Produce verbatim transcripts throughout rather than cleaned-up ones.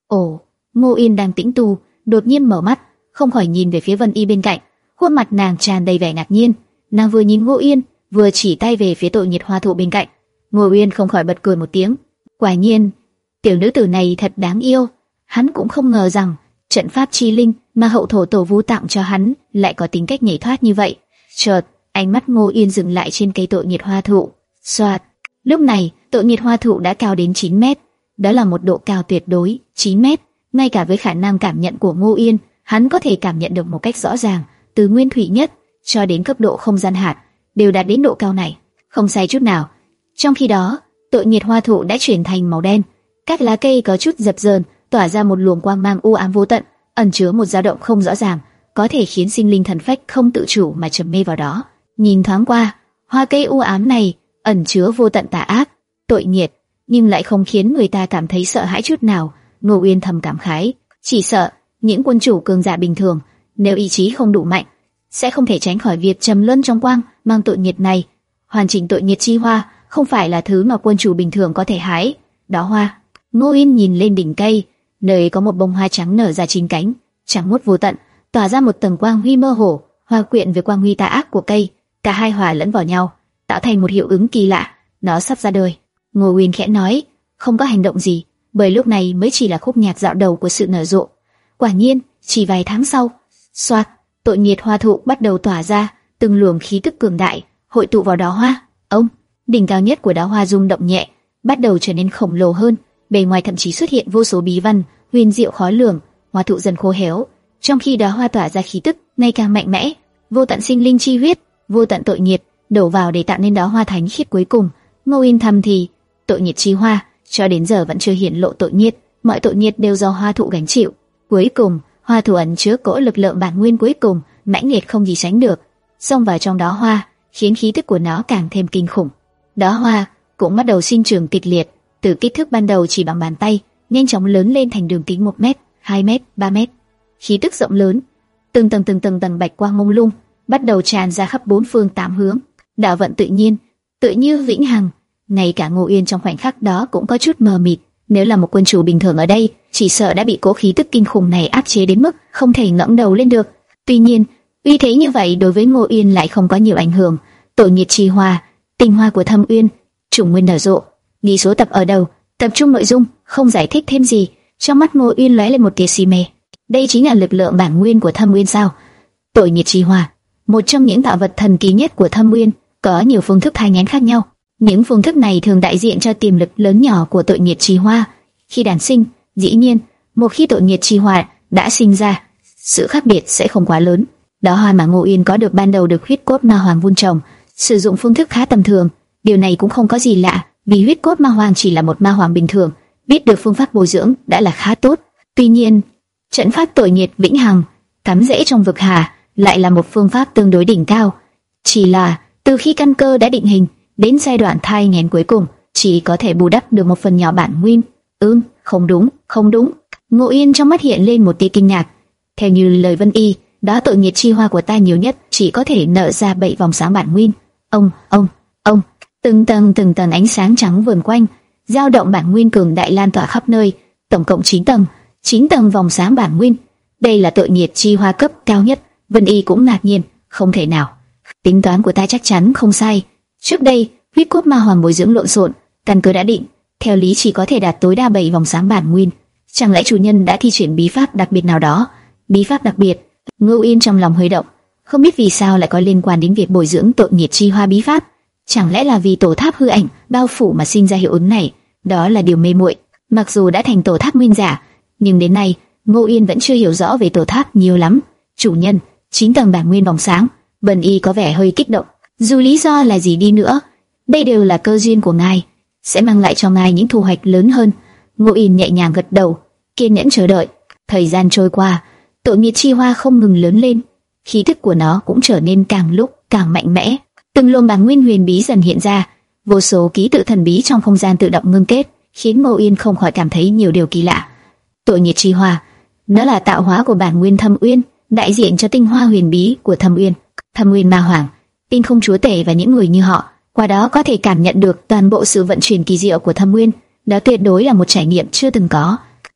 Ồ, Ngô Yên đang tĩnh tu, đột nhiên mở mắt, không khỏi nhìn về phía Vân Y bên cạnh, khuôn mặt nàng tràn đầy vẻ ngạc nhiên. Nàng vừa nhìn Ngô Yên, vừa chỉ tay về phía Tội Nhiệt Hoa thụ bên cạnh. Ngô Yên không khỏi bật cười một tiếng. Quả nhiên, tiểu nữ tử này thật đáng yêu. Hắn cũng không ngờ rằng trận pháp chi linh mà hậu thổ tổ vu tặng cho hắn lại có tính cách nhảy thoát như vậy. Chợt, ánh mắt Ngô Yên dừng lại trên cây Tội Nhiệt Hoa thụ. Soạt. Lúc này, Tội Nhiệt Hoa thụ đã cao đến chín mét. Đó là một độ cao tuyệt đối, chín mét. Ngay cả với khả năng cảm nhận của Ngô Yên, hắn có thể cảm nhận được một cách rõ ràng, từ nguyên thủy nhất cho đến cấp độ không gian hạt, đều đạt đến độ cao này, không sai chút nào. Trong khi đó, Tội Nhiệt Hoa thụ đã chuyển thành màu đen, các lá cây có chút dập dờn, tỏa ra một luồng quang mang u ám vô tận, ẩn chứa một dao động không rõ ràng, có thể khiến sinh linh thần phách không tự chủ mà trầm mê vào đó. Nhìn thoáng qua, hoa cây u ám này ẩn chứa vô tận tà ác, tội nghiệt, nhưng lại không khiến người ta cảm thấy sợ hãi chút nào. Ngô Uyên thầm cảm khái, chỉ sợ những quân chủ cường giả bình thường, nếu ý chí không đủ mạnh, sẽ không thể tránh khỏi việc trầm luân trong quang mang tội nghiệt này. Hoàn chỉnh tội nghiệt chi hoa không phải là thứ mà quân chủ bình thường có thể hái. Đó hoa. Ngô Uyên nhìn lên đỉnh cây, nơi có một bông hoa trắng nở ra chín cánh, trắng muốt vô tận, tỏa ra một tầng quang huy mơ hồ, hòa quyện với quang huy tà ác của cây, cả hai hòa lẫn vào nhau, tạo thành một hiệu ứng kỳ lạ. Nó sắp ra đời. Ngô Uyên khẽ nói, không có hành động gì, bởi lúc này mới chỉ là khúc nhạc dạo đầu của sự nở rộ. Quả nhiên, chỉ vài tháng sau, xoạt, Tội Nhiệt Hoa thụ bắt đầu tỏa ra từng luồng khí tức cường đại, hội tụ vào đóa hoa. Ông, đỉnh cao nhất của đóa hoa rung động nhẹ, bắt đầu trở nên khổng lồ hơn, bề ngoài thậm chí xuất hiện vô số bí văn, huyền diệu khó lường. Hoa thụ dần khô héo, trong khi đóa hoa tỏa ra khí tức ngày càng mạnh mẽ, vô tận sinh linh chi huyết, vô tận tội nghiệt đổ vào để tạo nên đóa hoa thánh khiết cuối cùng. Ngô Yên thầm thì, tội nghiệt chi hoa cho đến giờ vẫn chưa hiển lộ tội nghiệt, mọi tội nghiệt đều do hoa thụ gánh chịu. Cuối cùng, hoa thụ ẩn chứa cỗ lực lượng bản nguyên cuối cùng, mãnh liệt không gì sánh được, xông vào trong đóa hoa, khiến khí tức của nó càng thêm kinh khủng. Đóa hoa cũng bắt đầu sinh trưởng kịch liệt, từ kích thước ban đầu chỉ bằng bàn tay, nhanh chóng lớn lên thành đường kính một mét, hai mét, ba mét. Khí tức rộng lớn, từng tầng từng tầng tầng bạch quang mông lung, bắt đầu tràn ra khắp bốn phương tám hướng. Đạo vận tự nhiên, tự như vĩnh hằng. Ngay cả Ngô Uyên trong khoảnh khắc đó cũng có chút mờ mịt. Nếu là một quân chủ bình thường ở đây, chỉ sợ đã bị cỗ khí tức kinh khủng này áp chế đến mức không thể ngẩng đầu lên được. Tuy nhiên, uy thế như vậy đối với Ngô Uyên lại không có nhiều ảnh hưởng. Tội nghiệt chi hoa, tinh hoa của Thâm Uyên, chủng nguyên nở rộ. Ghi số tập ở đầu, tập trung nội dung, không giải thích thêm gì. Trong mắt Ngô Uyên lóe lên một tia si mê. Đây chính là lực lượng bản nguyên của Thâm Uyên sao? Tội nghiệt chi hoa, một trong những tạo vật thần kỳ nhất của Thâm Uyên, có nhiều phương thức thai nghén khác nhau. Những phương thức này thường đại diện cho tiềm lực lớn nhỏ của tội nghiệt chi hoa. Khi đản sinh, dĩ nhiên, một khi tội nghiệt chi hoa đã sinh ra, sự khác biệt sẽ không quá lớn. Đó hoa mà Ngô Uyên có được ban đầu được huyết cốt ma hoàng vun trồng, sử dụng phương thức khá tầm thường. Điều này cũng không có gì lạ, vì huyết cốt ma hoàng chỉ là một ma hoàng bình thường, biết được phương pháp bồi dưỡng đã là khá tốt. Tuy nhiên, trận pháp tội nghiệt vĩnh hằng, cắm rễ trong vực hà, lại là một phương pháp tương đối đỉnh cao. Chỉ là từ khi căn cơ đã định hình, đến giai đoạn thai nghén cuối cùng, chỉ có thể bù đắp được một phần nhỏ bản nguyên. Ừm, không đúng, không đúng. Ngô Yên trong mắt hiện lên một tia kinh ngạc. Theo như lời Vân Y, đó tội nghiệt chi hoa của ta nhiều nhất chỉ có thể nở ra bảy vòng sáng bản nguyên. Ông, ông, ông, từng tầng từng tầng ánh sáng trắng vờn quanh, dao động bản nguyên cường đại lan tỏa khắp nơi, tổng cộng chín tầng, chín tầng vòng sáng bản nguyên. Đây là tội nghiệt chi hoa cấp cao nhất. Vân Y cũng ngạc nhiên, không thể nào. Tính toán của ta chắc chắn không sai. Trước đây, huyết cốt ma hoàng bồi dưỡng lộn xộn, căn cơ đã định, theo lý chỉ có thể đạt tối đa bảy vòng sáng bản nguyên. Chẳng lẽ chủ nhân đã thi triển bí pháp đặc biệt nào đó? Bí pháp đặc biệt? Ngô Yên trong lòng hơi động, không biết vì sao lại có liên quan đến việc bồi dưỡng tội nghiệt chi hoa bí pháp. Chẳng lẽ là vì tổ tháp hư ảnh bao phủ mà sinh ra hiệu ứng này? Đó là điều mê muội. Mặc dù đã thành tổ tháp nguyên giả, nhưng đến nay Ngô Yên vẫn chưa hiểu rõ về tổ tháp nhiều lắm. Chủ nhân, chín tầng bản nguyên vòng sáng. Vân Y có vẻ hơi kích động. Dù lý do là gì đi nữa, đây đều là cơ duyên của ngài, sẽ mang lại cho ngài những thu hoạch lớn hơn. Ngô Yên nhẹ nhàng gật đầu, kiên nhẫn chờ đợi. Thời gian trôi qua, tội nghiệt chi hoa không ngừng lớn lên, khí tức của nó cũng trở nên càng lúc càng mạnh mẽ. Từng luồng bản nguyên huyền bí dần hiện ra, vô số ký tự thần bí trong không gian tự động ngưng kết, khiến Ngô Yên không khỏi cảm thấy nhiều điều kỳ lạ. Tội nghiệt chi hoa, nó là tạo hóa của bản nguyên Thâm Uyên, đại diện cho tinh hoa huyền bí của Thâm Uyên. Thâm Uyên ma hoàng, tinh không chúa tể và những người như họ, qua đó có thể cảm nhận được toàn bộ sự vận chuyển kỳ diệu của Thâm Uyên. Đó tuyệt đối là một trải nghiệm chưa từng có.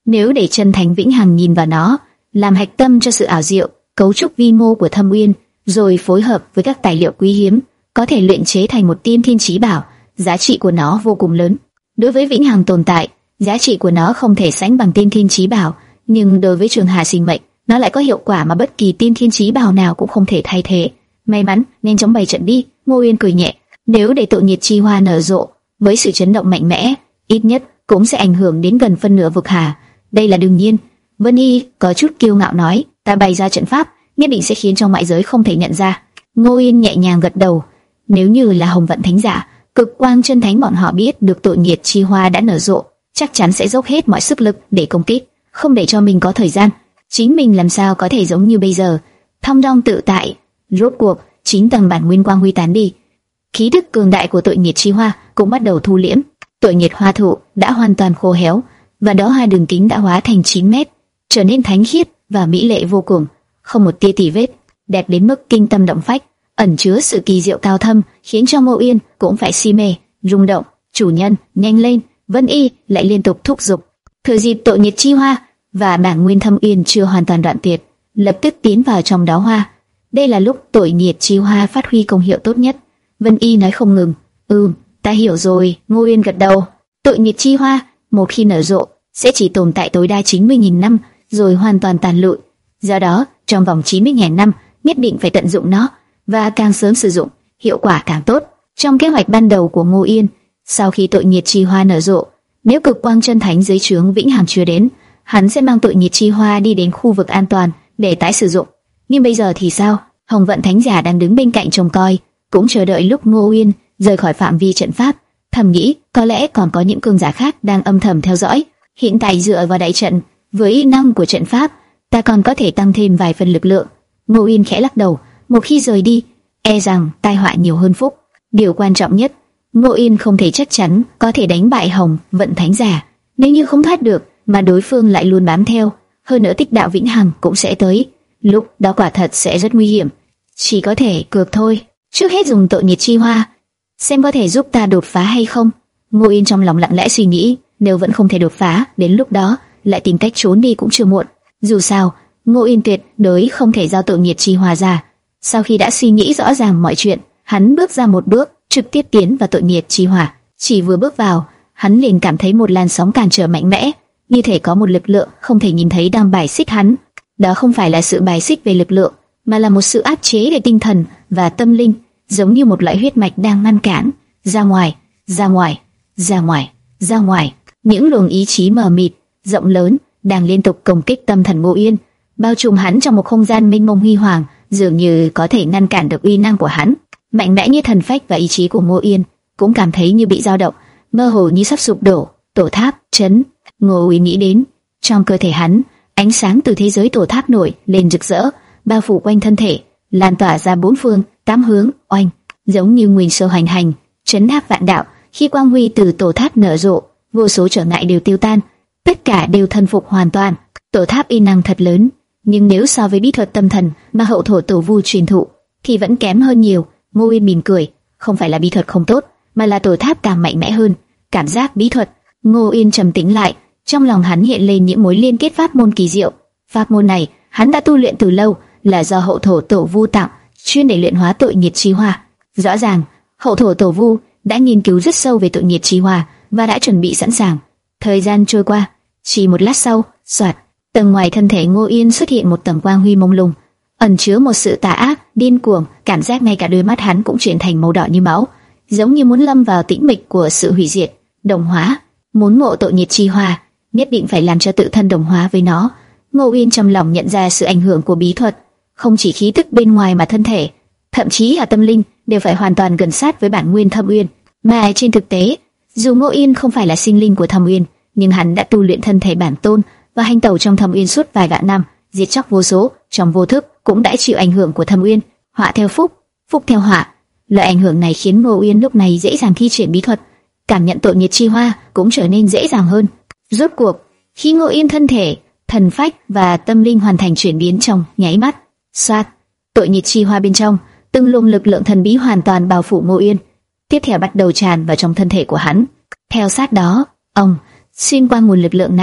Nếu để chân thánh vĩnh hằng nhìn vào nó, làm hạch tâm cho sự ảo diệu, cấu trúc vi mô của Thâm Uyên, rồi phối hợp với các tài liệu quý hiếm, có thể luyện chế thành một tiên thiên chí bảo, giá trị của nó vô cùng lớn. Đối với vĩnh hằng tồn tại, giá trị của nó không thể sánh bằng tiên thiên chí bảo, nhưng đối với Trường Hà sinh mệnh, nó lại có hiệu quả mà bất kỳ tiên thiên chí bảo nào cũng không thể thay thế. May mắn, nên chống bày trận đi. Ngô Uyên cười nhẹ. Nếu để tội nhiệt chi hoa nở rộ, với sự chấn động mạnh mẽ, ít nhất cũng sẽ ảnh hưởng đến gần phân nửa vực hà. Đây là đương nhiên. Vân Y có chút kiêu ngạo nói, ta bày ra trận pháp, nhất định sẽ khiến trong ngoại giới không thể nhận ra. Ngô Uyên nhẹ nhàng gật đầu. Nếu như là Hồng Vận Thánh giả, Cực Quang Chân Thánh bọn họ biết được tội nhiệt chi hoa đã nở rộ, chắc chắn sẽ dốc hết mọi sức lực để công kích, không để cho mình có thời gian. Chính mình làm sao có thể giống như bây giờ, thong dong tự tại. Rốt cuộc, chín tầng bản nguyên quang huy tán đi, khí tức cường đại của tội nhiệt chi hoa cũng bắt đầu thu liễm. Tội nhiệt hoa thụ đã hoàn toàn khô héo, và đó hai đường kính đã hóa thành chín mét, trở nên thánh khiết và mỹ lệ vô cùng, không một tia tì vết, đẹp đến mức kinh tâm động phách, ẩn chứa sự kỳ diệu cao thâm, khiến cho Ngô Uyên cũng phải si mê, rung động. Chủ nhân, nhanh lên! Vân Y lại liên tục thúc giục. Thừa dịp tội nhiệt chi hoa và bản nguyên Thâm Uyên chưa hoàn toàn đoạn tuyệt, lập tức tiến vào trong đó hoa. Đây là lúc tội nhiệt chi hoa phát huy công hiệu tốt nhất. Vân Y nói không ngừng. Ừ, ta hiểu rồi. Ngô Uyên gật đầu. Tội nhiệt chi hoa một khi nở rộ sẽ chỉ tồn tại tối đa chín mươi nghìn năm, rồi hoàn toàn tàn lụi. Do đó, trong vòng chín mươi nghìn năm nhất định phải tận dụng nó, và càng sớm sử dụng, hiệu quả càng tốt. Trong kế hoạch ban đầu của Ngô Uyên, sau khi tội nhiệt chi hoa nở rộ, nếu Cực Quang Chân Thánh dưới trướng vĩnh hằng chưa đến, hắn sẽ mang tội nhiệt chi hoa đi đến khu vực an toàn để tái sử dụng. Nhưng bây giờ thì sao? Hồng Vận Thánh giả đang đứng bên cạnh trông coi, cũng chờ đợi lúc Ngô Uyên rời khỏi phạm vi trận pháp, thầm nghĩ có lẽ còn có những cường giả khác đang âm thầm theo dõi. Hiện tại dựa vào đại trận, với kỹ năng của trận pháp, ta còn có thể tăng thêm vài phần lực lượng. Ngô Uyên khẽ lắc đầu, một khi rời đi, e rằng tai họa nhiều hơn phúc. Điều quan trọng nhất, Ngô Uyên không thể chắc chắn có thể đánh bại Hồng Vận Thánh giả. Nếu như không thoát được, mà đối phương lại luôn bám theo, hơn nữa tích đạo vĩnh hằng cũng sẽ tới, lúc đó quả thật sẽ rất nguy hiểm. Chỉ có thể cược thôi. Trước hết dùng tội nhiệt chi hoa, xem có thể giúp ta đột phá hay không. Ngô Uyên trong lòng lặng lẽ suy nghĩ, nếu vẫn không thể đột phá, đến lúc đó lại tìm cách trốn đi cũng chưa muộn. Dù sao, Ngô Uyên tuyệt đối không thể giao tội nhiệt chi hoa ra. Sau khi đã suy nghĩ rõ ràng mọi chuyện, hắn bước ra một bước, trực tiếp tiến vào tội nhiệt chi hỏa. Chỉ vừa bước vào, hắn liền cảm thấy một làn sóng cản trở mạnh mẽ, như thể có một lực lượng không thể nhìn thấy đang bài xích hắn. Đó không phải là sự bài xích về lực lượng, mà là một sự áp chế về tinh thần và tâm linh, giống như một loại huyết mạch đang ngăn cản. Ra ngoài, ra ngoài, ra ngoài, ra ngoài. Những luồng ý chí mờ mịt, rộng lớn, đang liên tục công kích tâm thần Ngô Uyên, bao trùm hắn trong một không gian mênh mông huy hoàng, dường như có thể ngăn cản được uy năng của hắn. Mạnh mẽ như thần phách và ý chí của Ngô Uyên cũng cảm thấy như bị dao động, mơ hồ như sắp sụp đổ. Tổ tháp chấn. Ngô Uyên nghĩ đến, trong cơ thể hắn, ánh sáng từ thế giới tổ tháp nổi lên rực rỡ, bao phủ quanh thân thể, lan tỏa ra bốn phương tám hướng, oanh, giống như nguyên sơ hành hành, chấn áp vạn đạo. Khi quang huy từ tổ tháp nở rộ, vô số trở ngại đều tiêu tan, tất cả đều thần phục hoàn toàn. Tổ tháp uy năng thật lớn, nhưng nếu so với bí thuật tâm thần mà hậu thổ tổ vu truyền thụ, thì vẫn kém hơn nhiều. Ngô Uyên mỉm cười, không phải là bí thuật không tốt, mà là tổ tháp càng mạnh mẽ hơn. Cảm giác bí thuật. Ngô Uyên trầm tĩnh lại, trong lòng hắn hiện lên những mối liên kết pháp môn kỳ diệu. Pháp môn này hắn đã tu luyện từ lâu, là do hậu thổ tổ vu tặng, chuyên để luyện hóa tội nhiệt chi hỏa. Rõ ràng, hậu thổ tổ vu đã nghiên cứu rất sâu về tội nhiệt chi hỏa và đã chuẩn bị sẵn sàng. Thời gian trôi qua, chỉ một lát sau, xoạt, tầng ngoài thân thể Ngô Uyên xuất hiện một tầng quang huy mông lung, ẩn chứa một sự tà ác, điên cuồng, cảm giác ngay cả đôi mắt hắn cũng chuyển thành màu đỏ như máu, giống như muốn lâm vào tĩnh mịch của sự hủy diệt. Đồng hóa, muốn ngộ tội nhiệt chi hỏa, nhất định phải làm cho tự thân đồng hóa với nó. Ngô Uyên trong lòng nhận ra sự ảnh hưởng của bí thuật, không chỉ khí tức bên ngoài mà thân thể, thậm chí là tâm linh đều phải hoàn toàn gần sát với bản nguyên Thâm Uyên. Mà trên thực tế, dù Ngô Uyên không phải là sinh linh của Thâm Uyên, nhưng hắn đã tu luyện thân thể bản tôn và hành tẩu trong Thâm Uyên suốt vài vạn năm, diệt chóc vô số, trong vô thức cũng đã chịu ảnh hưởng của Thâm Uyên. Họa theo phúc, phúc theo họa, loại ảnh hưởng này khiến Ngô Uyên lúc này dễ dàng thi triển bí thuật, cảm nhận tội nhiệt chi hoa cũng trở nên dễ dàng hơn. Rốt cuộc, khi Ngô Uyên thân thể, thần phách và tâm linh hoàn thành chuyển biến trong nháy mắt, xoát, tội nhiệt chi hoa bên trong, từng luồng lực lượng thần bí hoàn toàn bao phủ Ngô Uyên, tiếp theo bắt đầu tràn vào trong thân thể của hắn. Theo sát đó, ông xuyên qua nguồn lực lượng này,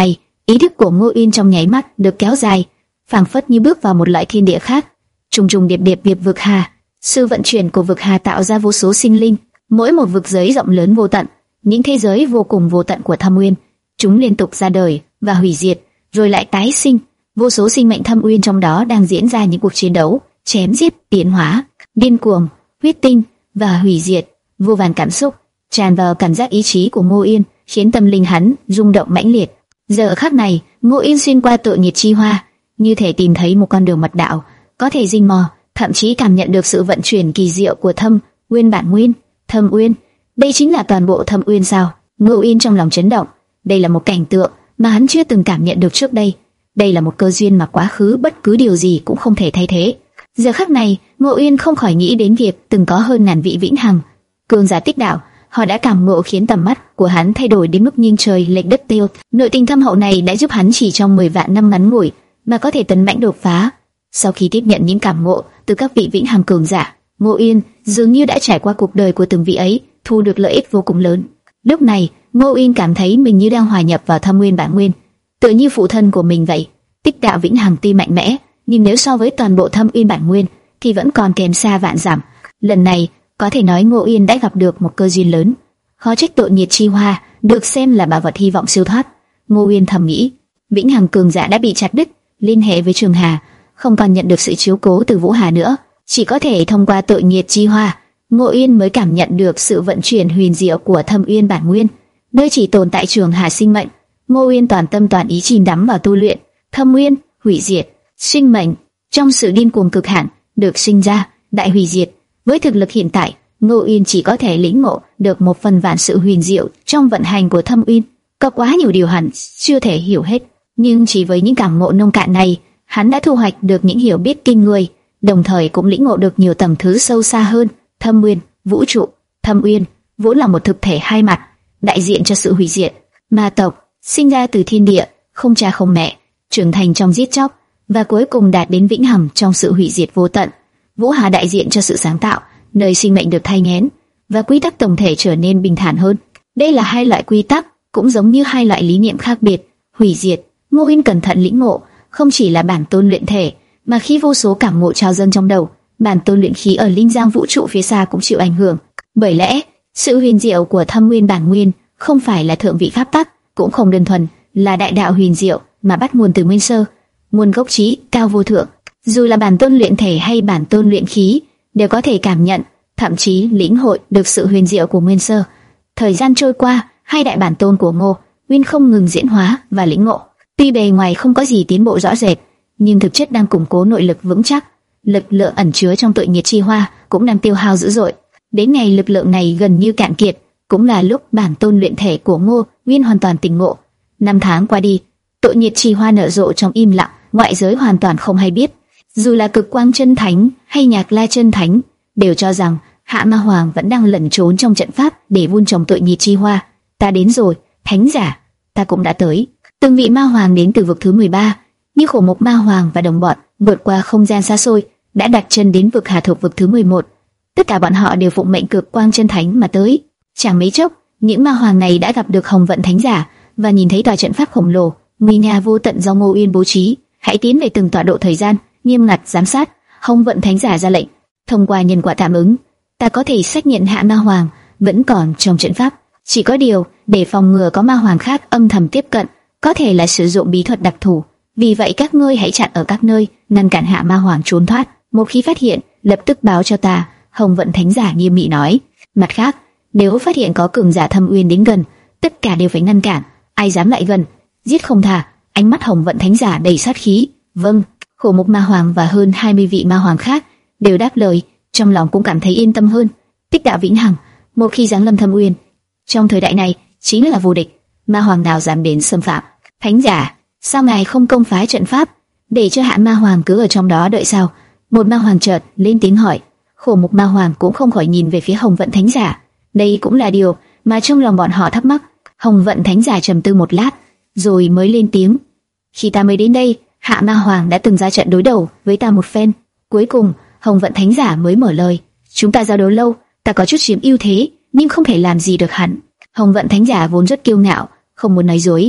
Ý thức của Ngô Uyên trong nháy mắt được kéo dài, phảng phất như bước vào một loại thiên địa khác. Trùng trùng điệp điệp việc vực hà, sự vận chuyển của vực hà tạo ra vô số sinh linh, mỗi một vực giới rộng lớn vô tận, những thế giới vô cùng vô tận của Thâm Uyên, chúng liên tục ra đời và hủy diệt, rồi lại tái sinh. Vô số sinh mệnh Thâm Uyên trong đó đang diễn ra những cuộc chiến đấu, chém giết, tiến hóa, điên cuồng, huyết tinh và hủy diệt. Vô vàn cảm xúc tràn vào cảm giác ý chí của Ngô Uyên, khiến tâm linh hắn rung động mãnh liệt. Giờ khắc này, Ngô Uyên xuyên qua tội nghiệt chi hoa, như thể tìm thấy một con đường mật đạo, có thể rình mò, thậm chí cảm nhận được sự vận chuyển kỳ diệu của Thâm Uyên bản nguyên. Thâm Uyên, đây chính là toàn bộ Thâm Uyên sao? Ngô Uyên trong lòng chấn động, đây là một cảnh tượng mà hắn chưa từng cảm nhận được trước đây. Đây là một cơ duyên mà quá khứ bất cứ điều gì cũng không thể thay thế. Giờ khắc này, Ngô Uyên không khỏi nghĩ đến việc từng có hơn ngàn vị vĩnh hằng cường giả tích đạo, họ đã cảm ngộ khiến tầm mắt của hắn thay đổi đến mức nghiêng trời lệch đất tiêu. Nội tình thâm hậu này đã giúp hắn chỉ trong mười vạn năm ngắn ngủi mà có thể tấn mãnh đột phá. Sau khi tiếp nhận những cảm ngộ từ các vị vĩnh hằng cường giả, Ngô Uyên dường như đã trải qua cuộc đời của từng vị ấy, thu được lợi ích vô cùng lớn. Lúc này, Ngô Uyên cảm thấy mình như đang hòa nhập vào Thâm Uyên bản nguyên, tựa như phụ thân của mình vậy. Tích đạo vĩnh hằng tuy mạnh mẽ, nhưng nếu so với toàn bộ Thâm Uyên bản nguyên thì vẫn còn kém xa vạn dặm. Lần này, có thể nói Ngô Uyên đã gặp được một cơ duyên lớn. Khó trách tội nghiệt chi hoa được xem là bảo vật hy vọng siêu thoát. Ngô Uyên thầm nghĩ, vĩnh hằng cường giả đã bị chặt đứt liên hệ với Trường Hà, không còn nhận được sự chiếu cố từ Vũ Hà nữa, chỉ có thể thông qua tội nghiệt chi hoa, Ngô Uyên mới cảm nhận được sự vận chuyển huyền diệu của Thâm Uyên bản nguyên, nơi chỉ tồn tại Trường Hà sinh mệnh. Ngô Uyên toàn tâm toàn ý chìm đắm vào tu luyện. Thâm Uyên hủy diệt, sinh mệnh trong sự điên cuồng cực hạn được sinh ra, đại hủy diệt. Với thực lực hiện tại, Ngô Uyên chỉ có thể lĩnh ngộ được một phần vạn sự huyền diệu trong vận hành của Thâm Uyên. Có quá nhiều điều hắn chưa thể hiểu hết, nhưng chỉ với những cảm ngộ nông cạn này, hắn đã thu hoạch được những hiểu biết kinh người, đồng thời cũng lĩnh ngộ được nhiều tầng thứ sâu xa hơn. Thâm Uyên, vũ trụ. Thâm Uyên vốn là một thực thể hai mặt, đại diện cho sự hủy diệt. Ma tộc sinh ra từ thiên địa, không cha không mẹ, trưởng thành trong giết chóc và cuối cùng đạt đến vĩnh hằng trong sự hủy diệt vô tận. Vũ Hà đại diện cho sự sáng tạo, nơi sinh mệnh được thay nghén và quy tắc tổng thể trở nên bình thản hơn. Đây là hai loại quy tắc, cũng giống như hai loại lý niệm khác biệt. Hủy diệt, Ngô Uyên cẩn thận lĩnh ngộ, không chỉ là bản tôn luyện thể, mà khi vô số cảm ngộ trào dâng trong đầu, bản tôn luyện khí ở linh giang vũ trụ phía xa cũng chịu ảnh hưởng. Bởi lẽ, sự huyền diệu của Thâm Uyên bản nguyên không phải là thượng vị pháp tắc, cũng không đơn thuần là đại đạo huyền diệu, mà bắt nguồn từ nguyên sơ, nguồn gốc trí cao vô thượng. Dù là bản tôn luyện thể hay bản tôn luyện khí, đều có thể cảm nhận, thậm chí lĩnh hội được sự huyền diệu của nguyên sơ. Thời gian trôi qua, hai đại bản tôn của Ngô Uyên không ngừng diễn hóa và lĩnh ngộ. Tuy bề ngoài không có gì tiến bộ rõ rệt, nhưng thực chất đang củng cố nội lực vững chắc. Lực lượng ẩn chứa trong tội nghiệt chi hoa cũng đang tiêu hao dữ dội. Đến ngày lực lượng này gần như cạn kiệt, cũng là lúc bản tôn luyện thể của Ngô Uyên hoàn toàn tỉnh ngộ. Năm tháng qua đi, tội nghiệt chi hoa nở rộ trong im lặng, ngoại giới hoàn toàn không hay biết. Dù là Cực Quang Chân Thánh hay Nhạc La Chân Thánh đều cho rằng Hạ Ma Hoàng vẫn đang lẩn trốn trong trận pháp để vun trồng tội nghiệt chi hoa. Ta đến rồi, thánh giả, ta cũng đã tới. Từng vị ma hoàng đến từ vực thứ mười ba, như Khổ Mộc Ma Hoàng và đồng bọn vượt qua không gian xa xôi, đã đặt chân đến vực Hà thuộc vực thứ mười một. Tất cả bọn họ đều phụng mệnh Cực Quang Chân Thánh mà tới. Chẳng mấy chốc, những ma hoàng này đã gặp được Hồng Vận Thánh giả và nhìn thấy tòa trận pháp khổng lồ, nguy nga vô tận do Ngô Uyên bố trí. Hãy tiến về từng tọa độ thời gian, nghiêm ngặt giám sát. Hồng Vận Thánh giả ra lệnh, thông qua nhân quả cảm ứng, ta có thể xác nhận Hạ Ma Hoàng vẫn còn trong trận pháp. Chỉ có điều, để phòng ngừa có ma hoàng khác âm thầm tiếp cận, có thể là sử dụng bí thuật đặc thù. Vì vậy các ngươi hãy chặn ở các nơi, ngăn cản Hạ Ma Hoàng trốn thoát. Một khi phát hiện, lập tức báo cho ta. Hồng Vận Thánh giả nghiêm nghị nói. Mặt khác, nếu phát hiện có cường giả Thâm Uyên đến gần, tất cả đều phải ngăn cản. Ai dám lại gần, giết không tha. Ánh mắt Hồng Vận Thánh giả đầy sát khí. Vâng. Khổ Mộc Ma Hoàng và hơn hai mươi vị ma hoàng khác đều đáp lời, trong lòng cũng cảm thấy yên tâm hơn. Tích đạo vĩnh hằng, một khi giáng lâm Thâm Uyên, trong thời đại này chính là vô địch, ma hoàng nào dám đến xâm phạm. Thánh giả, sao ngài không công phá trận pháp, để cho Hạ Ma Hoàng cứ ở trong đó đợi sao? Một ma hoàng chợt lên tiếng hỏi. Khổ Mộc Ma Hoàng cũng không khỏi nhìn về phía Hồng Vận Thánh giả. Đây cũng là điều mà trong lòng bọn họ thắc mắc. Hồng Vận Thánh giả trầm tư một lát, rồi mới lên tiếng. Khi ta mới đến đây, Hạ Ma Hoàng đã từng ra trận đối đầu với ta một phen. Cuối cùng, Hồng Vận Thánh giả mới mở lời. Chúng ta giao đấu lâu, ta có chút chiếm ưu thế, nhưng không thể làm gì được hắn. Hồng Vận Thánh giả vốn rất kiêu ngạo, không muốn nói dối.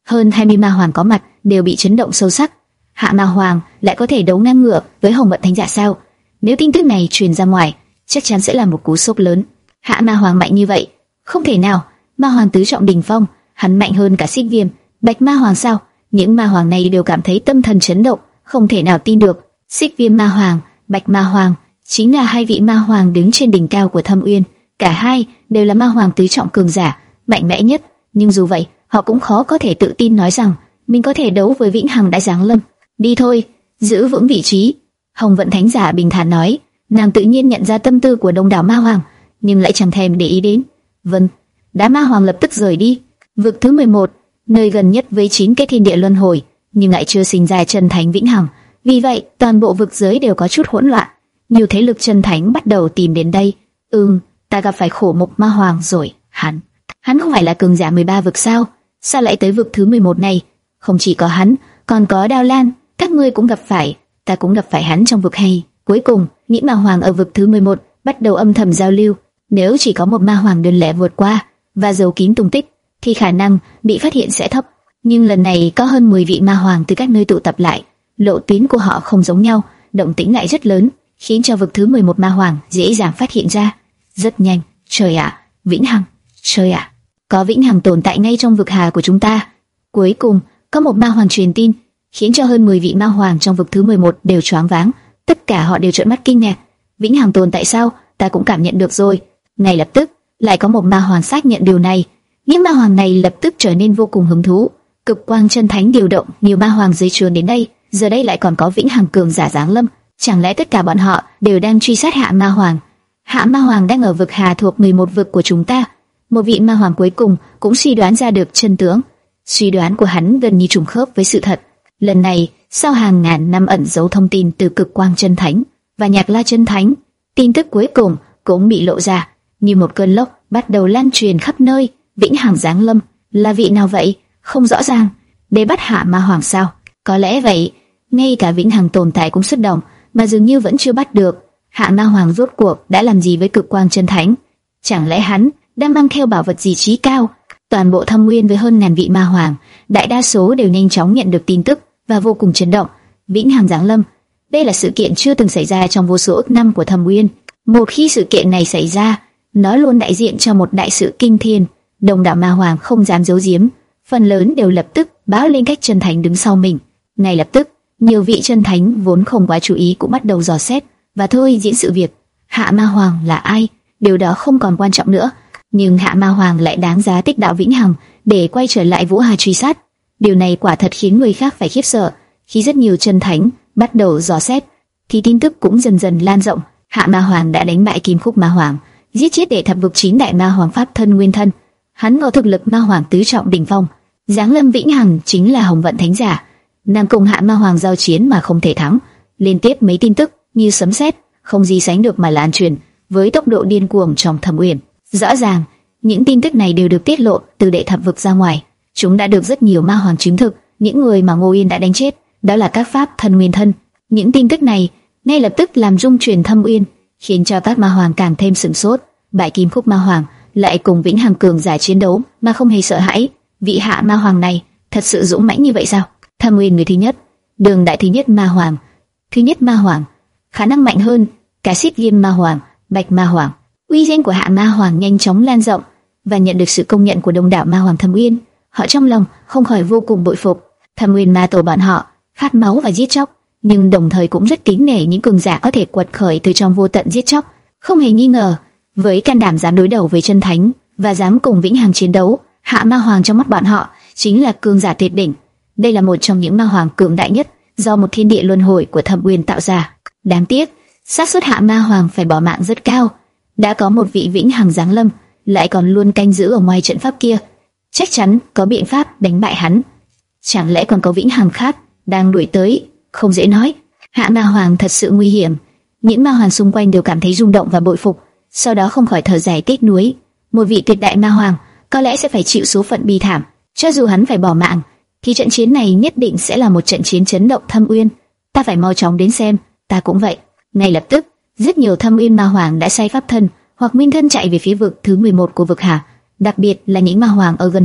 hơn hai mươi ma hoàng có mặt đều bị chấn động sâu sắc. Hạ Ma Hoàng lại có thể đấu ngang ngửa với Hồng Vận Thánh Giả sao? Nếu tin tức này truyền ra ngoài, chắc chắn sẽ là một cú sốc lớn. Hạ Ma Hoàng mạnh như vậy, không thể nào. Ma Hoàng tứ trọng đỉnh phong, hắn mạnh hơn cả Xích Viêm, Bạch Ma Hoàng sao? Những ma hoàng này đều cảm thấy tâm thần chấn động, không thể nào tin được. Xích Viêm Ma Hoàng, Bạch Ma Hoàng chính là hai vị ma hoàng đứng trên đỉnh cao của Thâm Uyên, cả hai đều là ma hoàng tứ trọng cường giả, mạnh mẽ nhất. Nhưng dù vậy, họ cũng khó có thể tự tin nói rằng mình có thể đấu với Vĩnh Hằng đã giáng lâm. Đi thôi, giữ vững vị trí. Hồng Vận Thánh Giả bình thản nói. Nàng tự nhiên nhận ra tâm tư của đông đảo ma hoàng, nhưng lại chẳng thèm để ý đến. Vâng. Đám ma hoàng lập tức rời đi. Vực thứ mười một, nơi gần nhất với chín cái thiên địa luân hồi, nhưng lại chưa sinh ra chân thánh Vĩnh Hằng. Vì vậy, toàn bộ vực giới đều có chút hỗn loạn. Nhiều thế lực chân thánh bắt đầu tìm đến đây. Ừm, ta gặp phải Khổ Mục Ma Hoàng rồi. Hắn, hắn không phải là cường giả mười ba vực sao? Sao lại tới vực thứ mười một này? Không chỉ có hắn, còn có Đao Lan, các ngươi cũng gặp phải, ta cũng gặp phải hắn trong vực hay. Cuối cùng, những ma hoàng ở vực thứ mười một bắt đầu âm thầm giao lưu. Nếu chỉ có một ma hoàng đơn lẻ vượt qua và giấu kín tung tích, thì khả năng bị phát hiện sẽ thấp. Nhưng lần này có hơn mười vị ma hoàng từ các nơi tụ tập lại, lộ tuyến của họ không giống nhau, động tĩnh lại rất lớn, khiến cho vực thứ mười một ma hoàng dễ dàng phát hiện ra. Rất nhanh, trời ạ, Vĩnh Hằng, trời ạ, có Vĩnh Hằng tồn tại ngay trong vực hà của chúng ta. Cuối cùng, có một ma hoàng truyền tin, khiến cho hơn mười vị ma hoàng trong vực thứ mười một đều choáng váng, tất cả họ đều trợn mắt kinh ngạc. Vĩnh Hằng tồn tại sao? Ta cũng cảm nhận được rồi. Ngay lập tức, lại có một ma hoàng xác nhận điều này. Những ma hoàng này lập tức trở nên vô cùng hứng thú. Cực quang chân thánh điều động nhiều ma hoàng dưới trướng đến đây, giờ đây lại còn có Vĩnh Hằng cường giả giáng lâm. Chẳng lẽ tất cả bọn họ đều đang truy sát Hạ Ma Hoàng? Hạ Ma Hoàng đang ở vực hà thuộc mười một vực của chúng ta. Một vị ma hoàng cuối cùng cũng suy đoán ra được chân tướng. Suy đoán của hắn gần như trùng khớp với sự thật. Lần này, sau hàng ngàn năm ẩn giấu thông tin từ Cực Quang chân thánh và Nhạc La chân thánh, tin tức cuối cùng cũng bị lộ ra, như một cơn lốc bắt đầu lan truyền khắp nơi. Vĩnh Hằng giáng lâm, là vị nào vậy? Không rõ ràng. Để bắt Hạ Ma Hoàng sao? Có lẽ vậy. Ngay cả Vĩnh Hằng tồn tại cũng xuất động, mà dường như vẫn chưa bắt được. Hạ Ma Hoàng rốt cuộc đã làm gì với Cực Quang chân thánh? Chẳng lẽ hắn đang mang theo bảo vật gì chí cao? Toàn bộ Thâm Nguyên với hơn ngàn vị ma hoàng, đại đa số đều nhanh chóng nhận được tin tức và vô cùng chấn động. Vĩnh Hằng giáng lâm, đây là sự kiện chưa từng xảy ra trong vô số ức năm của Thâm Nguyên. Một khi sự kiện này xảy ra, nó luôn đại diện cho một đại sự kinh thiên. Đông đảo ma hoàng không dám giấu giếm, phần lớn đều lập tức báo lên cách chân thánh đứng sau mình. Ngay lập tức, nhiều vị chân thánh vốn không quá chú ý cũng bắt đầu dò xét và thôi diễn sự việc. Hạ Ma Hoàng là ai? Điều đó không còn quan trọng nữa. Nhưng Hạ Ma Hoàng lại đáng giá tích đạo Vĩnh Hằng để quay trở lại Vũ Hà truy sát. Điều này quả thật khiến người khác phải khiếp sợ. Khi rất nhiều chân thánh bắt đầu dò xét, thì tin tức cũng dần dần lan rộng. Hạ Ma Hoàng đã đánh bại Kim Khúc Ma Hoàng, giết chết đệ thập vực chín đại ma hoàng pháp thân nguyên thân. Hắn có thực lực ma hoàng tứ trọng đỉnh phong. Giáng lâm Vĩnh Hằng chính là Hồng Vận Thánh Giả. Nàng cùng Hạ Ma Hoàng giao chiến mà không thể thắng. Liên tiếp mấy tin tức như sấm sét, không gì sánh được mà lan truyền với tốc độ điên cuồng trong Thâm Uyên. Rõ ràng, những tin tức này đều được tiết lộ từ đệ thập vực ra ngoài. Chúng đã được rất nhiều ma hoàng chứng thực. Những người mà Ngô Yên đã đánh chết, đó là các pháp thân nguyên thân. Những tin tức này ngay lập tức làm rung chuyển Thâm Uyên, khiến cho các ma hoàng càng thêm sửng sốt. Bại Kim Khúc Ma Hoàng lại cùng Vĩnh Hằng cường giả chiến đấu mà không hề sợ hãi. Vị Hạ Ma Hoàng này thật sự dũng mãnh như vậy sao? Thâm Uyên người thứ nhất, đường đại thứ nhất ma hoàng, thứ nhất ma hoàng, khả năng mạnh hơn cả Xích Viêm Ma Hoàng, Bạch Ma Hoàng. Uy danh của Hạ Ma Hoàng nhanh chóng lan rộng và nhận được sự công nhận của đông đảo ma hoàng Thâm Uyên. Họ trong lòng không khỏi vô cùng bội phục. Thâm Uyên ma tổ bọn họ khát máu và giết chóc, nhưng đồng thời cũng rất kính nể những cường giả có thể quật khởi từ trong vô tận giết chóc. Không hề nghi ngờ, với can đảm dám đối đầu với chân thánh và dám cùng Vĩnh Hằng chiến đấu, Hạ Ma Hoàng trong mắt bọn họ chính là cường giả tuyệt đỉnh. Đây là một trong những ma hoàng cường đại nhất do một thiên địa luân hồi của Thâm Uyên tạo ra. Đáng tiếc, xác suất Hạ Ma Hoàng phải bỏ mạng rất cao. Đã có một vị Vĩnh Hằng giáng lâm, lại còn luôn canh giữ ở ngoài trận pháp kia, chắc chắn có biện pháp đánh bại hắn. Chẳng lẽ còn có Vĩnh Hằng khác đang đuổi tới? Không dễ nói. Hạ Ma Hoàng thật sự nguy hiểm. Những ma hoàng xung quanh đều cảm thấy rung động và bội phục, sau đó không khỏi thở dài tiếc nuối. Một vị tuyệt đại ma hoàng có lẽ sẽ phải chịu số phận bi thảm. Cho dù hắn phải bỏ mạng, thì trận chiến này nhất định sẽ là một trận chiến chấn động Thâm Uyên. Ta phải mau chóng đến xem. Ta cũng vậy. Ngay lập tức, rất nhiều Thâm Uyên ma hoàng đã sai pháp thân hoặc nguyên thân chạy về phía vực thứ mười một của vực hà. Đặc biệt là những ma hoàng ở gần hơn,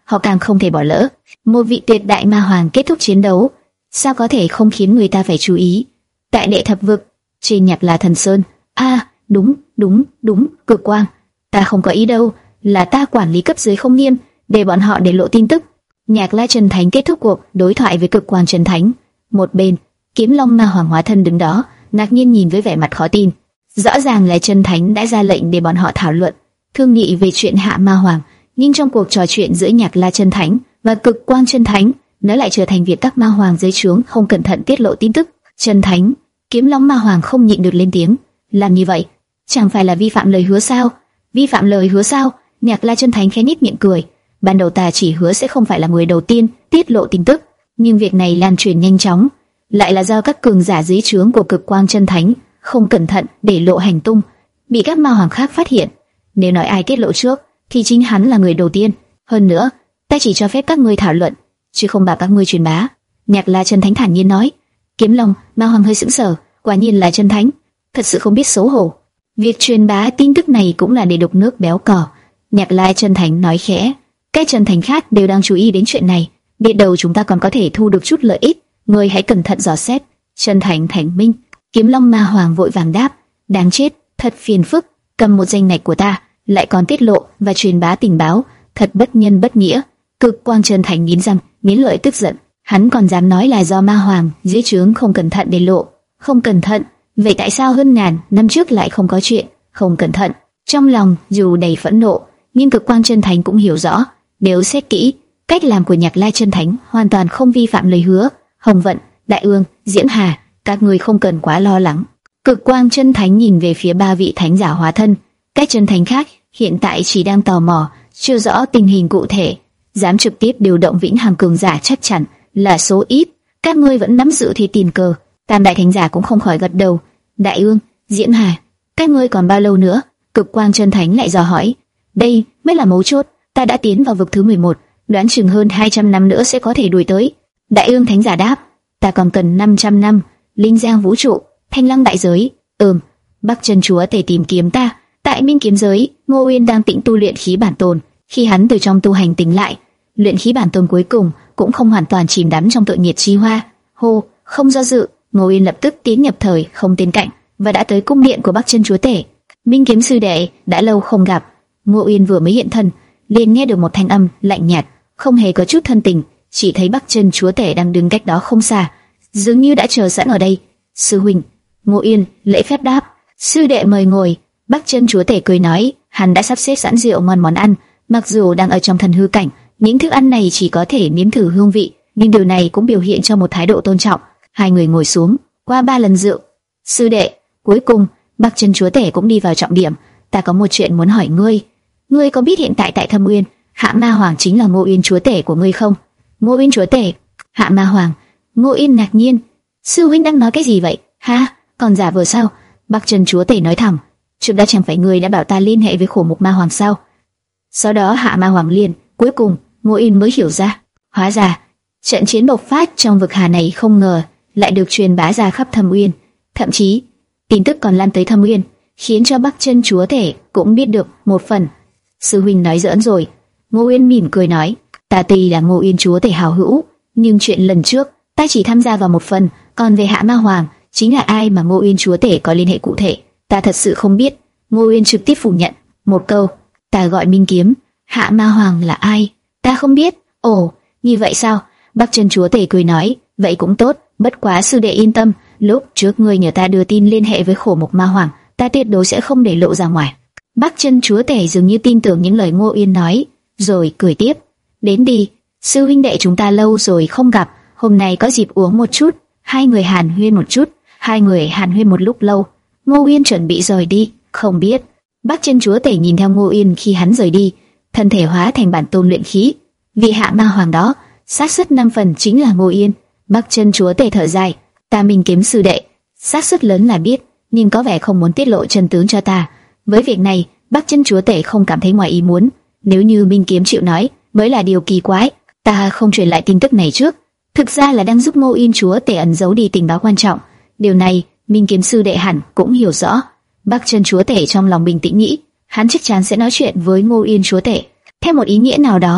họ càng không thể bỏ lỡ. Một vị tuyệt đại ma hoàng kết thúc chiến đấu, sao có thể không khiến người ta phải chú ý? Tại đệ thập vực, trên Nhạc La Thần Sơn. A, à, đúng, đúng, đúng, Cực Quang. Ta không có ý đâu, là ta quản lý cấp dưới không nghiêm, để bọn họ để lộ tin tức. Nhạc La Chân Thánh kết thúc cuộc đối thoại với Cực Quang Chân Thánh. Một bên, Kiếm Long Ma Hoàng hóa thân đứng đó, ngạc nhiên nhìn với vẻ mặt khó tin. Rõ ràng là Chân Thánh đã ra lệnh để bọn họ thảo luận, thương nghị về chuyện hạ Ma Hoàng, nhưng trong cuộc trò chuyện giữa Nhạc La Chân Thánh và Cực Quang Chân Thánh, nó lại trở thành việc các ma hoàng dưới trướng không cẩn thận tiết lộ tin tức. Chân Thánh, Kiếm Long Ma Hoàng không nhịn được lên tiếng, làm như vậy chẳng phải là vi phạm lời hứa sao? Vi phạm lời hứa sao? Nhạc La Chân Thánh khẽ nhếch miệng cười. Ban đầu ta chỉ hứa sẽ không phải là người đầu tiên tiết lộ tin tức, nhưng việc này lan truyền nhanh chóng, lại là do các cường giả dưới trướng của Cực Quang Chân Thánh không cẩn thận để lộ hành tung, bị các ma hoàng khác phát hiện. Nếu nói ai tiết lộ trước, thì chính hắn là người đầu tiên. Hơn nữa, ta chỉ cho phép các ngươi thảo luận, chứ không bảo các ngươi truyền bá. Nhạc La Chân Thánh thản nhiên nói. Kiếm Long Ma Hoàng hơi sững sờ, quả nhiên là Chân Thánh, thật sự không biết xấu hổ. Việc truyền bá tin tức này cũng là để đục nước béo cò. Nhạc La Chân Thánh nói khẽ. Các Chân Thánh khác đều đang chú ý đến chuyện này, biết đâu chúng ta còn có thể thu được chút lợi ích. Ngươi hãy cẩn thận dò xét. Chân Thánh thành minh. Kiếm Long Ma Hoàng vội vàng đáp. Đáng chết, thật phiền phức, cầm một danh ngạch của ta, lại còn tiết lộ và truyền bá tình báo, thật bất nhân bất nghĩa. Cực Quang Chân Thánh nghiến răng, nghiến lợi tức giận. Hắn còn dám nói là do ma hoàng dưới trướng không cẩn thận để lộ. Không cẩn thận? Vậy tại sao hơn ngàn năm trước lại không có chuyện không cẩn thận? Trong lòng dù đầy phẫn nộ, nhưng Cực Quang Chân Thánh cũng hiểu rõ, nếu xét kỹ, cách làm của Nhạc La Chân Thánh hoàn toàn không vi phạm lời hứa. Hồng Vận, Đại Ương, Diễn Hà, các người không cần quá lo lắng. Cực Quang Chân Thánh nhìn về phía ba vị thánh giả hóa thân. Các chân thánh khác hiện tại chỉ đang tò mò, chưa rõ tình hình cụ thể, dám trực tiếp điều động Vĩnh Hằng cường giả chắc chắn là số ít. Các ngươi vẫn nắm giữ thì tiền cờ. Tam đại thánh giả cũng không khỏi gật đầu. Đại Ương, Diễn Hà, các ngươi còn bao lâu nữa? Cực Quang Chân Thánh lại dò hỏi. Đây mới là mấu chốt, ta đã tiến vào vực thứ mười một, đoán chừng hơn hai trăm năm nữa sẽ có thể đuổi tới. Đại Ương thánh giả đáp. Ta còn cần năm trăm năm. Linh Giang vũ trụ, Thanh Lăng đại giới. Ừm, Bắc Chân Chúa Tể tìm kiếm ta. Tại Minh Kiếm giới, Ngô Uyên đang tĩnh tu luyện khí bản tồn. Khi hắn từ trong tu hành tỉnh lại, luyện khí bản tồn cuối cùng cũng không hoàn toàn chìm đắm trong tội nghiệt chi hoa. Hô, không do dự, Ngô Uyên lập tức tiến nhập thời không tiên cảnh và đã tới cung điện của Bắc Chân Chúa Tể. Minh Kiếm sư đệ, đã lâu không gặp. Ngô Uyên vừa mới hiện thân, liền nghe được một thanh âm lạnh nhạt, không hề có chút thân tình. Chỉ thấy Bắc Chân Chúa Tể đang đứng cách đó không xa, dường như đã chờ sẵn ở đây. Sư huynh. Ngô Uyên lễ phép đáp. Sư đệ mời ngồi. Bắc Chân Chúa Tể cười nói, hắn đã sắp xếp sẵn rượu ngon món ăn, mặc dù đang ở trong thần hư cảnh, những thức ăn này chỉ có thể nếm thử hương vị, nhưng điều này cũng biểu hiện cho một thái độ tôn trọng. Hai người ngồi xuống, qua ba lần rượu. Sư đệ, cuối cùng Bắc Chân Chúa Tể cũng đi vào trọng điểm. Ta có một chuyện muốn hỏi ngươi. Ngươi có biết hiện tại tại Thâm Uyên, Hạ Ma Hoàng chính là Ngô Uyên Chúa Tể của ngươi không? Ngô Uyên Chúa Tể? Hạ Ma Hoàng? Ngô Uyên ngạc nhiên. Sư huynh đang nói cái gì vậy? Ha, còn giả vờ sao? Bắc Chân Chúa Tể nói thẳng. Trước đó chẳng phải ngươi đã bảo ta liên hệ với Khổ Mục Ma Hoàng sao? Sau đó Hạ Ma Hoàng liền, cuối cùng Ngô Uyên mới hiểu ra. Hóa ra trận chiến bộc phát trong vực hà này không ngờ lại được truyền bá ra khắp Thâm Uyên, thậm chí tin tức còn lan tới Thâm Uyên, khiến cho Bắc Chân Chúa Tể cũng biết được một phần. Sư huynh nói giỡn rồi. Ngô Uyên mỉm cười nói, ta tuy là Ngô Uyên Chúa Tể hào hữu, nhưng chuyện lần trước ta chỉ tham gia vào một phần, còn về Hạ Ma Hoàng chính là ai mà Ngô Uyên Chúa Tể có liên hệ cụ thể, ta thật sự không biết. Ngô Uyên trực tiếp phủ nhận, một câu, ta gọi Minh Kiếm, Hạ Ma Hoàng là ai? Ta không biết. Ồ, như vậy sao? Bắc Chân Chúa Tể cười nói, vậy cũng tốt, bất quá sư đệ yên tâm, lúc trước ngươi nhờ ta đưa tin liên hệ với Khổ Mục Ma Hoàng, ta tuyệt đối sẽ không để lộ ra ngoài. Bắc Chân Chúa Tể dường như tin tưởng những lời Ngô Uyên nói, rồi cười tiếp, đến đi, sư huynh đệ chúng ta lâu rồi không gặp, hôm nay có dịp uống một chút. Hai người hàn huyên một chút, hai người hàn huyên một lúc lâu, Ngô Uyên chuẩn bị rời đi, không biết. Bắc Chân Chúa Tể nhìn theo Ngô Uyên khi hắn rời đi, thân thể hóa thành bản tôn luyện khí. Vị Hạ Ma Hoàng đó, xác suất năm phần chính là Ngô Uyên. Bắc Chân Chúa Tể thở dài, ta Minh Kiếm sư đệ, xác suất lớn là biết, nhưng có vẻ không muốn tiết lộ chân tướng cho ta. Với việc này, Bắc Chân Chúa Tể không cảm thấy ngoài ý muốn. Nếu như Minh Kiếm chịu nói, mới là điều kỳ quái. Ta không truyền lại tin tức này trước, thực ra là đang giúp Ngô Uyên Chúa Tể ẩn giấu đi tình báo quan trọng. Điều này, Minh Kiếm sư đệ hẳn cũng hiểu rõ. Bắc Chân Chúa Tể trong lòng bình tĩnh nghĩ, hắn chắc chắn sẽ nói chuyện với Ngô Uyên Chúa Tể. Theo một ý nghĩa nào đó,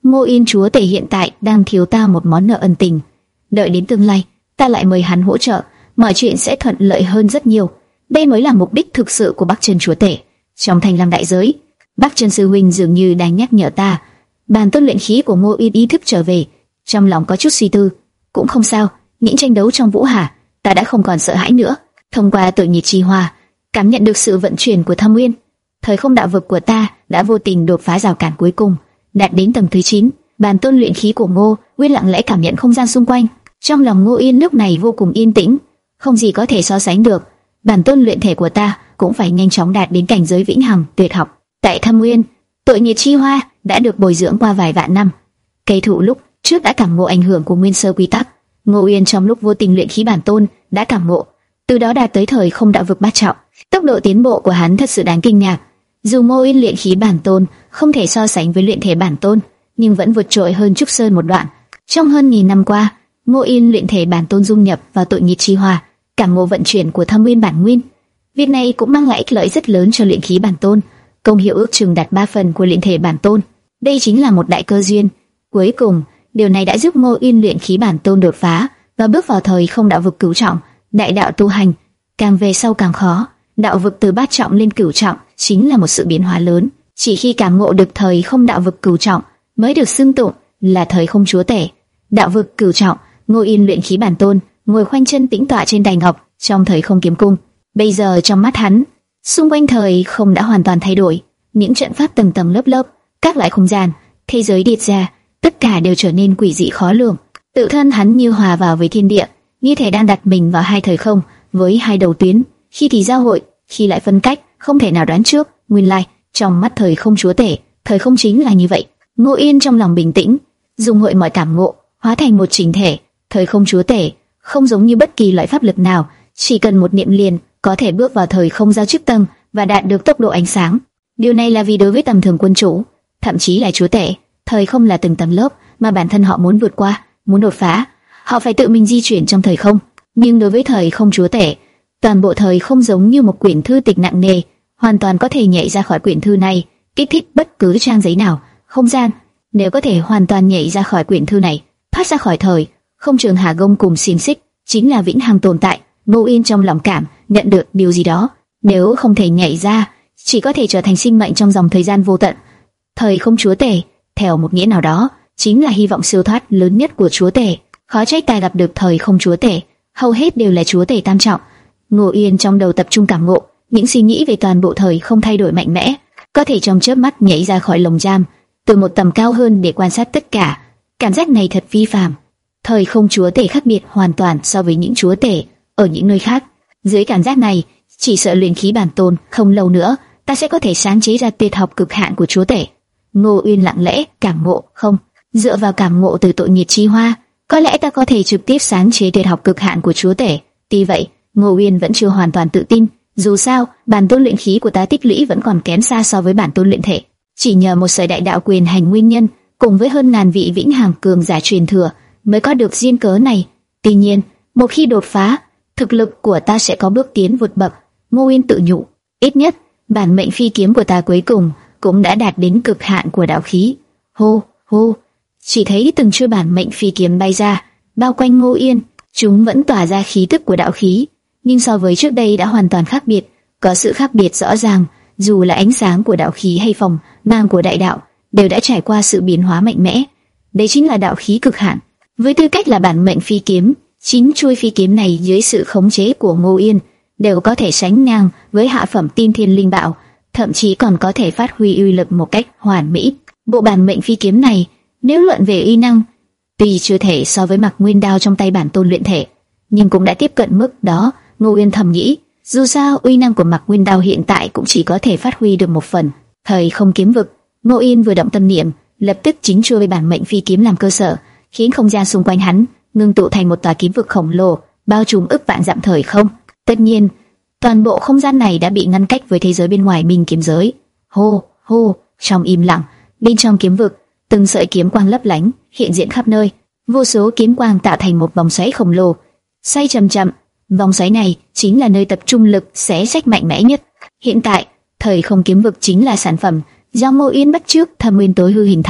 Ngô Yên chúa tể hiện tại đang thiếu ta một món nợ ân tình. Đợi đến tương lai, ta lại mời hắn hỗ trợ, mọi chuyện sẽ thuận lợi hơn rất nhiều. Đây mới là mục đích thực sự của Bắc Chân chúa tể. Trong Thanh Lam đại giới, Bắc Chân sư huynh dường như đang nhắc nhở ta. Bản tôn luyện khí của Ngô Yên ý thức trở về, trong lòng có chút suy tư. Cũng không sao, những tranh đấu trong Vũ Hà, ta đã không còn sợ hãi nữa. Thông qua tội nhiệt chi hoa, cảm nhận được sự vận chuyển của Thâm Nguyên, thời không đạo vực của ta đã vô tình đột phá rào cản cuối cùng, đạt đến tầng thứ chín. Bản tôn luyện khí của Ngô Nguyên lặng lẽ cảm nhận không gian xung quanh. Trong lòng Ngô Yên lúc này vô cùng yên tĩnh, không gì có thể so sánh được. Bản tôn luyện thể của ta cũng phải nhanh chóng đạt đến cảnh giới vĩnh hằng tuyệt học. Tại Thâm Nguyên, tội nhiệt chi hoa đã được bồi dưỡng qua vài vạn năm. Cây thụ lúc trước đã cảm ngộ ảnh hưởng của nguyên sơ quy tắc. Ngô Yên trong lúc vô tình luyện khí bản tôn đã cảm ngộ, từ đó đạt tới thời không đạo vực bát trọng. Tốc độ tiến bộ của hắn thật sự đáng kinh ngạc. Dù Ngô Yên luyện khí bản tôn không thể so sánh với luyện thể bản tôn, nhưng vẫn vượt trội hơn Trúc Sơn một đoạn. Trong hơn nghìn năm qua, Ngô Yên luyện thể bản tôn dung nhập vào tội nhiệt chi hoa, cảm ngộ vận chuyển của Thâm Nguyên bản nguyên. Việc này cũng mang lại ích lợi rất lớn cho luyện khí bản tôn, công hiệu ước chừng đạt ba phần của luyện thể bản tôn. Đây chính là một đại cơ duyên. Cuối cùng, điều này đã giúp Ngô Yên luyện khí bản tôn đột phá và bước vào thời không đạo vực cửu trọng. Đại đạo tu hành càng về sau càng khó, đạo vực từ bát trọng lên cửu trọng chính là một sự biến hóa lớn. Chỉ khi cảm ngộ được thời không đạo vực cửu trọng mới được xưng tụng là thời không chúa tể. Đạo vực cửu trọng, Ngô Yên luyện khí bản tôn ngồi khoanh chân tĩnh tọa trên đài ngọc trong thời không kiếm cung. Bây giờ trong mắt hắn, xung quanh thời không đã hoàn toàn thay đổi, những trận pháp tầng tầng lớp lớp, các loại không gian, thế giới điệt ra, tất cả đều trở nên quỷ dị khó lường. Tự thân hắn như hòa vào với thiên địa, như thể đang đặt mình vào hai thời không với hai đầu tuyến, khi thì giao hội, khi lại phân cách, không thể nào đoán trước. Nguyên lai, trong mắt thời không chúa tể, thời không chính là như vậy. Ngô Yên trong lòng bình tĩnh, dùng hội mọi cảm ngộ hóa thành một chỉnh thể. Thời không chúa tể không giống như bất kỳ loại pháp lực nào, chỉ cần một niệm liền có thể bước vào thời không giao chức tầng và đạt được tốc độ ánh sáng. Điều này là vì đối với tầm thường quân chủ, thậm chí là chúa tể, thời không là từng tầng lớp mà bản thân họ muốn vượt qua, muốn đột phá, họ phải tự mình di chuyển trong thời không. Nhưng đối với thời không chúa tể, toàn bộ thời không giống như một quyển thư tịch nặng nề, hoàn toàn có thể nhảy ra khỏi quyển thư này, kích thích bất cứ trang giấy nào, không gian. Nếu có thể hoàn toàn nhảy ra khỏi quyển thư này, thoát ra khỏi thời không trường hà gông cùng xiềng xích, chính là vĩnh hằng tồn tại. Ngô Yên trong lòng cảm nhận được điều gì đó. Nếu không thể nhảy ra, chỉ có thể trở thành sinh mệnh trong dòng thời gian vô tận. Thời không chúa tể, theo một nghĩa nào đó, chính là hy vọng siêu thoát lớn nhất của chúa tể. Khó trách ta gặp được thời không chúa tể, hầu hết đều là chúa tể tam trọng. Ngô Yên trong đầu tập trung cảm ngộ, những suy nghĩ về toàn bộ thời không thay đổi mạnh mẽ, có thể trong chớp mắt nhảy ra khỏi lồng giam, từ một tầm cao hơn để quan sát tất cả. Cảm giác này thật phi phàm. Thời không chúa tể khác biệt hoàn toàn so với những chúa tể ở những nơi khác. Dưới cảm giác này, chỉ sợ luyện khí bản tôn không lâu nữa, ta sẽ có thể sáng chế ra tuyệt học cực hạn của chúa tể. Ngô Uyên lặng lẽ cảm ngộ, không, dựa vào cảm ngộ từ tội nhiệt chi hoa, có lẽ ta có thể trực tiếp sáng chế tuyệt học cực hạn của chúa tể. Tuy vậy, Ngô Uyên vẫn chưa hoàn toàn tự tin. Dù sao, bản tôn luyện khí của ta tích lũy vẫn còn kém xa so với bản tôn luyện thể. Chỉ nhờ một sợi đại đạo quyền hành nguyên nhân, cùng với hơn ngàn vị vĩnh hằng cường giả truyền thừa, mới có được duyên cớ này. Tuy nhiên, một khi đột phá, thực lực của ta sẽ có bước tiến vượt bậc. Ngô Uyên tự nhủ, ít nhất bản mệnh phi kiếm của ta cuối cùng cũng đã đạt đến cực hạn của đạo khí. Hô hô, chỉ thấy từng chuôi bản mệnh phi kiếm bay ra, bao quanh Ngô Uyên, chúng vẫn tỏa ra khí tức của đạo khí, nhưng so với trước đây đã hoàn toàn khác biệt, có sự khác biệt rõ ràng. Dù là ánh sáng của đạo khí hay phòng mang của đại đạo, đều đã trải qua sự biến hóa mạnh mẽ. Đây chính là đạo khí cực hạn. Với tư cách là bản mệnh phi kiếm, chín chuôi phi kiếm này dưới sự khống chế của Ngô Uyên đều có thể sánh ngang với hạ phẩm tiên thiên linh bảo, thậm chí còn có thể phát huy uy lực một cách hoàn mỹ. Bộ bản mệnh phi kiếm này, nếu luận về uy năng, tuy chưa thể so với Mặc Nguyên đao trong tay bản tôn luyện thể, nhưng cũng đã tiếp cận mức đó. Ngô Uyên thầm nghĩ, dù sao uy năng của Mặc Nguyên đao hiện tại cũng chỉ có thể phát huy được một phần. Thời không kiếm vực, Ngô Uyên vừa động tâm niệm, lập tức chính chuôi bản mệnh phi kiếm làm cơ sở, khiến không gian xung quanh hắn ngưng tụ thành một tòa kiếm vực khổng lồ, bao trùm ức vạn dặm thời không. Tất nhiên, toàn bộ không gian này đã bị ngăn cách với thế giới bên ngoài minh kiếm giới. Hô hô, trong im lặng, bên trong kiếm vực, từng sợi kiếm quang lấp lánh hiện diện khắp nơi, vô số kiếm quang tạo thành một vòng xoáy khổng lồ, xoay chậm chậm. Vòng xoáy này chính là nơi tập trung lực xé rách mạnh mẽ nhất. Hiện tại, thời không kiếm vực chính là sản phẩm do Ngô Uyên bắt chước Thâm Nguyên tối hư hình thành.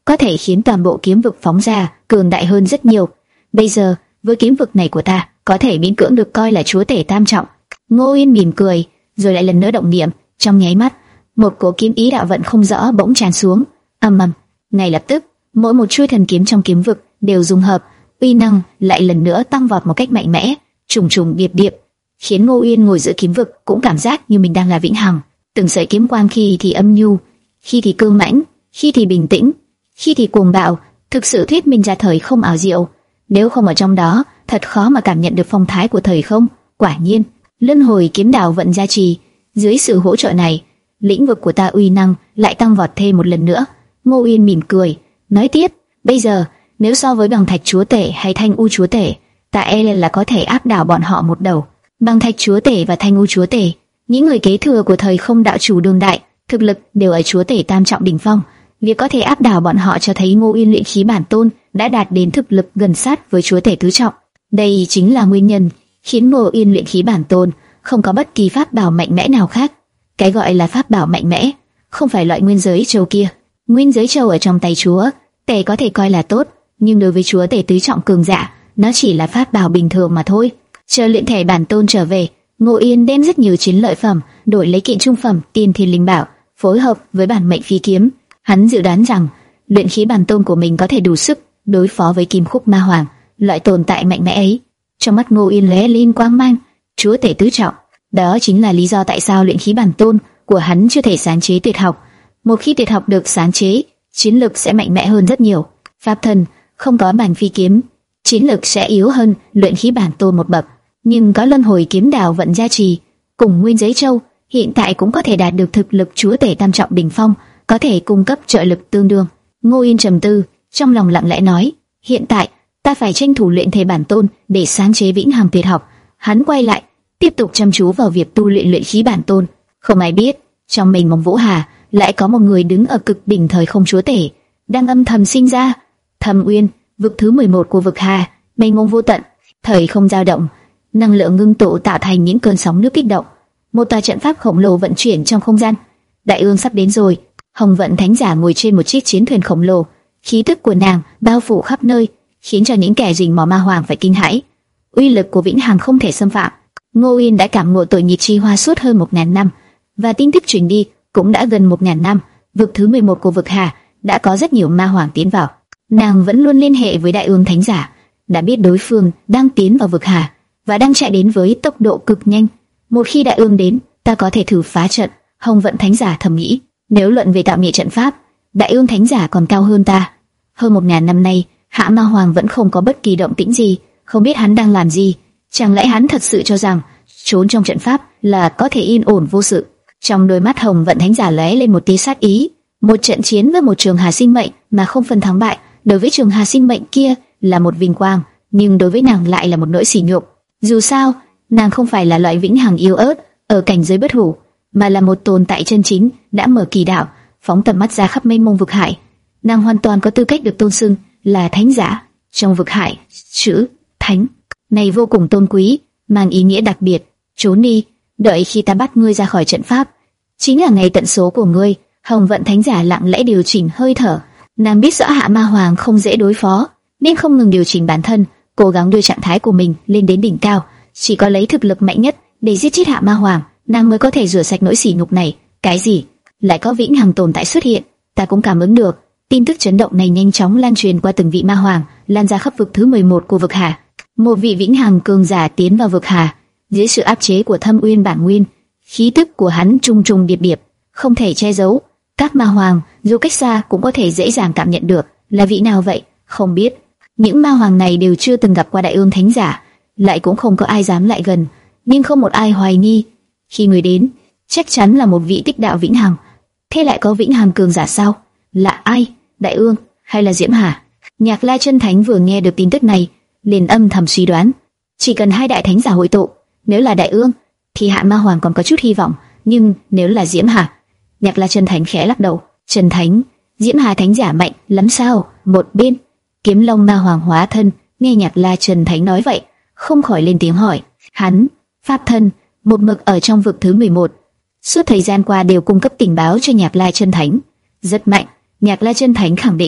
có thể khiến toàn bộ kiếm vực phóng ra cường đại hơn rất nhiều. Bây giờ, với kiếm vực này của ta, có thể miễn cưỡng được coi là chúa tể tam trọng. Ngô Uyên mỉm cười, rồi lại lần nữa động niệm, trong nháy mắt, một cỗ kiếm ý đạo vận không rõ bỗng tràn xuống. Ầm ầm, ngay lập tức, mỗi một chuôi thần kiếm trong kiếm vực đều dung hợp, uy năng lại lần nữa tăng vọt một cách mạnh mẽ, trùng trùng điệp điệp, khiến Ngô Uyên ngồi giữa kiếm vực cũng cảm giác như mình đang là vĩnh hằng. Từng sợi kiếm quang khi thì âm nhu, khi thì cương mãnh, khi thì bình tĩnh, khi thì cuồng bạo, thực sự thuyết minh ra thời không ảo diệu. Nếu không ở trong đó, thật khó mà cảm nhận được phong thái của thời không. Quả nhiên, luân hồi kiếm đạo vận gia trì, dưới sự hỗ trợ này, lĩnh vực của ta uy năng lại tăng vọt thêm một lần nữa. Ngô Uyên mỉm cười, nói tiếp, bây giờ nếu so với Bằng Thạch chúa tể hay Thanh U chúa tể, ta e là có thể áp đảo bọn họ một đầu. Bằng Thạch chúa tể và Thanh U chúa tể, những người kế thừa của thời không đạo chủ đương đại, thực lực đều ở chúa tể tam trọng đỉnh phong. Việc có thể áp đảo bọn họ cho thấy Ngô Uyên luyện khí bản tôn đã đạt đến thực lực gần sát với chúa tể tứ trọng. Đây chính là nguyên nhân khiến Ngô Uyên luyện khí bản tôn không có bất kỳ pháp bảo mạnh mẽ nào khác. Cái gọi là pháp bảo mạnh mẽ, không phải loại nguyên giới châu kia. Nguyên giới châu ở trong tay chúa tể có thể coi là tốt, nhưng đối với chúa tể tứ trọng cường giả, nó chỉ là pháp bảo bình thường mà thôi. Chờ luyện thể bản tôn trở về, Ngô Uyên đem rất nhiều chiến lợi phẩm đổi lấy kiện trung phẩm tiên thiên linh bảo, phối hợp với bản mệnh phi kiếm. Hắn dự đoán rằng luyện khí bản tôn của mình có thể đủ sức đối phó với Kim Khúc Ma Hoàng, loại tồn tại mạnh mẽ ấy. Trong mắt Ngô Uyên lóe lên quang mang, chúa tể tứ trọng. Đó chính là lý do tại sao luyện khí bản tôn của hắn chưa thể sáng chế tuyệt học. Một khi tuyệt học được sáng chế, chiến lực sẽ mạnh mẽ hơn rất nhiều. Pháp thần không có bản phi kiếm, chiến lực sẽ yếu hơn luyện khí bản tôn một bậc. Nhưng có luân hồi kiếm đạo vận gia trì cùng nguyên giới châu, hiện tại cũng có thể đạt được thực lực chúa tể tam trọng đỉnh phong, có thể cung cấp trợ lực tương đương. Ngô Uyên trầm tư, trong lòng lặng lẽ nói: hiện tại ta phải tranh thủ luyện thể bản tôn để sáng chế vĩnh hằng tuyệt học. Hắn quay lại, tiếp tục chăm chú vào việc tu luyện luyện khí bản tôn. Không ai biết, trong mình Mộng Vũ Hà lại có một người đứng ở cực đỉnh thời không chúa tể, đang âm thầm sinh ra. Thâm Uyên, vực thứ mười một của vực Hà, mênh mông vô tận, thời không dao động, năng lượng ngưng tụ tạo thành những cơn sóng nước kích động. Một tòa trận pháp khổng lồ vận chuyển trong không gian. Đại ương sắp đến rồi. Hồng Vận Thánh Giả ngồi trên một chiếc chiến thuyền khổng lồ, khí tức của nàng bao phủ khắp nơi, khiến cho những kẻ rình mò ma hoàng phải kinh hãi. Uy lực của vĩnh hằng không thể xâm phạm. Ngô Uyên đã cảm ngộ tội nghiệp chi hoa suốt hơn một ngàn năm, và tin tức truyền đi cũng đã gần một ngàn năm. Vực thứ mười một của vực Hà đã có rất nhiều ma hoàng tiến vào. Nàng vẫn luôn liên hệ với Đại Ương Thánh Giả, đã biết đối phương đang tiến vào vực Hà và đang chạy đến với tốc độ cực nhanh. Một khi Đại Ương đến, ta có thể thử phá trận. Hồng Vận Thánh Giả thầm nghĩ, nếu luận về tạo nghệ trận pháp, Đại Ương Thánh Giả còn cao hơn ta. Hơn một ngàn năm nay, Hạ Ma Hoàng vẫn không có bất kỳ động tĩnh gì, không biết hắn đang làm gì. Chẳng lẽ hắn thật sự cho rằng trốn trong trận pháp là có thể yên ổn vô sự? Trong đôi mắt Hồng Vận Thánh Giả lóe lên một tia sát ý. Một trận chiến với một Trường Hà sinh mệnh mà không phân thắng bại, đối với Trường Hà sinh mệnh kia là một vinh quang, nhưng đối với nàng lại là một nỗi sỉ nhục. Dù sao, nàng không phải là loại vĩnh hằng yếu ớt ở cảnh giới bất hủ, mà là một tồn tại chân chính đã mở kỳ đạo, phóng tầm mắt ra khắp mênh mông vực hải. Nàng hoàn toàn có tư cách được tôn xưng là thánh giả. Trong vực hải, chữ thánh này vô cùng tôn quý, mang ý nghĩa đặc biệt. Trốn đi, đợi khi ta bắt ngươi ra khỏi trận pháp, chính là ngày tận số của ngươi. Hồng Vận Thánh Giả lặng lẽ điều chỉnh hơi thở. Nàng biết rõ Hạ Ma Hoàng không dễ đối phó, nên không ngừng điều chỉnh bản thân, cố gắng đưa trạng thái của mình lên đến đỉnh cao. Chỉ có lấy thực lực mạnh nhất để giết chết Hạ Ma Hoàng, nàng mới có thể rửa sạch nỗi sỉ nhục này. Cái gì? Lại có vĩnh hằng tồn tại xuất hiện? Ta cũng cảm ứng được. Tin tức chấn động này nhanh chóng lan truyền qua từng vị ma hoàng, lan ra khắp vực thứ mười một của vực Hà. Một vị vĩnh hằng cường giả tiến vào vực Hà, dưới sự áp chế của Thâm Uyên bản nguyên, khí tức của hắn trùng trùng điệp điệp, không thể che giấu. Các ma hoàng dù cách xa cũng có thể dễ dàng cảm nhận được. Là vị nào vậy? Không biết. Những ma hoàng này đều chưa từng gặp qua Đại Ương Thánh Giả, lại cũng không có ai dám lại gần, nhưng không một ai hoài nghi. Khi người đến, chắc chắn là một vị tích đạo vĩnh hằng. Thế lại có vĩnh hằng cường giả sao? Là ai? Đại Ương hay là Diễm Hà? Nhạc La Chân Thánh vừa nghe được tin tức này, liền âm thầm suy đoán, chỉ cần hai đại thánh giả hội tụ, nếu là Đại Ương thì Hạ Ma Hoàng còn có chút hy vọng, nhưng nếu là Diễm Hà... Nhạc La Chân Thánh khẽ lắc đầu. Chân Thánh, Diễm Hà thánh giả mạnh lắm sao? Một bên, Kiếm Long Ma Hoàng hóa thân nghe Nhạc La Chân Thánh nói vậy, không khỏi lên tiếng hỏi. Hắn, pháp thân, một mực ở trong vực thứ mười một, suốt thời gian qua đều cung cấp tình báo cho Nhạc La Chân Thánh. Rất mạnh. Nhạc La Chân Thánh khẳng định.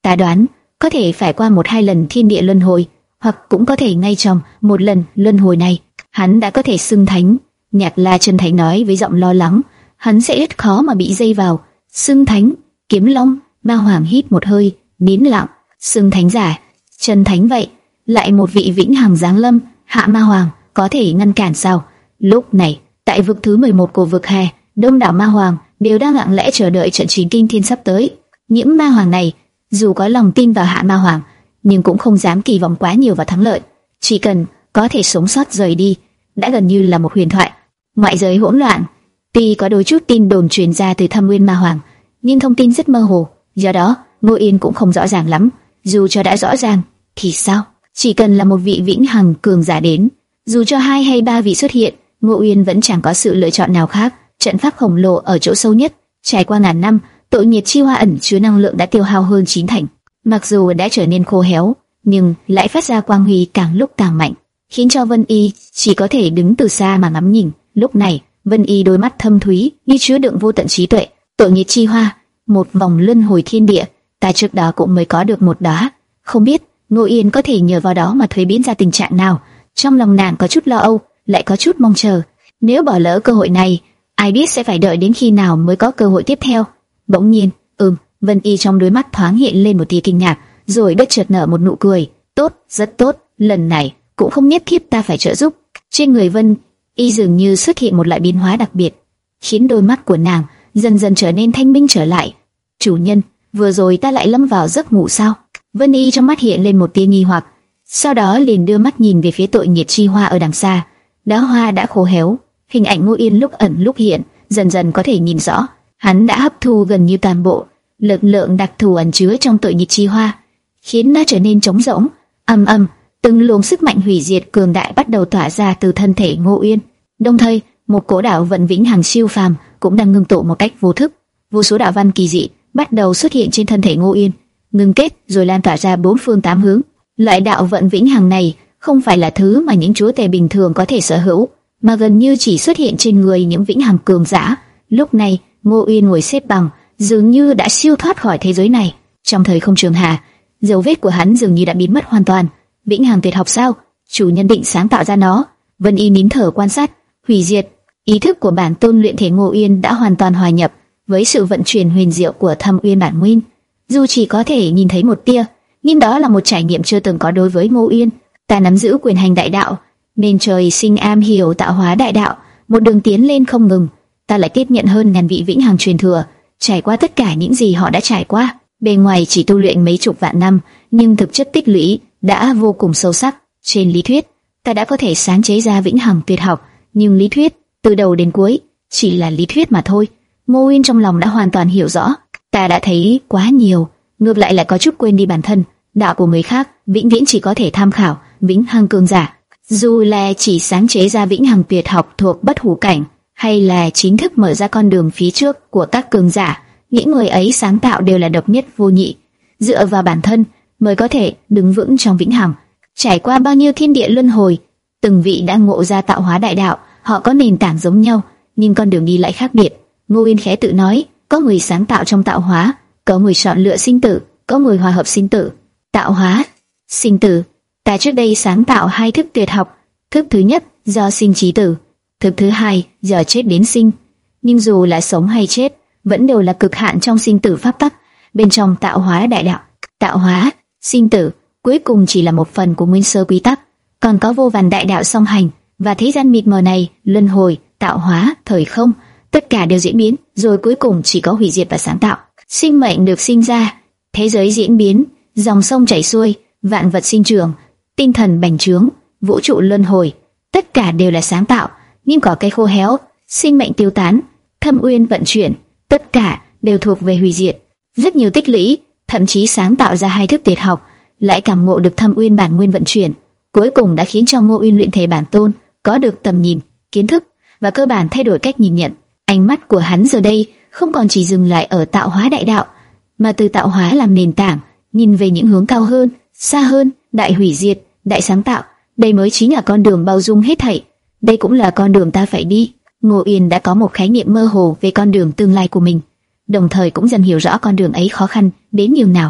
Ta đoán có thể phải qua một hai lần thiên địa luân hồi, hoặc cũng có thể ngay trong một lần luân hồi này, hắn đã có thể xưng thánh. Nhạc La chân thành nói với giọng lo lắng, hắn sẽ rất khó mà bị dây vào. Xưng thánh, Kiếm Long, Ma Hoàng hít một hơi, nín lặng. Xưng thánh giả, chân thánh vậy, lại một vị vĩnh hằng giáng lâm, hạ Ma Hoàng có thể ngăn cản sao? Lúc này, tại vực thứ mười một của vực hè, đông đảo Ma Hoàng đều đang lặng lẽ chờ đợi trận chiến kinh thiên sắp tới. Những Ma Hoàng này, dù có lòng tin vào hạ Ma Hoàng, nhưng cũng không dám kỳ vọng quá nhiều vào thắng lợi. Chỉ cần có thể sống sót rời đi, đã gần như là một huyền thoại. Ngoại giới hỗn loạn, tuy có đôi chút tin đồn truyền ra từ Thâm Nguyên Ma Hoàng, nhưng thông tin rất mơ hồ, do đó Ngô Yên cũng không rõ ràng lắm. Dù cho đã rõ ràng, thì sao? Chỉ cần là một vị vĩnh hằng cường giả đến, dù cho hai hay ba vị xuất hiện, Ngô Yên vẫn chẳng có sự lựa chọn nào khác. Trận pháp khổng lồ ở chỗ sâu nhất, trải qua ngàn năm, tội nghiệt chi hoa ẩn chứa năng lượng đã tiêu hao hơn chín thành. Mặc dù đã trở nên khô héo, nhưng lại phát ra quang huy càng lúc càng mạnh, khiến cho Vân Y chỉ có thể đứng từ xa mà ngắm nhìn. Lúc này, Vân Y đôi mắt thâm thúy như chứa đựng vô tận trí tuệ. Tội nghiệt chi hoa, một vòng luân hồi thiên địa, ta trước đó cũng mới có được một đóa, không biết Ngô Yên có thể nhờ vào đó mà thuế biến ra tình trạng nào. Trong lòng nàng có chút lo âu, lại có chút mong chờ. Nếu bỏ lỡ cơ hội này, ai biết sẽ phải đợi đến khi nào mới có cơ hội tiếp theo. Bỗng nhiên, ừm, Vân Y trong đôi mắt thoáng hiện lên một tia kinh ngạc, rồi bất chợt nở một nụ cười. Tốt, rất tốt, lần này cũng không nhất thiết ta phải trợ giúp. Trên người Vân Y dường như xuất hiện một loại biến hóa đặc biệt, khiến đôi mắt của nàng dần dần trở nên thanh minh trở lại. Chủ nhân, vừa rồi ta lại lâm vào giấc ngủ sao? Vân Y trong mắt hiện lên một tia nghi hoặc, sau đó liền đưa mắt nhìn về phía tội nghiệt chi hoa ở đằng xa. Đóa hoa đã khô héo, hình ảnh Ngô Yên lúc ẩn lúc hiện, dần dần có thể nhìn rõ. Hắn đã hấp thu gần như toàn bộ lực lượng đặc thù ẩn chứa trong tội nghiệt chi hoa, khiến nó trở nên trống rỗng. Ầm ầm, từng luồng sức mạnh hủy diệt cường đại bắt đầu tỏa ra từ thân thể Ngô Yên. Đồng thời, một cỗ đạo vận vĩnh hằng siêu phàm cũng đang ngưng tụ một cách vô thức. Vô số đạo văn kỳ dị bắt đầu xuất hiện trên thân thể Ngô Yên, ngưng kết rồi lan tỏa ra bốn phương tám hướng. Loại đạo vận vĩnh hằng này không phải là thứ mà những chúa tể bình thường có thể sở hữu, mà gần như chỉ xuất hiện trên người những vĩnh hằng cường giả. Lúc này, Ngô Yên ngồi xếp bằng, dường như đã siêu thoát khỏi thế giới này. Trong thời không trường hà, dấu vết của hắn dường như đã biến mất hoàn toàn. Vĩnh hằng tuyệt học sao? Chủ nhân định sáng tạo ra nó. Vân Y nín thở quan sát, hủy diệt. Ý thức của bản tôn luyện thể Ngô Yên đã hoàn toàn hòa nhập với sự vận chuyển huyền diệu của Thâm Uyên bản nguyên. Dù chỉ có thể nhìn thấy một tia, nhưng đó là một trải nghiệm chưa từng có đối với Ngô Yên. Ta nắm giữ quyền hành đại đạo, nên trời sinh am hiểu tạo hóa đại đạo, một đường tiến lên không ngừng. Ta lại tiếp nhận hơn ngàn vị vĩnh hằng truyền thừa, trải qua tất cả những gì họ đã trải qua. Bề ngoài chỉ tu luyện mấy chục vạn năm, nhưng thực chất tích lũy đã vô cùng sâu sắc. Trên lý thuyết, ta đã có thể sáng chế ra vĩnh hằng tuyệt học, nhưng lý thuyết từ đầu đến cuối chỉ là lý thuyết mà thôi. Ngô Yên trong lòng đã hoàn toàn hiểu rõ, ta đã thấy quá nhiều, ngược lại lại có chút quên đi bản thân. Đạo của người khác vĩnh viễn chỉ có thể tham khảo vĩnh hằng cường giả, dù là chỉ sáng chế ra vĩnh hằng tuyệt học thuộc bất hủ cảnh, hay là chính thức mở ra con đường phía trước của các cường giả. Những người ấy sáng tạo đều là độc nhất vô nhị, dựa vào bản thân mới có thể đứng vững trong vĩnh hằng. Trải qua bao nhiêu thiên địa luân hồi, từng vị đã ngộ ra tạo hóa đại đạo. Họ có nền tảng giống nhau, nhưng con đường đi lại khác biệt. Ngô Yên khẽ tự nói, có người sáng tạo trong tạo hóa, có người chọn lựa sinh tử, có người hòa hợp sinh tử. Tạo hóa, sinh tử. Ta trước đây sáng tạo hai thức tuyệt học. Thức thứ nhất do sinh chí tử, thức thứ hai do chết đến sinh. Nhưng dù là sống hay chết, vẫn đều là cực hạn trong sinh tử pháp tắc, bên trong tạo hóa đại đạo. Tạo hóa, sinh tử, cuối cùng chỉ là một phần của nguyên sơ quy tắc, còn có vô vàn đại đạo song hành. Và thế gian mịt mờ này, luân hồi, tạo hóa, thời không, tất cả đều diễn biến, rồi cuối cùng chỉ có hủy diệt và sáng tạo. Sinh mệnh được sinh ra, thế giới diễn biến, dòng sông chảy xuôi, vạn vật sinh trưởng, tinh thần bành trướng, vũ trụ luân hồi, tất cả đều là sáng tạo. Nhưng cỏ cây khô héo, sinh mệnh tiêu tán, thâm uyên vận chuyển, tất cả đều thuộc về hủy diệt. Rất nhiều tích lũy, thậm chí sáng tạo ra hai thức tuyệt học, lại cảm ngộ được thâm uyên bản nguyên vận chuyển, cuối cùng đã khiến cho Ngô Uyên luyện thể bản tôn có được tầm nhìn, kiến thức và cơ bản thay đổi cách nhìn nhận. Ánh mắt của hắn giờ đây không còn chỉ dừng lại ở tạo hóa đại đạo, mà từ tạo hóa làm nền tảng, nhìn về những hướng cao hơn, xa hơn, đại hủy diệt, đại sáng tạo. Đây mới chính là con đường bao dung hết thảy. Đây cũng là con đường ta phải đi. Ngô Uyên đã có một khái niệm mơ hồ về con đường tương lai của mình, đồng thời cũng dần hiểu rõ con đường ấy khó khăn đến nhường nào.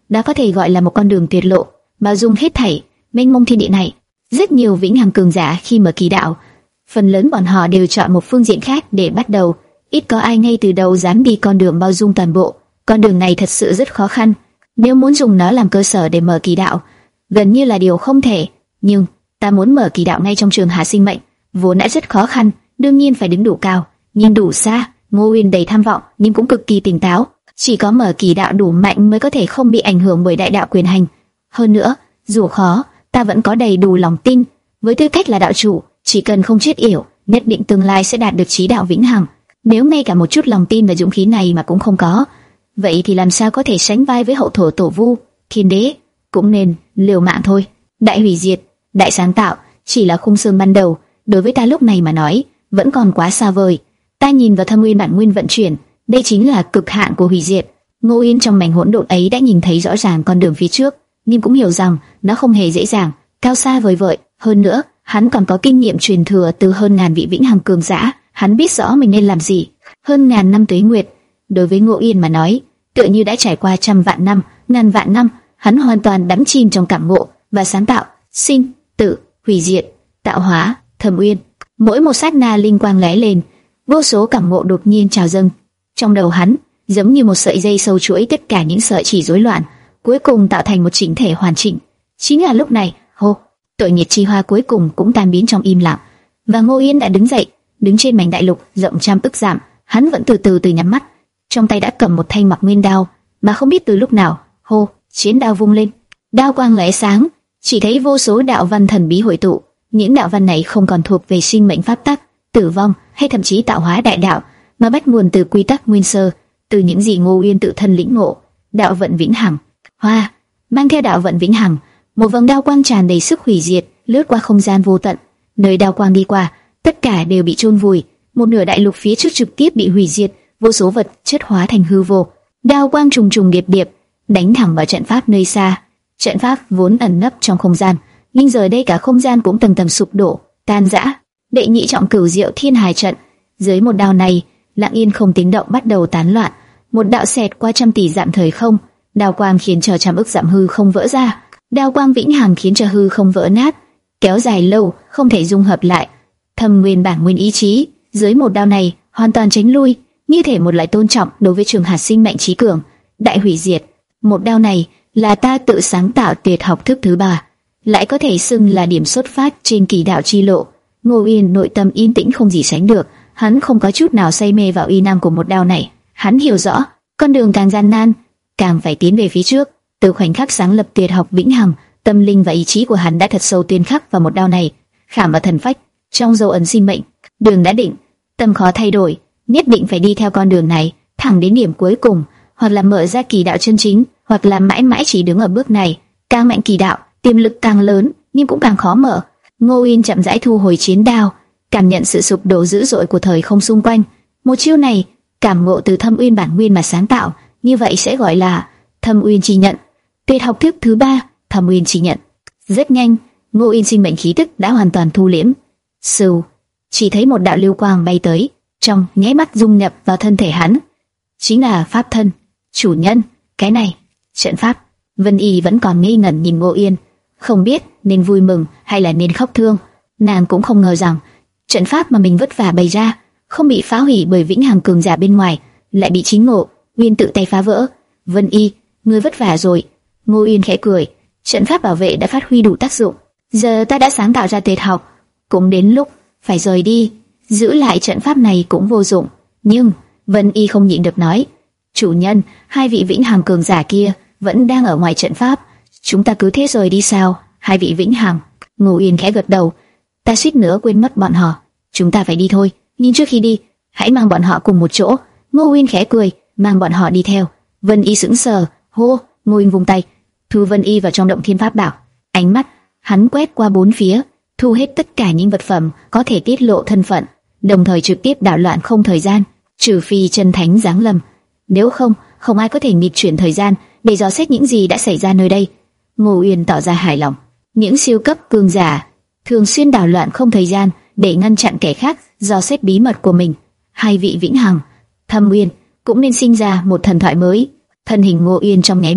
đã có thể gọi là một con đường tuyệt lộ, bao dung hết thảy, mênh mông thiên địa này. Rất nhiều vĩnh hằng cường giả khi mở kỳ đạo, phần lớn bọn họ đều chọn một phương diện khác để bắt đầu, ít có ai ngay từ đầu dám đi con đường bao dung toàn bộ. Con đường này thật sự rất khó khăn, nếu muốn dùng nó làm cơ sở để mở kỳ đạo, gần như là điều không thể. Nhưng ta muốn mở kỳ đạo ngay trong trường hạ sinh mệnh, vốn đã rất khó khăn, đương nhiên phải đứng đủ cao, nhìn đủ xa. Ngô Uyên đầy tham vọng nhưng cũng cực kỳ tỉnh táo, chỉ có mở kỳ đạo đủ mạnh mới có thể không bị ảnh hưởng bởi đại đạo quyền hành. Hơn nữa, dù khó, ta vẫn có đầy đủ lòng tin, với tư cách là đạo chủ, chỉ cần không chết yểu, nhất định tương lai sẽ đạt được chí đạo vĩnh hằng. Nếu ngay cả một chút lòng tin và dũng khí này mà cũng không có, vậy thì làm sao có thể sánh vai với hậu thổ tổ vu, thiên đế? Cũng nên liều mạng thôi. Đại hủy diệt, đại sáng tạo chỉ là khung xương ban đầu, đối với ta lúc này mà nói vẫn còn quá xa vời. Ta nhìn vào thâm uyên bản nguyên vận chuyển, đây chính là cực hạn của hủy diệt. Ngô Uyên trong mảnh hỗn độn ấy đã nhìn thấy rõ ràng con đường phía trước, nhưng cũng hiểu rằng nó không hề dễ dàng, cao xa vời vợi. Hơn nữa, hắn còn có kinh nghiệm truyền thừa từ hơn ngàn vị vĩnh hằng cường giả, hắn biết rõ mình nên làm gì. Hơn ngàn năm tuế nguyệt, đối với Ngô Uyên mà nói, tựa như đã trải qua trăm vạn năm, ngàn vạn năm. Hắn hoàn toàn đắm chìm trong cảm ngộ và sáng tạo, sinh, tử, hủy diệt, tạo hóa, thâm uyên. Mỗi một sát na linh quang lóe lên, vô số cảm ngộ đột nhiên trào dâng trong đầu hắn, giống như một sợi dây sâu chuỗi tất cả những sợi chỉ rối loạn, cuối cùng tạo thành một chỉnh thể hoàn chỉnh. Chính là lúc này, hô, tội nghiệt chi hoa cuối cùng cũng tan biến trong im lặng, và Ngô Uyên đã đứng dậy, đứng trên mảnh đại lục rộng trăm ức dặm. Hắn vẫn từ từ từ nhắm mắt, trong tay đã cầm một thanh mặc nguyên đao, mà không biết từ lúc nào, hô, chiến đao vung lên, đao quang lóe sáng, chỉ thấy vô số đạo văn thần bí hội tụ. Những đạo văn này không còn thuộc về sinh mệnh pháp tắc, tử vong hay thậm chí tạo hóa đại đạo, mà bắt nguồn từ quy tắc nguyên sơ, từ những gì Ngô Uyên tự thân lĩnh ngộ. Đạo vận vĩnh hằng, hoa, mang theo đạo vận vĩnh hằng, một vầng đao quang tràn đầy sức hủy diệt lướt qua không gian vô tận. Nơi đao quang đi qua, tất cả đều bị chôn vùi. Một nửa đại lục phía trước trực tiếp bị hủy diệt, vô số vật chất hóa thành hư vô. Đao quang trùng trùng điệp điệp đánh thẳng vào trận pháp nơi xa. Trận pháp vốn ẩn nấp trong không gian, nhưng giờ đây cả không gian cũng tầng tầng sụp đổ, tan rã. Đệ nhị trọng cửu diệu thiên hài trận, dưới một đao này, lặng yên không tiếng động bắt đầu tán loạn. Một đạo xẹt qua trăm tỷ dặm thời không, đao quang khiến cho trăm ức dặm hư không vỡ ra. Đao quang vĩnh hằng khiến cho hư không vỡ nát, kéo dài lâu không thể dung hợp lại. Thâm nguyên bản nguyên ý chí, dưới một đao này hoàn toàn tránh lui, như thể một loại tôn trọng đối với trường hạt sinh mệnh trí cường. Đại hủy diệt, một đao này là ta tự sáng tạo tuyệt học thức thứ ba, lại có thể xưng là điểm xuất phát trên kỳ đạo chi lộ. Ngô Uyên nội tâm yên tĩnh không gì sánh được, hắn không có chút nào say mê vào uy năng của một đao này. Hắn hiểu rõ, con đường càng gian nan, càng phải tiến về phía trước. Từ khoảnh khắc sáng lập tuyệt học vĩnh hằng, tâm linh và ý chí của hắn đã thật sâu tuyên khắc vào một đao này, khảm vào thần phách, trong dấu ấn sinh mệnh. Đường đã định, tâm khó thay đổi, nhất định phải đi theo con đường này, thẳng đến điểm cuối cùng, hoặc là mở ra kỳ đạo chân chính, hoặc là mãi mãi chỉ đứng ở bước này. Càng mạnh kỳ đạo, tiềm lực càng lớn, nhưng cũng càng khó mở. Ngô Uyên chậm rãi thu hồi chiến đao, cảm nhận sự sụp đổ dữ dội của thời không xung quanh. Một chiêu này, cảm ngộ từ thâm uyên bản nguyên mà sáng tạo, như vậy sẽ gọi là thâm uyên chi nhận. Tuyệt học thức thứ ba, thâm uyên chi nhận. Rất nhanh, Ngô Uyên sinh mệnh khí tức đã hoàn toàn thu liễm. Sưu, chỉ thấy một đạo lưu quang bay tới, trong nháy mắt dung nhập vào thân thể hắn. Chính là pháp thân. Chủ nhân, cái này, trận pháp. Vân Y vẫn còn nghi ngẩn nhìn Ngô Uyên, không biết nên vui mừng hay là nên khóc thương. Nàng cũng không ngờ rằng trận pháp mà mình vất vả bày ra không bị phá hủy bởi vĩnh hằng cường giả bên ngoài, lại bị chính Ngô Uyên tự tay phá vỡ. Vân Y, ngươi vất vả rồi. Ngô Uyên khẽ cười, trận pháp bảo vệ đã phát huy đủ tác dụng. Giờ ta đã sáng tạo ra tuyệt học, cũng đến lúc phải rời đi. Giữ lại trận pháp này cũng vô dụng. Nhưng Vân Y không nhịn được nói, chủ nhân, hai vị vĩnh hằng cường giả kia vẫn đang ở ngoài trận pháp, chúng ta cứ thế rời đi sao? Hai vị vĩnh hằng. Ngô Uyên khẽ gật đầu, ta suýt nữa quên mất bọn họ. Chúng ta phải đi thôi, nhưng trước khi đi, hãy mang bọn họ cùng một chỗ. Ngô Uyên khẽ cười, mang bọn họ đi theo. Vân Y sững sờ, hô. Ngô Uyên vung tay, thu Vân Y vào trong động thiên pháp bảo. Ánh mắt hắn quét qua bốn phía, thu hết tất cả những vật phẩm có thể tiết lộ thân phận, đồng thời trực tiếp đảo loạn không thời gian, trừ phi chân thánh giáng lâm. Nếu không, không ai có thể nghịch chuyển thời gian để dò xét những gì đã xảy ra nơi đây. Ngô Uyên tỏ ra hài lòng. Những siêu cấp cường giả thường xuyên đảo loạn không thời gian để ngăn chặn kẻ khác dò xét bí mật của mình. Hai vị vĩnh hằng, Thâm Uyên cũng nên sinh ra một thần thoại mới. Thân hình Ngô Uyên trong nháy mắt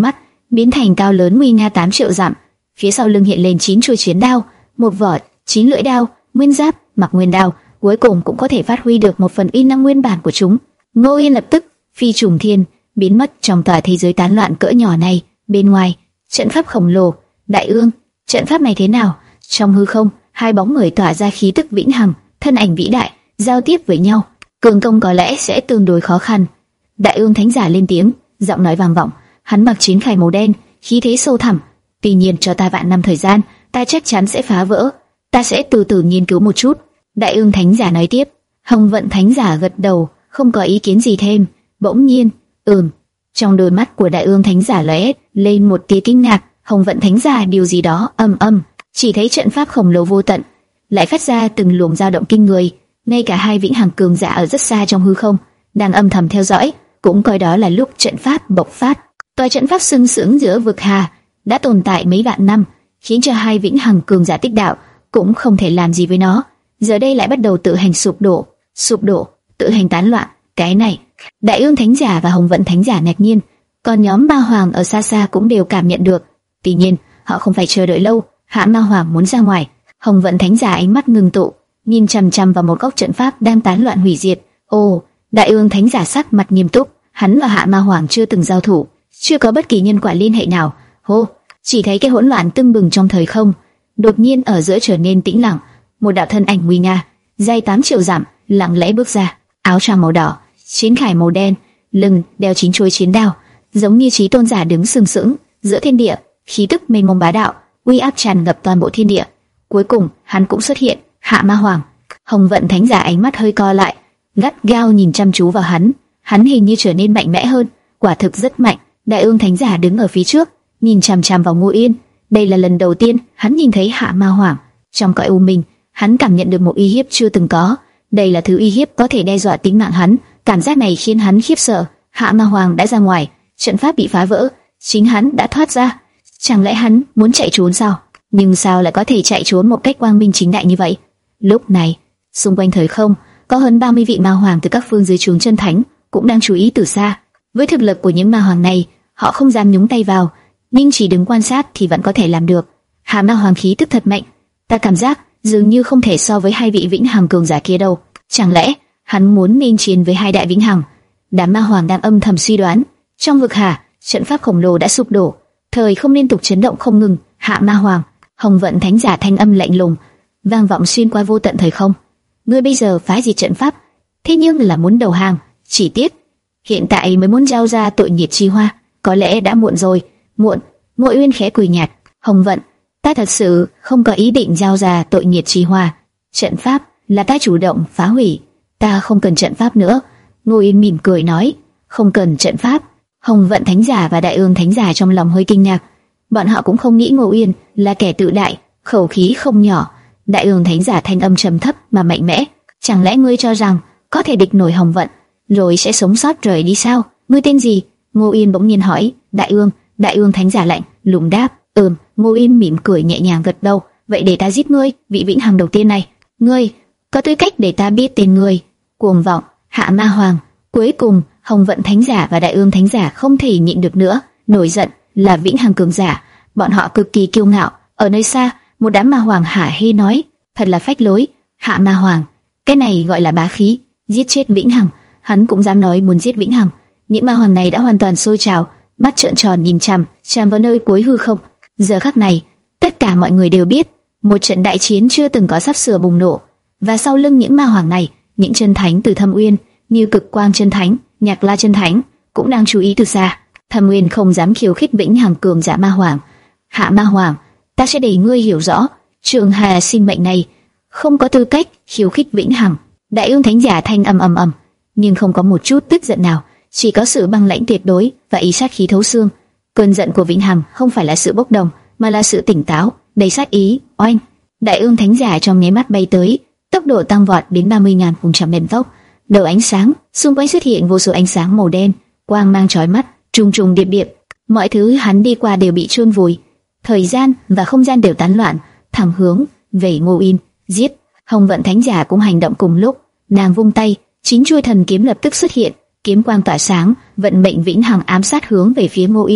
biến thành cao lớn nguy nga tám triệu dặm. Phía sau lưng hiện lên chín chuôi chiến đao, một vỏ, chín lưỡi đao, nguyên giáp, mặc nguyên đao, cuối cùng cũng có thể phát huy được một phần uy năng nguyên bản của chúng. Ngô Yên lập tức phi trùng thiên, biến mất trong tòa thế giới tán loạn cỡ nhỏ này. Bên ngoài, trận pháp khổng lồ. Đại Ương, trận pháp này thế nào? Trong hư không, hai bóng người tỏa ra khí tức vĩnh hằng, thân ảnh vĩ đại, giao tiếp với nhau. Cường công có lẽ sẽ tương đối khó khăn. Đại Ương Thánh Giả lên tiếng, giọng nói vang vọng. Hắn mặc chiến khải màu đen, khí thế sâu thẳm. Tuy nhiên cho ta vạn năm thời gian, ta chắc chắn sẽ phá vỡ. Ta sẽ từ từ nghiên cứu một chút. Đại Ương Thánh Giả nói tiếp. Hồng Vận Thánh Giả gật đầu, không có ý kiến gì thêm. Bỗng nhiên, ừm, trong đôi mắt của Đại Ương Thánh Giả lóe lên một tia kinh ngạc. Hồng Vận Thánh Giả điều gì đó âm âm, chỉ thấy trận pháp khổng lồ vô tận lại phát ra từng luồng dao động kinh người. Ngay cả hai vĩnh hằng cường giả ở rất xa trong hư không đang âm thầm theo dõi, cũng coi đó là lúc trận pháp bộc phát. Tòa trận pháp sừng sững giữa vực hà đã tồn tại mấy vạn năm, khiến cho hai vĩnh hằng cường giả tích đạo cũng không thể làm gì với nó. Giờ đây lại bắt đầu tự hành sụp đổ, sụp đổ, tự hành tán loạn. Cái này, Đại Ương Thánh Giả và Hồng Vận Thánh Giả ngạc nhiên, còn nhóm Ma Hoàng ở xa xa cũng đều cảm nhận được. Tuy nhiên, họ không phải chờ đợi lâu, Hạ Ma Hoàng muốn ra ngoài. Hồng Vận Thánh Giả ánh mắt ngưng tụ, nhìn chằm chằm vào một góc trận pháp đang tán loạn hủy diệt. Ồ, Đại Ương Thánh Giả sắc mặt nghiêm túc, hắn và Hạ Ma Hoàng chưa từng giao thủ, chưa có bất kỳ nhân quả liên hệ nào. Hô, chỉ thấy cái hỗn loạn tưng bừng trong thời không, đột nhiên ở giữa trở nên tĩnh lặng. Một đạo thân ảnh nguy nga, dài tám triệu dặm, lặng lẽ bước ra, áo choàng màu đỏ, chiến khải màu đen, lưng đeo chín chuôi chiến đao, giống như Chí Tôn giả đứng sừng sững giữa thiên địa, khí tức mênh mông bá đạo, uy áp tràn ngập toàn bộ thiên địa. Cuối cùng, hắn cũng xuất hiện, Hạ Ma Hoàng. Hồng Vận Thánh Giả ánh mắt hơi co lại, gắt gao nhìn chăm chú vào hắn. Hắn hình như trở nên mạnh mẽ hơn, quả thực rất mạnh. Đại Ương Thánh Giả đứng ở phía trước, nhìn chằm chằm vào Ngô Yên. Đây là lần đầu tiên hắn nhìn thấy Hạ Ma Hoàng. Trong cõi u minh, hắn cảm nhận được một uy hiếp chưa từng có. Đây là thứ uy hiếp có thể đe dọa tính mạng hắn. Cảm giác này khiến hắn khiếp sợ. Hạ Ma Hoàng đã ra ngoài, trận pháp bị phá vỡ, chính hắn đã thoát ra. Chẳng lẽ hắn muốn chạy trốn sao? Nhưng sao lại có thể chạy trốn một cách quang minh chính đại như vậy? Lúc này, xung quanh thời không, có hơn ba mươi vị ma hoàng từ các phương dưới trướng chân thánh cũng đang chú ý từ xa. Với thực lực của những ma hoàng này, họ không dám nhúng tay vào, nhưng chỉ đứng quan sát thì vẫn có thể làm được. Hạ Ma Hoàng khí tức thật mạnh, ta cảm giác dường như không thể so với hai vị vĩnh hằng cường giả kia đâu. Chẳng lẽ hắn muốn nên chiến với hai đại vĩnh hằng? Đám ma hoàng đang âm thầm suy đoán. Trong vực hà, trận pháp khổng lồ đã sụp đổ, thời không liên tục chấn động không ngừng. Hạ Ma Hoàng, Hồng Vận Thánh Giả thanh âm lạnh lùng vang vọng xuyên qua vô tận thời không. Ngươi bây giờ phá diệt trận pháp, thế nhưng là muốn đầu hàng. Chỉ tiếc hiện tại mới muốn giao ra tội nghiệt chi hoa, có lẽ đã muộn rồi. Muộn. Ngô Uyên khẽ cười nhạt. Hồng Vận, ta thật sự không có ý định giao ra tội nghiệt chi hoa. Trận pháp là ta chủ động phá hủy, ta không cần trận pháp nữa. Ngô Uyên mỉm cười nói, không cần trận pháp. Hồng Vận Thánh Giả và Đại Ương Thánh Giả trong lòng hơi kinh ngạc. Bọn họ cũng không nghĩ Ngô Uyên là kẻ tự đại, khẩu khí không nhỏ. Đại Ương Thánh Giả thanh âm trầm thấp mà mạnh mẽ, chẳng lẽ ngươi cho rằng có thể địch nổi Hồng Vận rồi sẽ sống sót rời đi sao? Ngươi tên gì? Ngô Uyên bỗng nhiên hỏi. Đại Ương. Đại Ương Thánh Giả lạnh lùng đáp. Ừm. Ngô Uyên mỉm cười nhẹ nhàng gật đầu. Vậy để ta giết ngươi, vị vĩnh hằng đầu tiên này. Ngươi có tư cách để ta biết tên ngươi? Cuồng vọng. Hạ Ma Hoàng. Cuối cùng, Hồng Vận Thánh Giả và Đại Ương Thánh Giả không thể nhịn được nữa, nổi giận. Là vĩnh hằng cường giả, bọn họ cực kỳ kiêu ngạo. Ở nơi xa, một đám ma hoàng hả hê nói, thật là phách lối. Hạ Ma Hoàng, cái này gọi là bá khí, giết chết vĩnh hằng, hắn cũng dám nói muốn giết vĩnh hằng. Những ma hoàng này đã hoàn toàn sôi trào, mắt trợn tròn nhìn chằm chằm vào nơi cuối hư không. Giờ khắc này, tất cả mọi người đều biết, một trận đại chiến chưa từng có sắp sửa bùng nổ. Và sau lưng những ma hoàng này, những chân thánh từ Thâm Uyên, như Cực Quang chân thánh, Nhạc La chân thánh, cũng đang chú ý từ xa. Thâm Uyên không dám khiêu khích vĩnh hằng cường giả ma hoàng. Hạ Ma Hoàng, ta sẽ để ngươi hiểu rõ, Trường Hà sinh mệnh này không có tư cách khiêu khích vĩnh hằng. Đại Ương Thánh Giả thanh âm ầm ầm, nhưng không có một chút tức giận nào, chỉ có sự băng lãnh tuyệt đối và ý sát khí thấu xương. Cơn giận của vĩnh hằng không phải là sự bốc đồng, mà là sự tỉnh táo, đầy sát ý. Oanh! Đại Ương Thánh Giả trong nháy mắt bay tới, tốc độ tăng vọt đến ba mươi nghìn phần trăm mét tốc. Đầu ánh sáng, xung quanh xuất hiện vô số ánh sáng màu đen, quang mang chói mắt, trùng trùng điệp điệp. Mọi thứ hắn đi qua đều bị chôn vùi, thời gian và không gian đều tán loạn, thẳng hướng về Ngô Uyên. Giết! Hồng Vận Thánh Giả cũng hành động cùng lúc, nàng vung tay, chín chuôi thần kiếm lập tức xuất hiện, kiếm quang tỏa sáng, vận mệnh vĩnh hằng ám sát hướng về phía Ngô Uyên.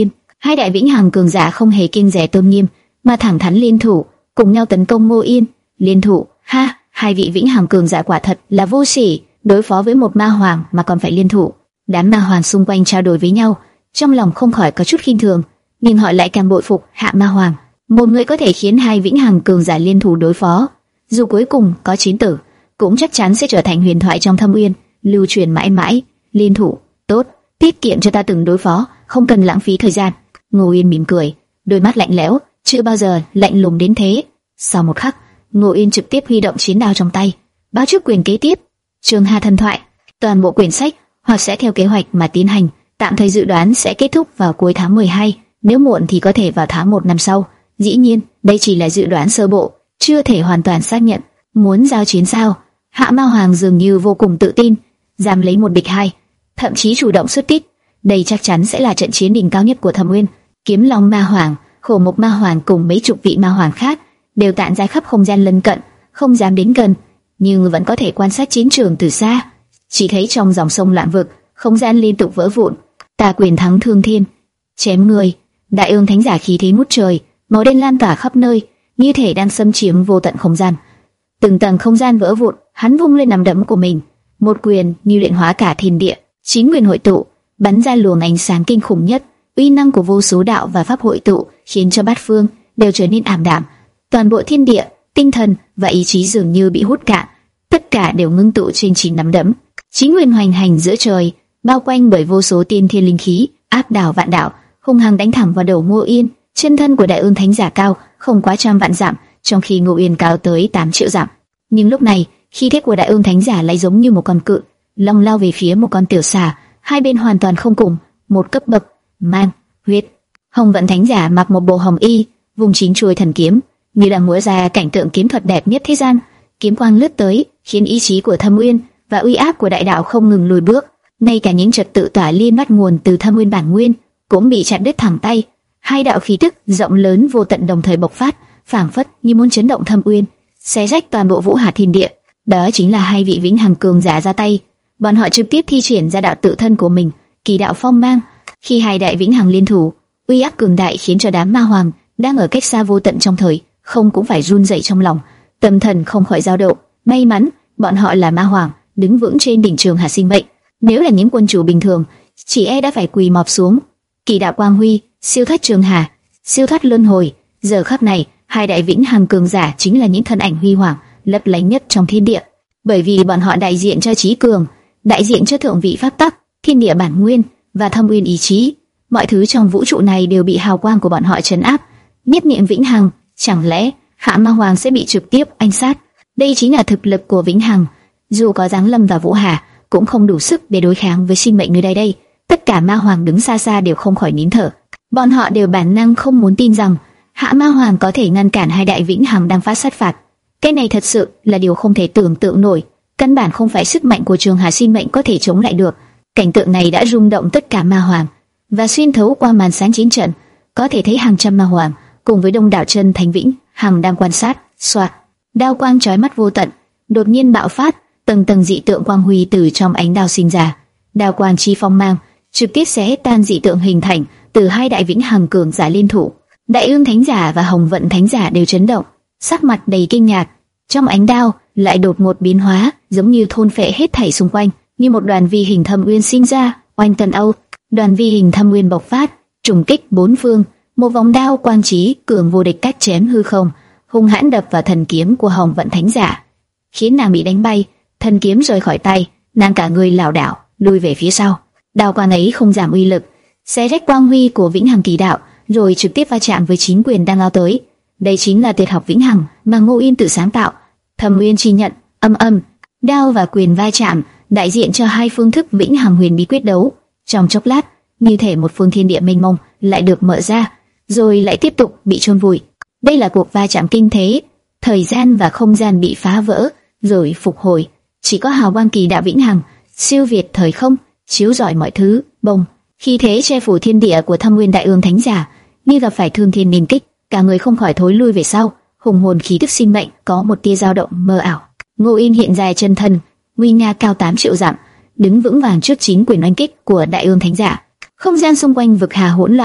Hai đại vĩnh hằng cường giả không hề kiêng dè tôn nghiêm, mà thẳng thắn liên thủ, cùng nhau tấn công Ngô Yên. Liên thủ, ha, hai vị vĩnh hằng cường giả quả thật là vô sỉ, đối phó với một ma hoàng mà còn phải liên thủ. Đám ma hoàng xung quanh trao đổi với nhau, trong lòng không khỏi có chút khinh thường, nhưng họ lại càng bội phục Hạ Ma Hoàng, một người có thể khiến hai vĩnh hằng cường giả liên thủ đối phó, dù cuối cùng có chiến tử, cũng chắc chắn sẽ trở thành huyền thoại trong Thâm Uyên, lưu truyền mãi mãi. Liên thủ, tốt, tiết kiệm cho ta từng đối phó, không cần lãng phí thời gian. Ngô Yên mỉm cười, đôi mắt lạnh lẽo, chưa bao giờ lạnh lùng đến thế. Sau một khắc, Ngô Yên trực tiếp huy động chiến đao trong tay, báo trước quyền kế tiếp. Trường Hà thần thoại, toàn bộ quyển sách hoặc sẽ theo kế hoạch mà tiến hành, tạm thời dự đoán sẽ kết thúc vào cuối tháng mười hai, nếu muộn thì có thể vào tháng một năm sau. Dĩ nhiên, đây chỉ là dự đoán sơ bộ, chưa thể hoàn toàn xác nhận. Muốn giao chiến sao? Hạ Ma Hoàng dường như vô cùng tự tin, dám lấy một địch hai, thậm chí chủ động xuất kích. Đây chắc chắn sẽ là trận chiến đỉnh cao nhất của Thâm Uyên. Kiếm Long Ma Hoàng, Khổ Mục Ma Hoàng cùng mấy chục vị ma hoàng khác đều tản ra khắp không gian lân cận, không dám đến gần, nhưng vẫn có thể quan sát chiến trường từ xa. Chỉ thấy trong dòng sông loạn vực, không gian liên tục vỡ vụn. Tà quyền thắng thương thiên, chém người. Đại Ương Thánh Giả khí thế ngút trời, màu đen lan tỏa khắp nơi, như thể đang xâm chiếm vô tận không gian. Từng tầng không gian vỡ vụn, hắn vung lên nắm đấm của mình, một quyền như luyện hóa cả thiên địa, chính quyền hội tụ, bắn ra luồng ánh sáng kinh khủng nhất. Uy năng của vô số đạo và pháp hội tụ, khiến cho bát phương đều trở nên ảm đạm. Toàn bộ thiên địa, tinh thần và ý chí dường như bị hút cạn, tất cả đều ngưng tụ trên chín nắm đấm. Chính nguyên hoành hành giữa trời, bao quanh bởi vô số tiên thiên linh khí, áp đảo vạn đạo, hung hăng đánh thẳng vào đầu Ngô Yên. Chân thân của Đại Ương Thánh Giả cao không quá trăm vạn dặm, trong khi Ngô Yên cao tới tám triệu dặm. Nhưng lúc này, khí thế của Đại Ương Thánh Giả lại giống như một con cự long lao về phía một con tiểu xà, hai bên hoàn toàn không cùng một cấp bậc. Man, huyết. Hồng Vận Thánh Giả mặc một bộ hồng y, vùng chính chuôi thần kiếm, như đang múa ra cảnh tượng kiếm thuật đẹp nhất thế gian. Kiếm quang lướt tới, khiến ý chí của Thâm Uyên và uy áp của đại đạo không ngừng lùi bước. Ngay cả những trật tự tỏa liên bắt nguồn từ Thâm Uyên bản nguyên cũng bị chặt đứt thẳng tay. Hai đạo khí tức rộng lớn vô tận đồng thời bộc phát, phảng phất như muốn chấn động Thâm Uyên, xé rách toàn bộ vũ hà thiên địa. Đó chính là hai vị vĩnh hằng cường giả ra tay. Bọn họ trực tiếp thi triển ra đạo tự thân của mình, kỳ đạo phong mang. Khi hai đại vĩnh hằng liên thủ, uy áp cường đại khiến cho đám ma hoàng đang ở cách xa vô tận trong thời không cũng phải run rẩy trong lòng, tâm thần không khỏi dao động. May mắn bọn họ là ma hoàng, đứng vững trên đỉnh Trường Hà sinh mệnh. Nếu là những quân chủ bình thường, chỉ e đã phải quỳ mọp xuống. Kỳ đạo quang huy, siêu thoát Trường Hà, siêu thoát luân hồi. Giờ khắc này, hai đại vĩnh hằng cường giả chính là những thân ảnh huy hoàng, lấp lánh nhất trong thiên địa, bởi vì bọn họ đại diện cho trí cường, đại diện cho thượng vị pháp tắc, thiên địa bản nguyên và Thâm Uyên ý chí. Mọi thứ trong vũ trụ này đều bị hào quang của bọn họ trấn áp. Nhất niệm vĩnh hằng, chẳng lẽ Hạ Ma Hoàng sẽ bị trực tiếp anh sát? Đây chính là thực lực của vĩnh hằng, dù có giáng lâm vào vũ hà cũng không đủ sức để đối kháng với sinh mệnh nơi đây. Đây, tất cả ma hoàng đứng xa xa đều không khỏi nín thở. Bọn họ đều bản năng không muốn tin rằng Hạ Ma Hoàng có thể ngăn cản hai đại vĩnh hằng đang phát sát phạt. Cái này thật sự là điều không thể tưởng tượng nổi, căn bản không phải sức mạnh của Trường Hà sinh mệnh có thể chống lại được. Cảnh tượng này đã rung động tất cả ma hoàng, và xuyên thấu qua màn sáng chiến trận, có thể thấy hàng trăm ma hoàng cùng với đông đảo chân thánh vĩnh hằng đang quan sát. Soạt, đao quang chói mắt vô tận đột nhiên bạo phát, tầng tầng dị tượng quang huy từ trong ánh đao sinh ra. Đao quang chi phong mang trực tiếp xé tan dị tượng hình thành từ hai đại vĩnh hằng cường giả liên thủ. Đại Ương Thánh Giả và Hồng Vận Thánh Giả đều chấn động, sắc mặt đầy kinh ngạc. Trong ánh đao lại đột ngột biến hóa, giống như thôn phệ hết thảy xung quanh, như một đoàn vi hình thâm uyên sinh ra. Oanh tần âu, đoàn vi hình thâm uyên bộc phát, trùng kích bốn phương. Một vòng đao quang trí cường vô địch cắt chém hư không, hung hãn đập vào thần kiếm của Hồng Vận Thánh Giả, khiến nàng bị đánh bay. Thần kiếm rời khỏi tay, nàng cả người lảo đảo lùi về phía sau. Đao quang ấy không giảm uy lực, xé rách quang huy của vĩnh hằng kỳ đạo, rồi trực tiếp va chạm với chín quyền đang lao tới. Đây chính là tuyệt học vĩnh hằng mà Ngô Yên tự sáng tạo. Thâm Uyên chi nhận, âm âm, đao và quyền va chạm, đại diện cho hai phương thức vĩnh hằng huyền bí quyết đấu. Trong chốc lát, như thể một phương thiên địa mênh mông lại được mở ra, rồi lại tiếp tục bị chôn vùi. Đây là cuộc va chạm kinh thế, thời gian và không gian bị phá vỡ, rồi phục hồi. Chỉ có hào quang kỳ đạo vĩnh hằng, siêu việt thời không, chiếu rọi mọi thứ. Bông, khi thế che phủ thiên địa của Thâm Uyên Đại Ương Thánh Giả như gặp phải thương thiên niên kích, cả người không khỏi thối lui về sau. Hùng hồn khí tức sinh mệnh có một tia dao động mơ ảo. Ngô Yên hiện ra chân thân, nguy nga cao tám triệu dặm, đứng vững vàng trước chín quyền oanh kích của Đại Ương Thánh Giả. Không gian xung quanh vực hà hỗn loạn,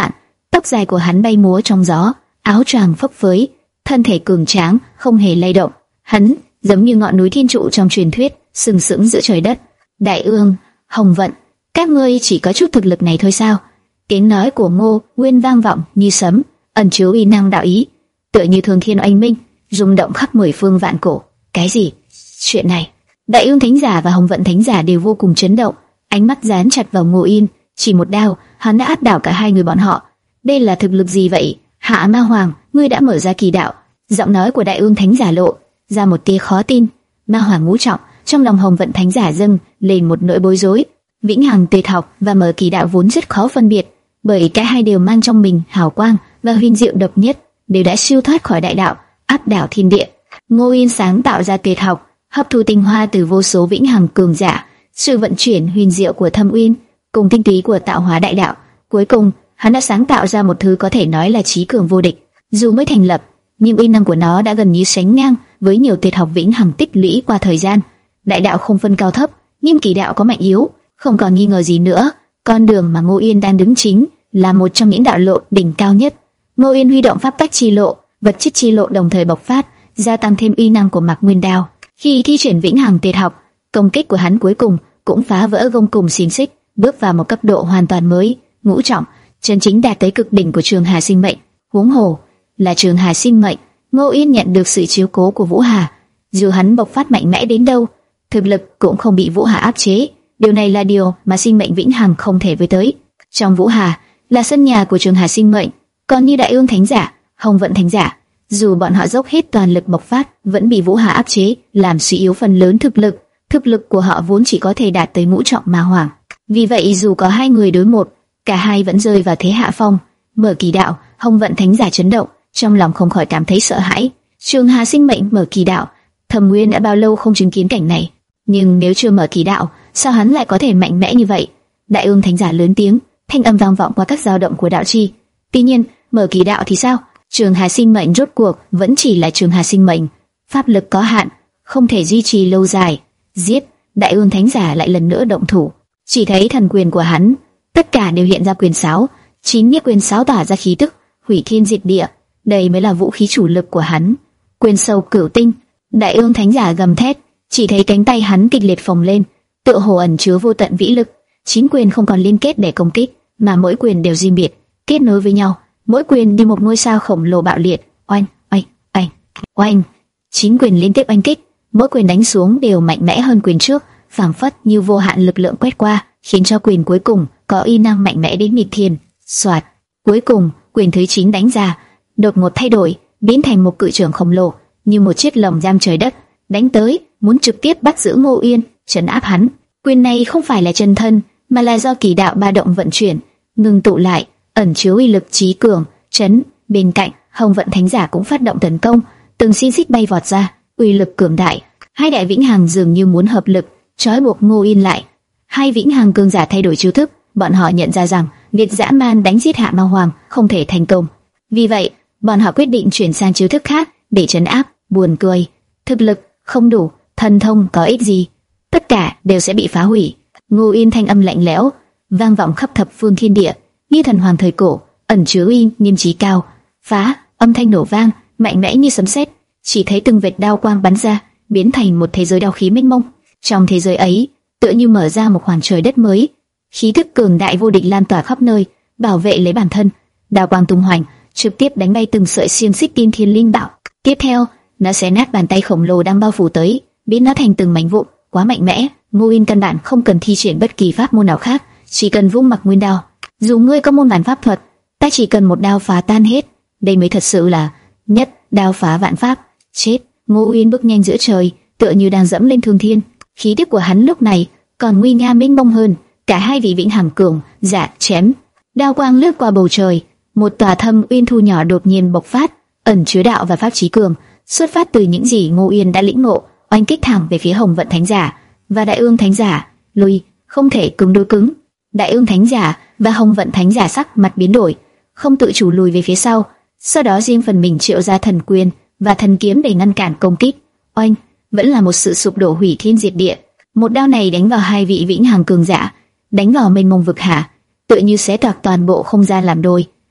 tóc dài của hắn bay múa trong gió, áo choàng phấp phới, thân thể cường tráng, không hề lay động. Hắn giống như ngọn núi thiên trụ trong truyền thuyết, sừng sững giữa trời đất. Đại Ương, Hồng Vận, các ngươi chỉ có chút thực lực này thôi sao? Tiếng nói của Ngô Nguyên vang vọng như sấm, ẩn chứa uy năng đạo ý, tựa như thường thiên oanh minh, rung động khắp mười phương vạn cổ. Cái gì? Chuyện này? Đại Ương Thánh Giả và Hồng Vận Thánh Giả đều vô cùng chấn động, ánh mắt dán chặt vào Ngô Yên. Chỉ một đao, hắn đã áp đảo cả hai người bọn họ. Đây là thực lực gì vậy? Hạ Ma Hoàng, ngươi đã mở ra kỳ đạo. Giọng nói của Đại Ương Thánh Giả lộ ra một tia khó tin. Ma Hoàng ngũ trọng, trong lòng Hồng Vận Thánh Giả dâng lên một nỗi bối rối. Vĩnh Hằng Tuyệt Học và mở kỳ đạo vốn rất khó phân biệt, bởi cả hai đều mang trong mình hào quang và huyền diệu độc nhất, đều đã siêu thoát khỏi đại đạo, áp đảo thiên địa. Ngô Yên sáng tạo ra tuyệt học, hấp thu tinh hoa từ vô số vĩnh hằng cường giả, sự vận chuyển huyền diệu của Thâm Uyên cùng tinh túy của tạo hóa đại đạo. Cuối cùng, hắn đã sáng tạo ra một thứ có thể nói là trí cường vô địch. Dù mới thành lập, nhưng uy năng của nó đã gần như sánh ngang với nhiều tuyệt học vĩnh hằng tích lũy qua thời gian. Đại đạo không phân cao thấp, nhưng kỳ đạo có mạnh yếu, không còn nghi ngờ gì nữa. Con đường mà Ngô Yên đang đứng chính là một trong những đạo lộ đỉnh cao nhất. Ngô Yên huy động pháp tắc chi lộ, vật chất chi lộ đồng thời bộc phát, gia tăng thêm uy năng của Mạc Nguyên Đao. Khi thi triển vĩnh hằng tuyệt học, công kích của hắn cuối cùng cũng phá vỡ gông cùm xiềng xích, bước vào một cấp độ hoàn toàn mới, ngũ trọng, chân chính đạt tới cực đỉnh của Trường Hà Sinh Mệnh. Huống hồ là Trường Hà Sinh Mệnh, Ngô Yên nhận được sự chiếu cố của Vũ Hà. Dù hắn bộc phát mạnh mẽ đến đâu, thực lực cũng không bị Vũ Hà áp chế. Điều này là điều mà sinh mệnh vĩnh hằng không thể với tới. Trong Vũ Hà là sân nhà của Trường Hà Sinh Mệnh, còn như Đại Ương Thánh Giả, Hồng Vận Thánh Giả, dù bọn họ dốc hết toàn lực bộc phát, vẫn bị Vũ Hà áp chế, làm suy yếu phần lớn thực lực. Thực lực của họ vốn chỉ có thể đạt tới ngũ trọng Ma Hoàng. Vì vậy dù có hai người đối một, cả hai vẫn rơi vào thế hạ phong. Mở kỳ đạo, Hồng Vận Thánh Giả chấn động, trong lòng không khỏi cảm thấy sợ hãi. Trường Hà Sinh Mệnh mở kỳ đạo, Thẩm Nguyên đã bao lâu không chứng kiến cảnh này, nhưng nếu chưa mở kỳ đạo, sao hắn lại có thể mạnh mẽ như vậy? Đại Ương Thánh Giả lớn tiếng, thanh âm vang vọng qua các dao động của đạo chi. Tuy nhiên, mở kỳ đạo thì sao? Trường Hà Sinh Mệnh rốt cuộc vẫn chỉ là Trường Hà Sinh Mệnh, pháp lực có hạn, không thể duy trì lâu dài. Giết! Đại Ương Thánh Giả lại lần nữa động thủ. Chỉ thấy thần quyền của hắn, tất cả đều hiện ra quyền sáo, chín nghĩa quyền sáo tỏa ra khí tức hủy thiên diệt địa. Đây mới là vũ khí chủ lực của hắn. Quyền sâu cửu tinh. Đại Ương Thánh Giả gầm thét, chỉ thấy cánh tay hắn kịch liệt phồng lên, tựa hồ ẩn chứa vô tận vĩ lực. Chín quyền không còn liên kết để công kích, mà mỗi quyền đều riêng biệt, kết nối với nhau. Mỗi quyền như một ngôi sao khổng lồ bạo liệt, oanh, oanh, oanh, oanh. Chín quyền liên tiếp oanh kích, mỗi quyền đánh xuống đều mạnh mẽ hơn quyền trước, phảng phất như vô hạn lực lượng quét qua, khiến cho quyền cuối cùng có uy năng mạnh mẽ đến nghịch thiên. Soạt, cuối cùng quyền thứ chín đánh ra, đột ngột thay đổi, biến thành một cự trường khổng lồ, như một chiếc lồng giam trời đất, đánh tới, muốn trực tiếp bắt giữ Ngô Yên, trấn áp hắn. Quyền này không phải là chân thân, mà là do kỳ đạo ba động vận chuyển, ngưng tụ lại, ẩn chứa uy lực trí cường, chấn. Bên cạnh, Hồng Vận Thánh Giả cũng phát động tấn công, từng xiên xích bay vọt ra, uy lực cường đại. Hai đại vĩnh hằng dường như muốn hợp lực, trói buộc Ngô Yên lại. Hai vĩnh hằng cường giả thay đổi chiêu thức, bọn họ nhận ra rằng việc dã man đánh giết Hạ Ma Hoàng không thể thành công. Vì vậy, bọn họ quyết định chuyển sang chiêu thức khác để trấn áp. Buồn cười, thực lực không đủ, thần thông có ích gì, tất cả đều sẽ bị phá hủy. Ngô Yên thanh âm lạnh lẽo vang vọng khắp thập phương thiên địa, như thần hoàng thời cổ, ẩn chứa uy nghiêm trí cao. Phá! Âm thanh nổ vang, mạnh mẽ như sấm sét. Chỉ thấy từng vệt đao quang bắn ra, biến thành một thế giới đao khí mênh mông. Trong thế giới ấy, tựa như mở ra một khoảng trời đất mới, khí thức cường đại vô địch lan tỏa khắp nơi, bảo vệ lấy bản thân. Đao quang tung hoành, trực tiếp đánh bay từng sợi xiềng xích tiên thiên linh bảo. Tiếp theo, nó xé nát bàn tay khổng lồ đang bao phủ tới, biến nó thành từng mảnh vụn. Quá mạnh mẽ, Ngô Yên căn bản không cần thi triển bất kỳ pháp môn nào khác, chỉ cần vung Mạc Nguyên Đao. Dù ngươi có môn bản pháp thuật, ta chỉ cần một đao phá tan hết. Đây mới thật sự là nhất đao phá vạn pháp. Chết! Ngô Yên bước nhanh giữa trời, tựa như đang dẫm lên thương thiên. Khí tức của hắn lúc này còn nguy nga mênh mông hơn. Cả hai vị vĩnh hằng cường giả chém, đao quang lướt qua bầu trời, một tòa Thâm Uyên thu nhỏ đột nhiên bộc phát, ẩn chứa đạo và pháp trí cường, xuất phát từ những gì Ngô Yên đã lĩnh ngộ, oanh kích thẳng về phía Hồng Vận Thánh Giả và Đại Ương Thánh Giả. Lui, không thể cứng đối cứng. Đại Ương Thánh Giả và Hồng Vận Thánh Giả sắc mặt biến đổi, không tự chủ lùi về phía sau, sau đó riêng phần mình triệu ra thần quyền và thần kiếm để ngăn cản công kích. Oanh, vẫn là một sự sụp đổ hủy thiên diệt địa. Một đao này đánh vào hai vị vĩnh hằng cường giả, đánh vào mênh mông vực hạ, tựa như xé toạc toàn bộ không gian làm đôi.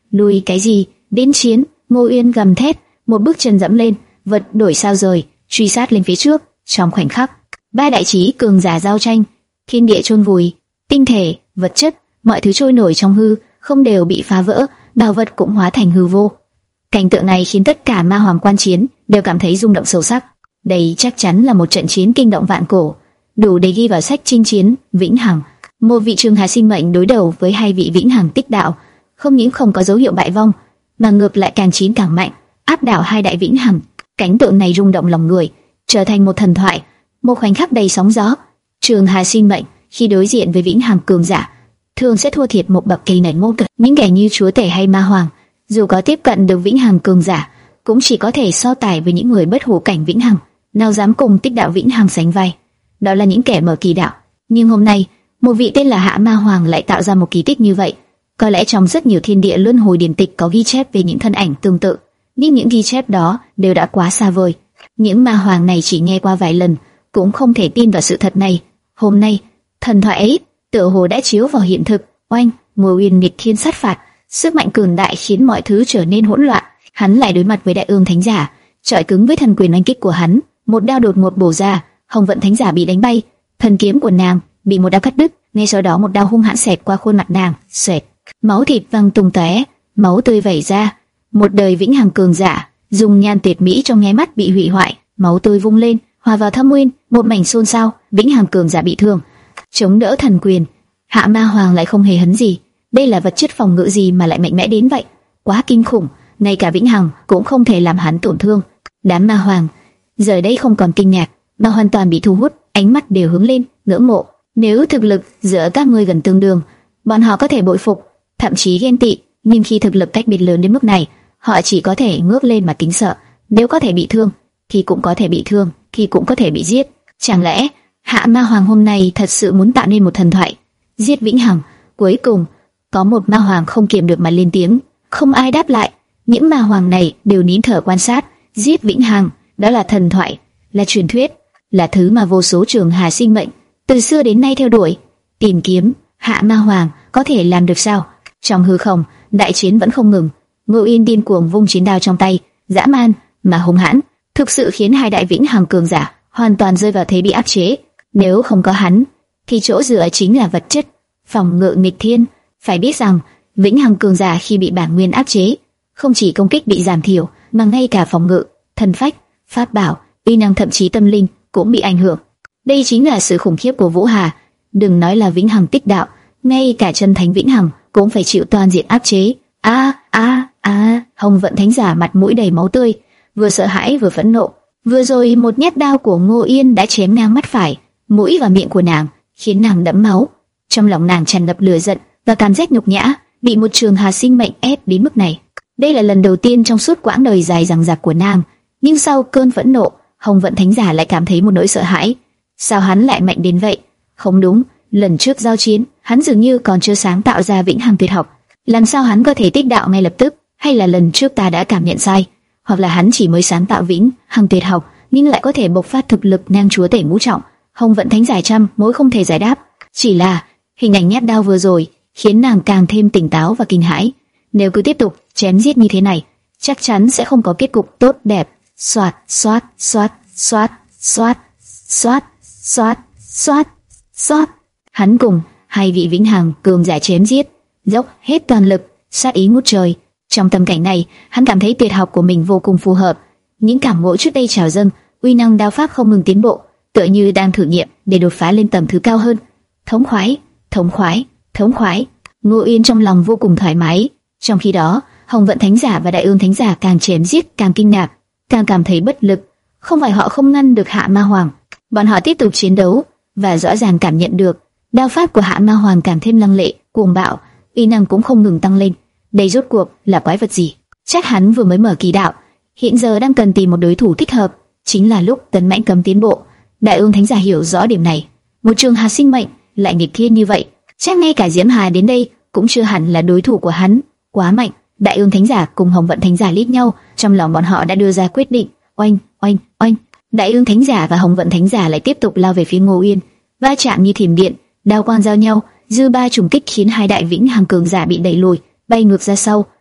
Lùi cái gì? Đến chiến! Ngô Uyên gầm thét, một bước chân dẫm lên, vật đổi sao rời, truy sát lên phía trước. Trong khoảnh khắc, ba đại chí cường giả giao tranh, thiên địa chôn vùi, tinh thể, vật chất, mọi thứ trôi nổi trong hư, không đều bị phá vỡ, bảo vật cũng hóa thành hư vô. Cảnh tượng này khiến tất cả ma hoàng quan chiến đều cảm thấy rung động sâu sắc. Đây chắc chắn là một trận chiến kinh động vạn cổ, đủ để ghi vào sách chinh chiến vĩnh hằng. Một vị trường hà sinh mệnh đối đầu với hai vị vĩnh hằng tích đạo, không những không có dấu hiệu bại vong, mà ngược lại càng chiến càng mạnh, áp đảo hai đại vĩnh hằng. Cảnh tượng này rung động lòng người, trở thành một thần thoại, một khoảnh khắc đầy sóng gió. Trường hà sinh mệnh khi đối diện với vĩnh hằng cường giả, thường sẽ thua thiệt một bậc kỳ nảy ngô cực. Những kẻ như chúa tể hay ma hoàng, dù có tiếp cận được vĩnh hằng cường giả, cũng chỉ có thể so tài với những người bất hủ cảnh vĩnh hằng, nào dám cùng tích đạo vĩnh hằng sánh vai. Đó là những kẻ mở kỳ đạo. Nhưng hôm nay, một vị tên là Hạ Ma Hoàng lại tạo ra một kỳ tích như vậy. Có lẽ trong rất nhiều thiên địa luân hồi điển tịch có ghi chép về những thân ảnh tương tự, nhưng những ghi chép đó đều đã quá xa vời. Những ma hoàng này chỉ nghe qua vài lần, cũng không thể tin vào sự thật này. Hôm nay, thần thoại ấy tựa hồ đã chiếu vào hiện thực. Oanh! Ngô Uyên nghịch thiên sát phạt, sức mạnh cường đại khiến mọi thứ trở nên hỗn loạn. Hắn lại đối mặt với Đại Ương Thánh Giả, chọi cứng với thần quyền oanh kích của hắn. Một đao đột ngột bổ ra, Hồng Vận Thánh Giả bị đánh bay, thần kiếm của nàng bị một đao cắt đứt. Ngay sau đó một đao hung hãn xẹt qua khuôn mặt nàng, xẹt, máu thịt văng tung tóe, máu tươi vẩy ra. Một đời vĩnh hằng cường giả, dùng nhan tuyệt mỹ trong nháy mắt bị hủy hoại, máu tươi vung lên, hòa vào thâm nguyên, một mảnh xôn xao. Vĩnh hằng cường giả bị thương, chống đỡ thần quyền. Hạ Ma Hoàng lại không hề hấn gì. Đây là vật chất phòng ngự gì mà lại mạnh mẽ đến vậy? Quá kinh khủng, ngay cả vĩnh hằng cũng không thể làm hắn tổn thương. Đám ma hoàng giờ đây không còn kinh ngạc, mà hoàn toàn bị thu hút, ánh mắt đều hướng lên, ngưỡng mộ. Nếu thực lực giữa các ngươi gần tương đương, bọn họ có thể bội phục, thậm chí ghen tị, nhưng khi thực lực cách biệt lớn đến mức này, họ chỉ có thể ngước lên mà kính sợ. Nếu có thể bị thương, thì cũng có thể bị thương, thì cũng có thể bị giết. Chẳng lẽ Hạ Ma Hoàng hôm nay thật sự muốn tạo nên một thần thoại, giết vĩnh hằng? Cuối cùng, có một ma hoàng không kiềm được mà lên tiếng. Không ai đáp lại. Những ma hoàng này đều nín thở quan sát. Giết vĩnh hằng, đó là thần thoại, là truyền thuyết, là thứ mà vô số trường hà sinh mệnh từ xưa đến nay theo đuổi, tìm kiếm. Hạ Ma Hoàng có thể làm được sao? Trong hư không, đại chiến vẫn không ngừng. Ngô Yên điên cuồng vung chiến đao trong tay, dã man mà hung hãn, thực sự khiến hai đại vĩnh hằng cường giả hoàn toàn rơi vào thế bị áp chế. Nếu không có hắn, thì chỗ dựa chính là vật chất, phòng ngự nghịch thiên. Phải biết rằng, vĩnh hằng cường giả khi bị bản nguyên áp chế, không chỉ công kích bị giảm thiểu, mà ngay cả phòng ngự, thần phách, pháp bảo, uy năng thậm chí tâm linh cũng bị ảnh hưởng. Đây chính là sự khủng khiếp của Vũ Hà. Đừng nói là vĩnh hằng tích đạo, ngay cả chân thánh vĩnh hằng cũng phải chịu toàn diện áp chế. A a a! Hồng Vận Thánh Giả mặt mũi đầy máu tươi, vừa sợ hãi vừa phẫn nộ. Vừa rồi một nhát đao của Ngô Yên đã chém ngang mắt phải, mũi và miệng của nàng, khiến nàng đẫm máu. Trong lòng nàng tràn ngập lửa giận và cảm giác nhục nhã, bị một trường hà sinh mệnh ép đến mức này. Đây là lần đầu tiên trong suốt quãng đời dài dằng dặc của nàng. Nhưng sau cơn phẫn nộ, Hồng Vận Thánh Giả lại cảm thấy một nỗi sợ hãi. Sao hắn lại mạnh đến vậy? Không đúng, lần trước giao chiến, hắn dường như còn chưa sáng tạo ra vĩnh hằng tuyệt học. Làm sao hắn có thể tích đạo ngay lập tức? Hay là lần trước ta đã cảm nhận sai? Hoặc là hắn chỉ mới sáng tạo vĩnh hằng tuyệt học, nhưng lại có thể bộc phát thực lực ngang chúa tể ngũ trọng? Hồng Vận Thánh Giả trăm mối không thể giải đáp. Chỉ là hình ảnh nhát đao vừa rồi khiến nàng càng thêm tỉnh táo và kinh hãi. Nếu cứ tiếp tục chém giết như thế này, chắc chắn sẽ không có kết cục tốt đẹp. Xoát, xoát, xoát, xoát, xoát, xoát, xoát, xoát, xoát. Hắn cùng hai vị vĩnh hằng cường giả chém giết, dốc hết toàn lực, sát ý ngút trời. Trong tâm cảnh này, hắn cảm thấy tuyệt học của mình vô cùng phù hợp. Những cảm ngộ trước đây trào dâng, uy năng đao pháp không ngừng tiến bộ, tựa như đang thử nghiệm để đột phá lên tầm thứ cao hơn. Thống khoái, thống khoái, thống khoái. Ngô Yên trong lòng vô cùng thoải mái. Trong khi đó, Hồng Vận Thánh Giả và Đại Ương Thánh Giả càng chém giết càng kinh ngạc, càng cảm thấy bất lực. Không phải họ không ngăn được Hạ Ma Hoàng, bọn họ tiếp tục chiến đấu và rõ ràng cảm nhận được đao pháp của Hạ Ma Hoàng càng thêm lăng lệ, cuồng bạo, uy năng cũng không ngừng tăng lên. Đây rốt cuộc là quái vật gì? Chắc hắn vừa mới mở kỳ đạo, hiện giờ đang cần tìm một đối thủ thích hợp. Chính là lúc tấn mãnh cấm tiến bộ. Đại Ương Thánh Giả hiểu rõ điểm này. Một trường hà sinh mệnh lại nghịch thiên như vậy, chắc ngay cả Diễm Hà đến đây cũng chưa hẳn là đối thủ của hắn. Quá mạnh. Đại Ương Thánh Giả cùng Hồng Vận Thánh Giả liếc nhau, trong lòng bọn họ đã đưa ra quyết định. Oanh, oanh, oanh. Đại Ương Thánh Giả và Hồng Vận Thánh Giả lại tiếp tục lao về phía Ngô Yên, va chạm như thiểm điện, đao quang giao nhau, dư ba trùng kích khiến hai đại vĩnh hằng cường giả bị đẩy lùi, bay ngược ra sau.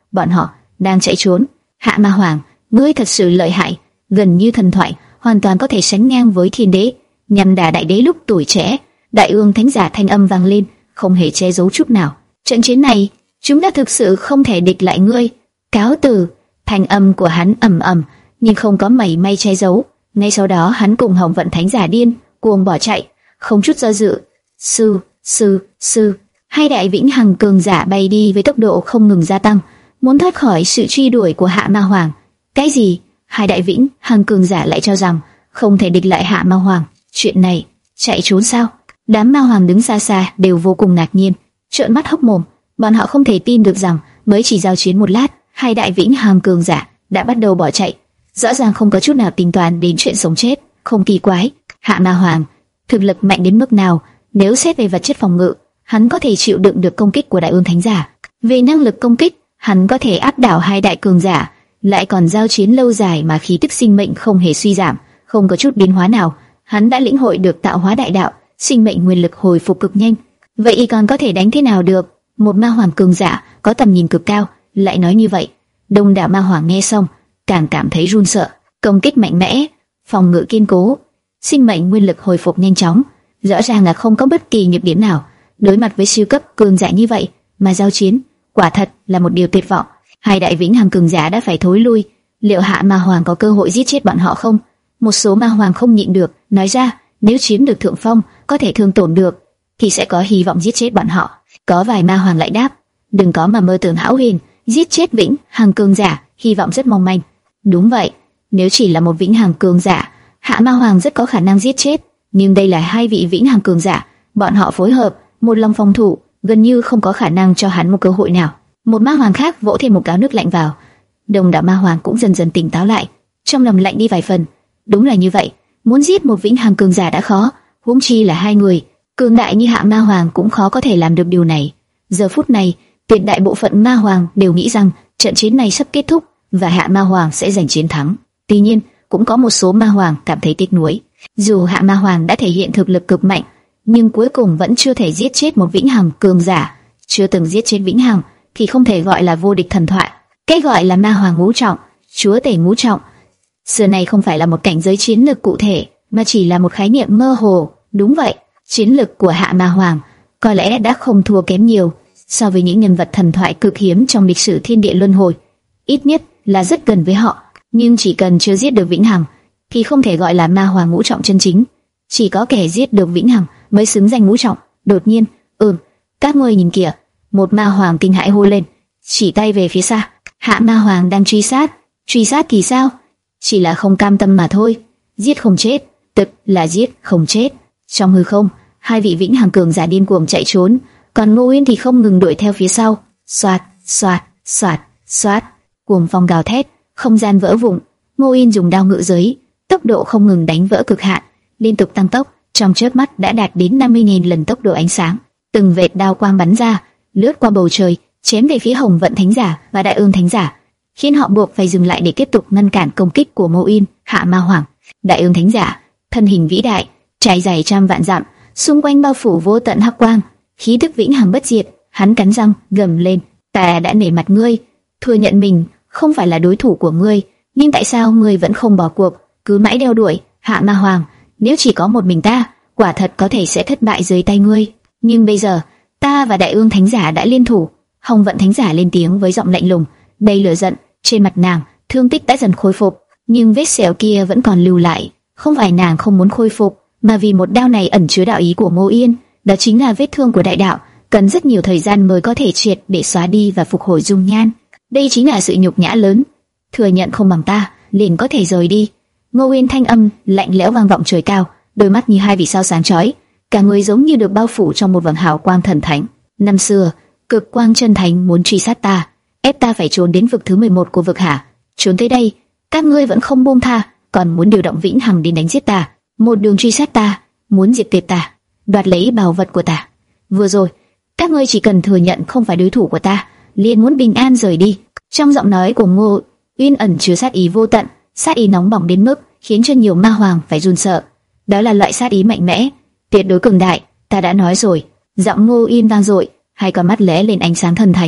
bọn họ đang chạy trốn. Hạ Ma Hoàng, ngươi thật sự lợi hại, gần như thần thoại, hoàn toàn có thể sánh ngang với thiên đế, nhằm đả đại đế lúc tuổi trẻ. Đại Ương Thánh Giả thanh âm vang lên, không hề che giấu chút nào. Trận chiến này, chúng ta thực sự không thể địch lại ngươi. Cáo từ. Thanh âm của hắn ầm ầm, nhưng không có mảy may che giấu. Ngay sau đó hắn cùng Hồng Vận Thánh Giả điên cuồng bỏ chạy, không chút do dự. Sư, sư, sư. Hai đại vĩnh hằng cường giả bay đi với tốc độ không ngừng gia tăng, muốn thoát khỏi sự truy đuổi của Hạ Ma Hoàng. Cái gì? Hai đại vĩnh hằng cường giả lại cho rằng không thể địch lại Hạ Ma Hoàng? Chuyện này, chạy trốn sao? Đám ma hoàng đứng xa xa đều vô cùng ngạc nhiên, trợn mắt hốc mồm. Bọn họ không thể tin được rằng mới chỉ giao chiến một lát, hai đại vĩnh hằng cường giả đã bắt đầu bỏ chạy, rõ ràng không có chút nào tính toán đến chuyện sống chết. Không kỳ quái, Hạ Ma Hoàng thực lực mạnh đến mức nào? Nếu xét về vật chất phòng ngự, hắn có thể chịu đựng được công kích của Đại Ương Thánh Giả. Về năng lực công kích, hắn có thể áp đảo hai đại cường giả, lại còn giao chiến lâu dài mà khí tức sinh mệnh không hề suy giảm, không có chút biến hóa nào. Hắn đã lĩnh hội được tạo hóa đại đạo, sinh mệnh nguyên lực hồi phục cực nhanh. Vậy y còn có thể đánh thế nào được? Một ma hoàng cường giả có tầm nhìn cực cao lại nói như vậy. Đông đảo ma hoàng nghe xong càng cảm thấy run sợ. Công kích mạnh mẽ, phòng ngự kiên cố, sinh mệnh nguyên lực hồi phục nhanh chóng, rõ ràng là không có bất kỳ nhược điểm nào. Đối mặt với siêu cấp cường giả như vậy mà giao chiến, quả thật là một điều tuyệt vọng. Hai đại vĩnh hằng cường giả đã phải thối lui. Liệu Hạ Ma Hoàng có cơ hội giết chết bọn họ không? Một số ma hoàng không nhịn được nói ra, nếu chiếm được thượng phong, có thể thương tổn được, thì sẽ có hy vọng giết chết bọn họ. Có vài ma hoàng lại đáp, đừng có mà mơ tưởng hão huyền, giết chết vĩnh hằng cường giả, hy vọng rất mong manh. Đúng vậy, nếu chỉ là một vĩnh hằng cường giả, Hạ Ma Hoàng rất có khả năng giết chết, nhưng đây là hai vị vĩnh hằng cường giả, bọn họ phối hợp, một lòng phòng thủ, gần như không có khả năng cho hắn một cơ hội nào. Một ma hoàng khác vỗ thêm một gáo nước lạnh vào. Đông đảo ma hoàng cũng dần dần tỉnh táo lại, trong lòng lạnh đi vài phần. Đúng là như vậy, muốn giết một vĩnh hằng cường giả đã khó, huống chi là hai người cường đại như Hạ Ma Hoàng cũng khó có thể làm được điều này. Giờ phút này, tuyệt đại bộ phận ma hoàng đều nghĩ rằng trận chiến này sắp kết thúc và Hạ Ma Hoàng sẽ giành chiến thắng. Tuy nhiên, cũng có một số ma hoàng cảm thấy tiếc nuối. Dù Hạ Ma Hoàng đã thể hiện thực lực cực mạnh, nhưng cuối cùng vẫn chưa thể giết chết một vĩnh hằng cường giả. Chưa từng giết chết vĩnh hằng thì không thể gọi là vô địch thần thoại. Cái gọi là ma hoàng ngũ trọng, chúa tể ngũ trọng, xưa nay không phải là một cảnh giới chiến lược cụ thể, mà chỉ là một khái niệm mơ hồ. Đúng vậy, chiến lực của Hạ Ma Hoàng có lẽ đã không thua kém nhiều so với những nhân vật thần thoại cực hiếm trong lịch sử thiên địa luân hồi, ít nhất là rất gần với họ. Nhưng chỉ cần chưa giết được vĩnh hằng thì không thể gọi là ma hoàng ngũ trọng chân chính. Chỉ có kẻ giết được vĩnh hằng mới xứng danh ngũ trọng. Đột nhiên, ừm, các ngươi nhìn kìa! Một ma hoàng kinh hãi hô lên, chỉ tay về phía xa. Hạ Ma Hoàng đang truy sát. Truy sát thì sao? Chỉ là không cam tâm mà thôi. Giết không chết, tức là giết không chết. Trong hư không, hai vị vĩnh hằng cường giả điên cuồng chạy trốn, còn Ngô Uyên thì không ngừng đuổi theo phía sau. Xoạt, xoạt, xoạt, xoạt, cuồng phong gào thét, không gian vỡ vụn. Ngô Uyên dùng đao ngự giới, tốc độ không ngừng đánh vỡ cực hạn, liên tục tăng tốc, trong chớp mắt đã đạt đến năm mươi nghìn lần tốc độ ánh sáng. Từng vệt đao quang bắn ra, lướt qua bầu trời, chém về phía Hồng Vận Thánh Giả và Đại Ương Thánh Giả, khiến họ buộc phải dừng lại để tiếp tục ngăn cản công kích của Ngô Uyên. Hạ Ma Hoàng, Đại Ương Thánh Giả, thân hình vĩ đại, trải dài trăm vạn dặm, xung quanh bao phủ vô tận hắc quang, khí tức vĩnh hằng bất diệt. Hắn cắn răng gầm lên, ta đã nể mặt ngươi, thừa nhận mình không phải là đối thủ của ngươi, nhưng tại sao ngươi vẫn không bỏ cuộc, cứ mãi đeo đuổi? Hạ Ma Hoàng, nếu chỉ có một mình ta, quả thật có thể sẽ thất bại dưới tay ngươi, nhưng bây giờ ta và Đại Ương Thánh Giả đã liên thủ. Hồng Vận Thánh Giả lên tiếng với giọng lạnh lùng, đầy lửa giận. Trên mặt nàng, thương tích đã dần khôi phục, nhưng vết sẹo kia vẫn còn lưu lại. Không phải nàng không muốn khôi phục, mà vì một đao này ẩn chứa đạo ý của Ngô Yên, đó chính là vết thương của đại đạo, cần rất nhiều thời gian mới có thể triệt để xóa đi và phục hồi dung nhan. Đây chính là sự nhục nhã lớn. Thừa nhận không bằng ta, liền có thể rời đi. Ngô Yên thanh âm lạnh lẽo vang vọng trời cao, đôi mắt như hai vì sao sáng chói, cả người giống như được bao phủ trong một vầng hào quang thần thánh. Năm xưa, Cực Quang Chân Thánh muốn truy sát ta, ép ta phải trốn đến vực thứ mười một của vực hạ. Trốn tới đây, các ngươi vẫn không buông tha, còn muốn điều động vĩnh hằng đến đánh giết ta, một đường truy sát ta, muốn diệt tuyệt ta, đoạt lấy bảo vật của ta. Vừa rồi, các ngươi chỉ cần thừa nhận không phải đối thủ của ta, liền muốn bình an rời đi. Trong giọng nói của Ngô Uyên ẩn chứa sát ý vô tận, sát ý nóng bỏng đến mức khiến cho nhiều ma hoàng phải run sợ. Đó là loại sát ý mạnh mẽ, tuyệt đối cường đại. Ta đã nói rồi. Giọng Ngô Uyên vang dội, hai con mắt lóe lên ánh sáng thần thánh,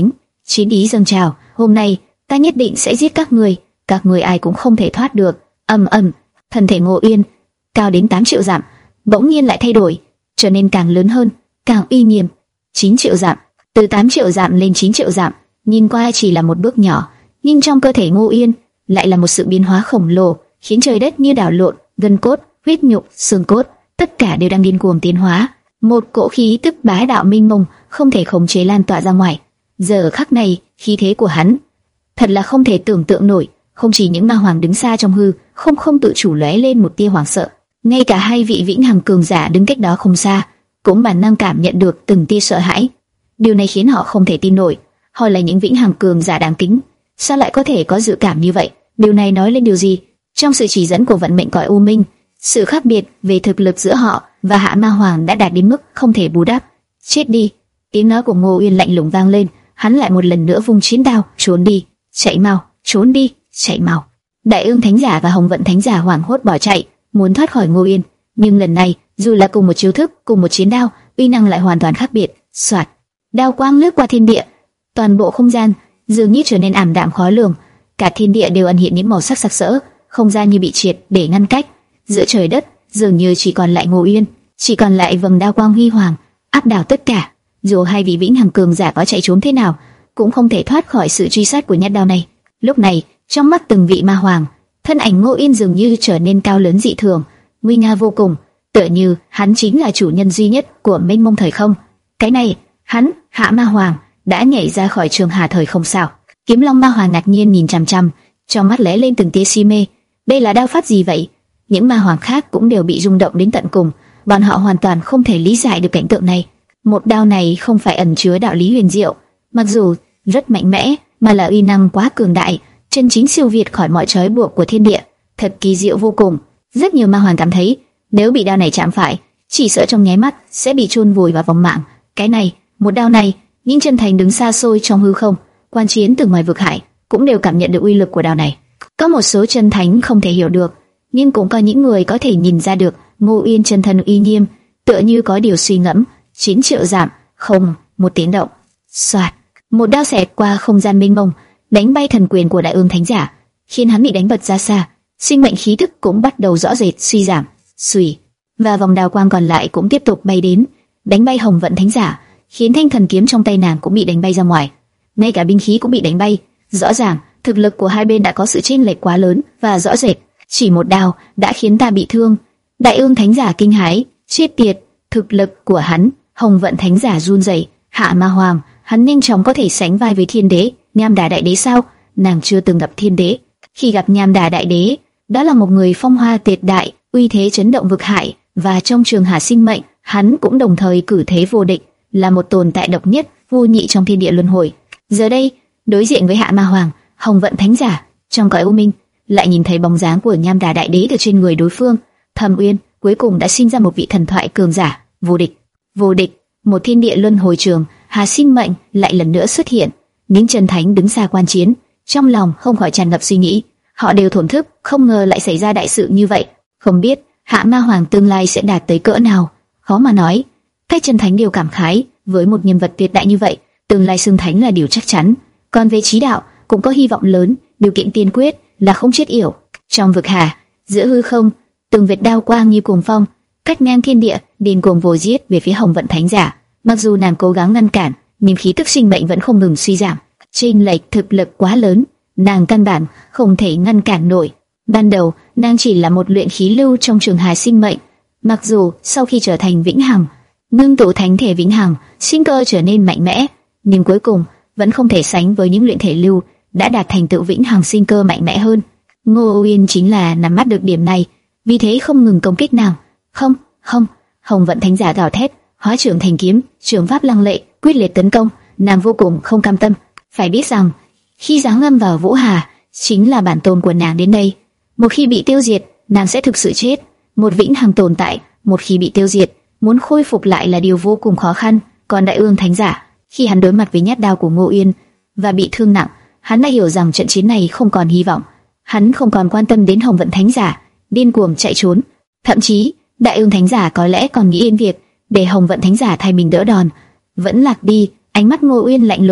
chiến ý dâng trào. Hôm nay ta nhất định sẽ giết các người, các người ai cũng không thể thoát được. Ầm ầm, thân thể Ngô Uyên cao đến tám triệu dặm, bỗng nhiên lại thay đổi, trở nên càng lớn hơn, càng uy nghiêm. chín triệu dặm, từ tám triệu dặm lên chín triệu dặm, nhìn qua chỉ là một bước nhỏ, nhưng trong cơ thể Ngô Uyên lại là một sự biến hóa khổng lồ, khiến trời đất như đảo lộn, gân cốt, huyết nhục, xương cốt, tất cả đều đang điên cuồng tiến hóa. Một cỗ khí tức bá đạo minh mông, không thể khống chế lan tỏa ra ngoài. Giờ khắc này, khí thế của hắn thật là không thể tưởng tượng nổi. Không chỉ những ma hoàng đứng xa trong hư không không tự chủ lóe lên một tia hoảng sợ, ngay cả hai vị vĩnh hằng cường giả đứng cách đó không xa cũng bản năng cảm nhận được từng tia sợ hãi. Điều này khiến họ không thể tin nổi. Họ là những vĩnh hằng cường giả đáng kính, sao lại có thể có dự cảm như vậy? Điều này nói lên điều gì? Trong sự chỉ dẫn của vận mệnh cõi u minh, sự khác biệt về thực lực giữa họ và Hạ Ma Hoàng đã đạt đến mức không thể bù đắp. Chết đi! Tiếng nói của Ngô Uyên lạnh lùng vang lên. Hắn lại một lần nữa vung chiến đao. Trốn đi, chạy mau, trốn đi, chạy mau! Đại Ương Thánh Giả và Hồng Vận Thánh Giả hoảng hốt bỏ chạy, muốn thoát khỏi Ngô Uyên. Nhưng lần này, dù là cùng một chiêu thức, cùng một chiến đao, uy năng lại hoàn toàn khác biệt. Soạt, đao quang lướt qua thiên địa, toàn bộ không gian dường như trở nên ảm đạm khó lường. Cả thiên địa đều ẩn hiện những màu sắc sặc sỡ, không gian như bị triệt để ngăn cách. Giữa trời đất dường như chỉ còn lại Ngô Uyên, chỉ còn lại vầng đao quang huy hoàng áp đảo tất cả. Dù hai vị vĩnh hằng cường giả có chạy trốn thế nào, cũng không thể thoát khỏi sự truy sát của nhát đao này. Lúc này, trong mắt từng vị ma hoàng, thân ảnh Ngô Uyên dường như trở nên cao lớn dị thường, nguy nga vô cùng, tựa như hắn chính là chủ nhân duy nhất của mênh mông thời không. Cái này, hắn, Hạ Ma Hoàng, đã nhảy ra khỏi trường hà thời không sao? Kiếm Long Ma Hoàng ngạc nhiên nhìn chằm chằm, trong mắt lóe lên từng tia si mê. Đây là đao pháp gì vậy? Những ma hoàng khác cũng đều bị rung động đến tận cùng, bọn họ hoàn toàn không thể lý giải được cảnh tượng này. Một đao này không phải ẩn chứa đạo lý huyền diệu, mặc dù rất mạnh mẽ, mà là uy năng quá cường đại, chân chính siêu việt khỏi mọi trói buộc của thiên địa, thật kỳ diệu vô cùng. Rất nhiều ma hoàng cảm thấy, nếu bị đao này chạm phải, chỉ sợ trong nháy mắt sẽ bị chôn vùi vào vòng mạng. Cái này, một đao này, những chân thành đứng xa xôi trong hư không, quan chiến từ ngoài vực hải, cũng đều cảm nhận được uy lực của đao này. Có một số chân thánh không thể hiểu được, nhưng cũng có những người có thể nhìn ra được. Ngô Uyên chân thân uy nghiêm, tựa như có điều suy ngẫm. Chín triệu giảm, không một tiếng động. Soạt, một đao xẹt qua không gian mênh mông, đánh bay thần quyền của Đại Ương Thánh Giả, khiến hắn bị đánh bật ra xa. Sinh mệnh khí tức cũng bắt đầu rõ rệt suy giảm. Suy, và vòng đao quang còn lại cũng tiếp tục bay đến, đánh bay Hồng Vận Thánh Giả, khiến thanh thần kiếm trong tay nàng cũng bị đánh bay ra ngoài. Ngay cả binh khí cũng bị đánh bay. Rõ ràng, thực lực của hai bên đã có sự chênh lệch quá lớn và rõ rệt. Chỉ một đao đã khiến ta bị thương. Đại Ương Thánh Giả kinh hãi, chết tiệt, thực lực của hắn. Hồng Vận Thánh Giả run rẩy. Hạ Ma Hoàng, hắn nhanh chóng có thể sánh vai với Thiên Đế, Nham Đà Đại Đế sao? Nàng chưa từng gặp Thiên Đế. Khi gặp Nham Đà Đại Đế, đó là một người phong hoa tuyệt đại, uy thế chấn động vực hải, và trong trường hà sinh mệnh, hắn cũng đồng thời cử thế vô địch, là một tồn tại độc nhất, vô nhị trong thiên địa luân hồi. Giờ đây, đối diện với Hạ Ma Hoàng, Hồng Vận Thánh Giả, trong cõi u minh, lại nhìn thấy bóng dáng của Nham Đà Đại Đế từ trên người đối phương. Thâm Uyên cuối cùng đã sinh ra một vị thần thoại cường giả, vô địch, vô địch. Một thiên địa luân hồi trường, hà sinh mệnh lại lần nữa xuất hiện. Những chân thánh đứng xa quan chiến, trong lòng không khỏi tràn ngập suy nghĩ. Họ đều thổn thức, không ngờ lại xảy ra đại sự như vậy. Không biết Hạ Ma Hoàng tương lai sẽ đạt tới cỡ nào, khó mà nói. Các chân thánh đều cảm khái, với một nhân vật tuyệt đại như vậy, tương lai xưng thánh là điều chắc chắn. Còn về chí đạo, cũng có hy vọng lớn, điều kiện tiên quyết là không chết yểu. Trong vực hà, giữa hư không, từng vệt đao quang như cuồng phong, cắt ngang thiên địa, điên cuồng vồ giết về phía Hồng Vận Thánh Giả. Mặc dù nàng cố gắng ngăn cản, nhưng khí tức sinh mệnh vẫn không ngừng suy giảm. Chênh lệch thực lực quá lớn, nàng căn bản không thể ngăn cản nổi. Ban đầu, nàng chỉ là một luyện khí lưu trong trường hà sinh mệnh. Mặc dù sau khi trở thành vĩnh hằng, ngưng tụ thánh thể vĩnh hằng, sinh cơ trở nên mạnh mẽ, nhưng cuối cùng vẫn không thể sánh với những luyện thể lưu đã đạt thành tựu vĩnh hằng sinh cơ mạnh mẽ hơn. Ngô Uyên chính là nắm bắt được điểm này, vì thế không ngừng công kích nàng. Không, không, Hồng Vận Thánh Giả gào thét, hóa trưởng thành kiếm, trường pháp lăng lệ, quyết liệt tấn công. Nàng vô cùng không cam tâm. Phải biết rằng, khi giáng lâm vào Vũ Hà, chính là bản tôn của nàng đến đây. Một khi bị tiêu diệt, nàng sẽ thực sự chết. Một vĩnh hằng tồn tại, một khi bị tiêu diệt, muốn khôi phục lại là điều vô cùng khó khăn. Còn Đại Ương Thánh Giả, khi hắn đối mặt với nhát đao của Ngô Uyên và bị thương nặng, hắn đã hiểu rằng trận chiến này không còn hy vọng. Hắn không còn quan tâm đến Hồng Vận Thánh Giả, điên cuồng chạy trốn. Thậm chí, Đại Ương Thánh Giả có lẽ còn nghĩ đến việc để Hồng Vận Thánh Giả thay mình đỡ đòn. Vẫn lạc đi. Ánh mắt Ngô Uyên lạnh lùng,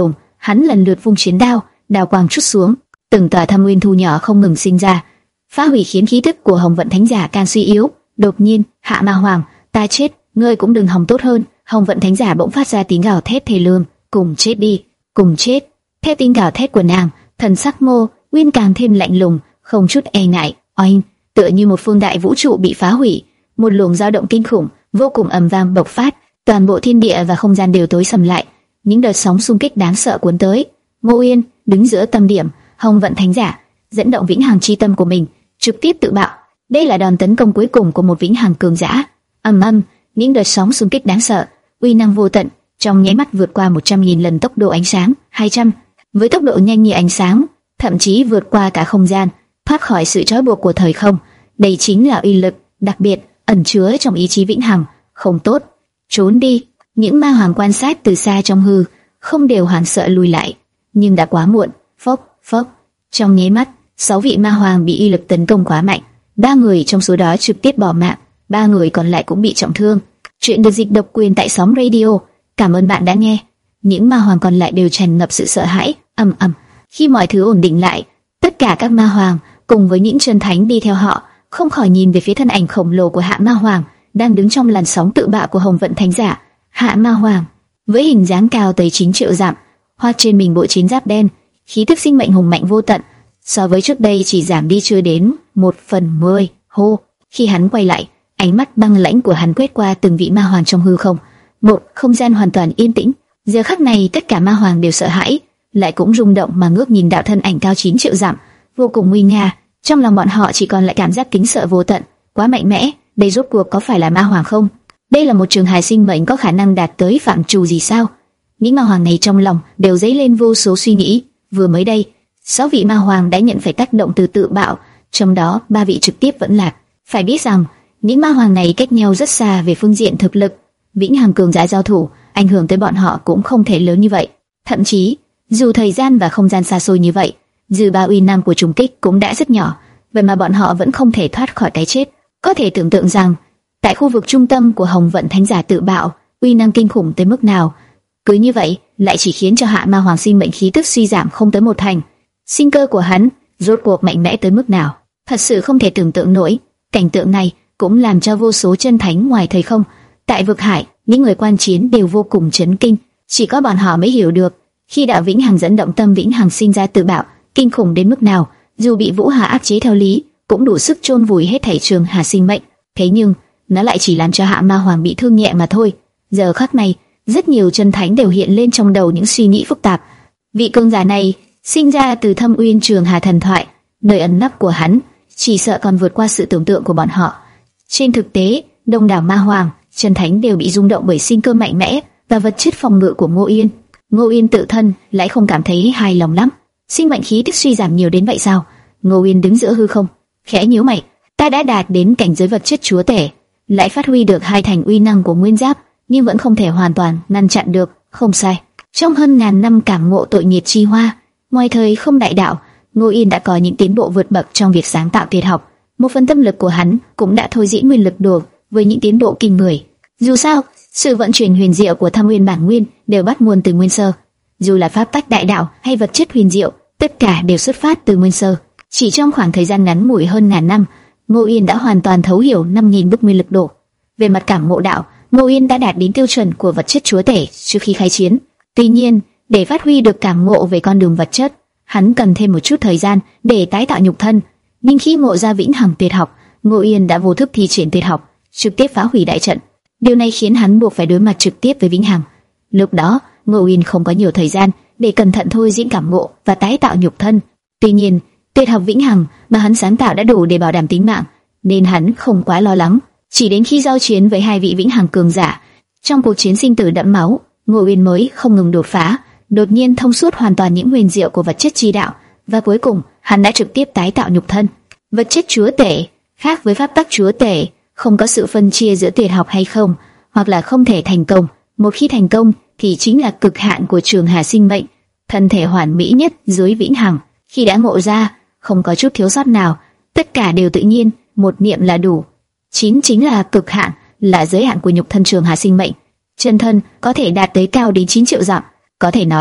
hắn lần lượt vung chiến đao, đao quang trút xuống, từng tòa thâm nguyên thu nhỏ không ngừng sinh ra, phá hủy khiến khí tức của Hồng Vận Thánh Giả càng suy yếu. Đột nhiên, Hạ Ma Hoàng, ta chết, ngươi cũng đừng hòng tốt hơn. Hồng Vận Thánh Giả bỗng phát ra tiếng gào thét thê lương, cùng chết đi, cùng chết. Theo tiếng gào thét của nàng, thần sắc Ngô Uyên càng thêm lạnh lùng, không chút e ngại. Oanh, tựa như một phương đại vũ trụ bị phá hủy, một luồng dao động kinh khủng vô cùng ầm vang bộc phát, toàn bộ thiên địa và không gian đều tối sầm lại. Những đợt sóng xung kích đáng sợ cuốn tới. Ngô Uyên đứng giữa tâm điểm, Hồng Vận Thánh Giả dẫn động vĩnh hằng chi tâm của mình, trực tiếp tự bạo. Đây là đòn tấn công cuối cùng của một vĩnh hằng cường giả. Ầm ầm, những đợt sóng xung kích đáng sợ, uy năng vô tận, trong nháy mắt vượt qua một trăm nghìn lần tốc độ ánh sáng, hai trăm, với tốc độ nhanh như ánh sáng, thậm chí vượt qua cả không gian, thoát khỏi sự trói buộc của thời không. Đây chính là uy lực đặc biệt ẩn chứa trong ý chí vĩnh hằng. Không tốt, trốn đi. Những ma hoàng quan sát từ xa trong hư không đều hoảng sợ lùi lại, nhưng đã quá muộn. Phốc phốc, trong nháy mắt, sáu vị ma hoàng bị uy lực tấn công quá mạnh, ba người trong số đó trực tiếp bỏ mạng, ba người còn lại cũng bị trọng thương. Chuyện được dịch độc quyền tại Sóng Radio. Cảm ơn bạn đã nghe. Những ma hoàng còn lại đều tràn ngập sự sợ hãi. Ầm ầm. Khi mọi thứ ổn định lại, tất cả các ma hoàng cùng với những chân thánh đi theo họ không khỏi nhìn về phía thân ảnh khổng lồ của Hạ Ma Hoàng đang đứng trong làn sóng tự bạo của Hồng Vận Thánh Giả. Hạ Ma Hoàng với hình dáng cao tới chín triệu dặm, khoác trên mình bộ chiến giáp đen, khí tức sinh mệnh hùng mạnh vô tận, so với trước đây chỉ giảm đi chưa đến một phần mười. Hô! Khi hắn quay lại, ánh mắt băng lãnh của hắn quét qua từng vị ma hoàng trong hư không. Một không gian hoàn toàn yên tĩnh. Giờ khắc này tất cả ma hoàng đều sợ hãi, lại cũng rung động mà ngước nhìn đạo thân ảnh cao chín triệu dặm, vô cùng nguy nga. Trong lòng bọn họ chỉ còn lại cảm giác kính sợ vô tận. Quá mạnh mẽ, đây rốt cuộc có phải là ma hoàng không? Đây là một trường hài sinh mệnh có khả năng đạt tới phạm trù gì sao? Những ma hoàng này trong lòng đều dấy lên vô số suy nghĩ. Vừa mới đây, sáu vị ma hoàng đã nhận phải tác động từ tự bạo, trong đó ba vị trực tiếp vẫn lạc. Phải biết rằng, những ma hoàng này cách nhau rất xa về phương diện thực lực. Vĩnh hằng cường giả giao thủ, ảnh hưởng tới bọn họ cũng không thể lớn như vậy. Thậm chí, dù thời gian và không gian xa xôi như vậy, dư ba uy năng của trùng kích cũng đã rất nhỏ, vậy mà bọn họ vẫn không thể thoát khỏi cái chết. Có thể tưởng tượng rằng, tại khu vực trung tâm của Hồng Vận Thánh Giả tự bạo, uy năng kinh khủng tới mức nào. Cứ như vậy, lại chỉ khiến cho Hạ Ma Hoàng sinh mệnh khí tức suy giảm không tới một thành. Sinh cơ của hắn rốt cuộc mạnh mẽ tới mức nào, thật sự không thể tưởng tượng nổi. Cảnh tượng này cũng làm cho vô số chân thánh ngoài thời không, tại vực hải, những người quan chiến đều vô cùng chấn kinh. Chỉ có bọn họ mới hiểu được, khi đạo vĩnh hằng dẫn động tâm vĩnh hằng sinh ra tự bạo, kinh khủng đến mức nào, dù bị Vũ Hà áp chế theo lý, cũng đủ sức chôn vùi hết thảy trường hà sinh mệnh. Thế nhưng, nó lại chỉ làm cho Hạ Ma Hoàng bị thương nhẹ mà thôi. Giờ khắc này, rất nhiều chân thánh đều hiện lên trong đầu những suy nghĩ phức tạp. Vị cường giả này sinh ra từ Thâm Uyên Trường Hà thần thoại, nơi ẩn nấp của hắn chỉ sợ còn vượt qua sự tưởng tượng của bọn họ. Trên thực tế, đông đảo ma hoàng, chân thánh đều bị rung động bởi sinh cơ mạnh mẽ và vật chất phòng ngự của Ngô Uyên. Ngô Uyên tự thân lại không cảm thấy hài lòng lắm. Sinh mệnh khí tức suy giảm nhiều đến vậy sao? Ngô Uyên đứng giữa hư không, khẽ nhíu mày. Ta đã đạt đến cảnh giới vật chất chúa tể, lại phát huy được hai thành uy năng của nguyên giáp, nhưng vẫn không thể hoàn toàn ngăn chặn được. Không sai. Trong hơn ngàn năm cảm ngộ tội nghiệp chi hoa, ngoài thời không đại đạo, Ngô Uyên đã có những tiến bộ vượt bậc trong việc sáng tạo tuyệt học. Một phần tâm lực của hắn cũng đã thôi diễn nguyên lực đồ với những tiến bộ kinh người. Dù sao, sự vận chuyển huyền diệu của Thâm Nguyên bản nguyên đều bắt nguồn từ nguyên sơ. Dù là pháp tắc đại đạo hay vật chất huyền diệu, tất cả đều xuất phát từ nguyên sơ. Chỉ trong khoảng thời gian ngắn ngủi hơn ngàn năm, Ngô Uyên đã hoàn toàn thấu hiểu năm nghìn bức nguyên lực đồ. Về mặt cảm ngộ đạo, Ngô Uyên đã đạt đến tiêu chuẩn của vật chất chúa tể trước khi khai chiến. Tuy nhiên, để phát huy được cảm ngộ về con đường vật chất, hắn cần thêm một chút thời gian để tái tạo nhục thân. Nhưng khi ngộ ra vĩnh hằng tuyệt học, Ngô Uyên đã vô thức thi triển tuyệt học, trực tiếp phá hủy đại trận. Điều này khiến hắn buộc phải đối mặt trực tiếp với vĩnh hằng. Lúc đó, Ngô Uyên không có nhiều thời gian để cẩn thận thôi diễn cảm ngộ và tái tạo nhục thân. Tuy nhiên, tuyệt học vĩnh hằng mà hắn sáng tạo đã đủ để bảo đảm tính mạng, nên hắn không quá lo lắng. Chỉ đến khi giao chiến với hai vị vĩnh hằng cường giả, trong cuộc chiến sinh tử đẫm máu, Ngô Uyên mới không ngừng đột phá, đột nhiên thông suốt hoàn toàn những huyền diệu của vật chất chi đạo, và cuối cùng hắn đã trực tiếp tái tạo nhục thân. Vật chất chúa tể khác với pháp tắc chúa tể, không có sự phân chia giữa tuyệt học hay không, hoặc là không thể thành công. Một khi thành công thì chính là cực hạn của trường hà sinh mệnh, thân thể hoàn mỹ nhất dưới vĩnh hằng. Khi đã ngộ ra, không có chút thiếu sót nào, tất cả đều tự nhiên, một niệm là đủ. Chín chính là cực hạn, là giới hạn của nhục thân trường hà sinh mệnh. Chân thân có thể đạt tới cao đến chín triệu dặm. Có thể nói,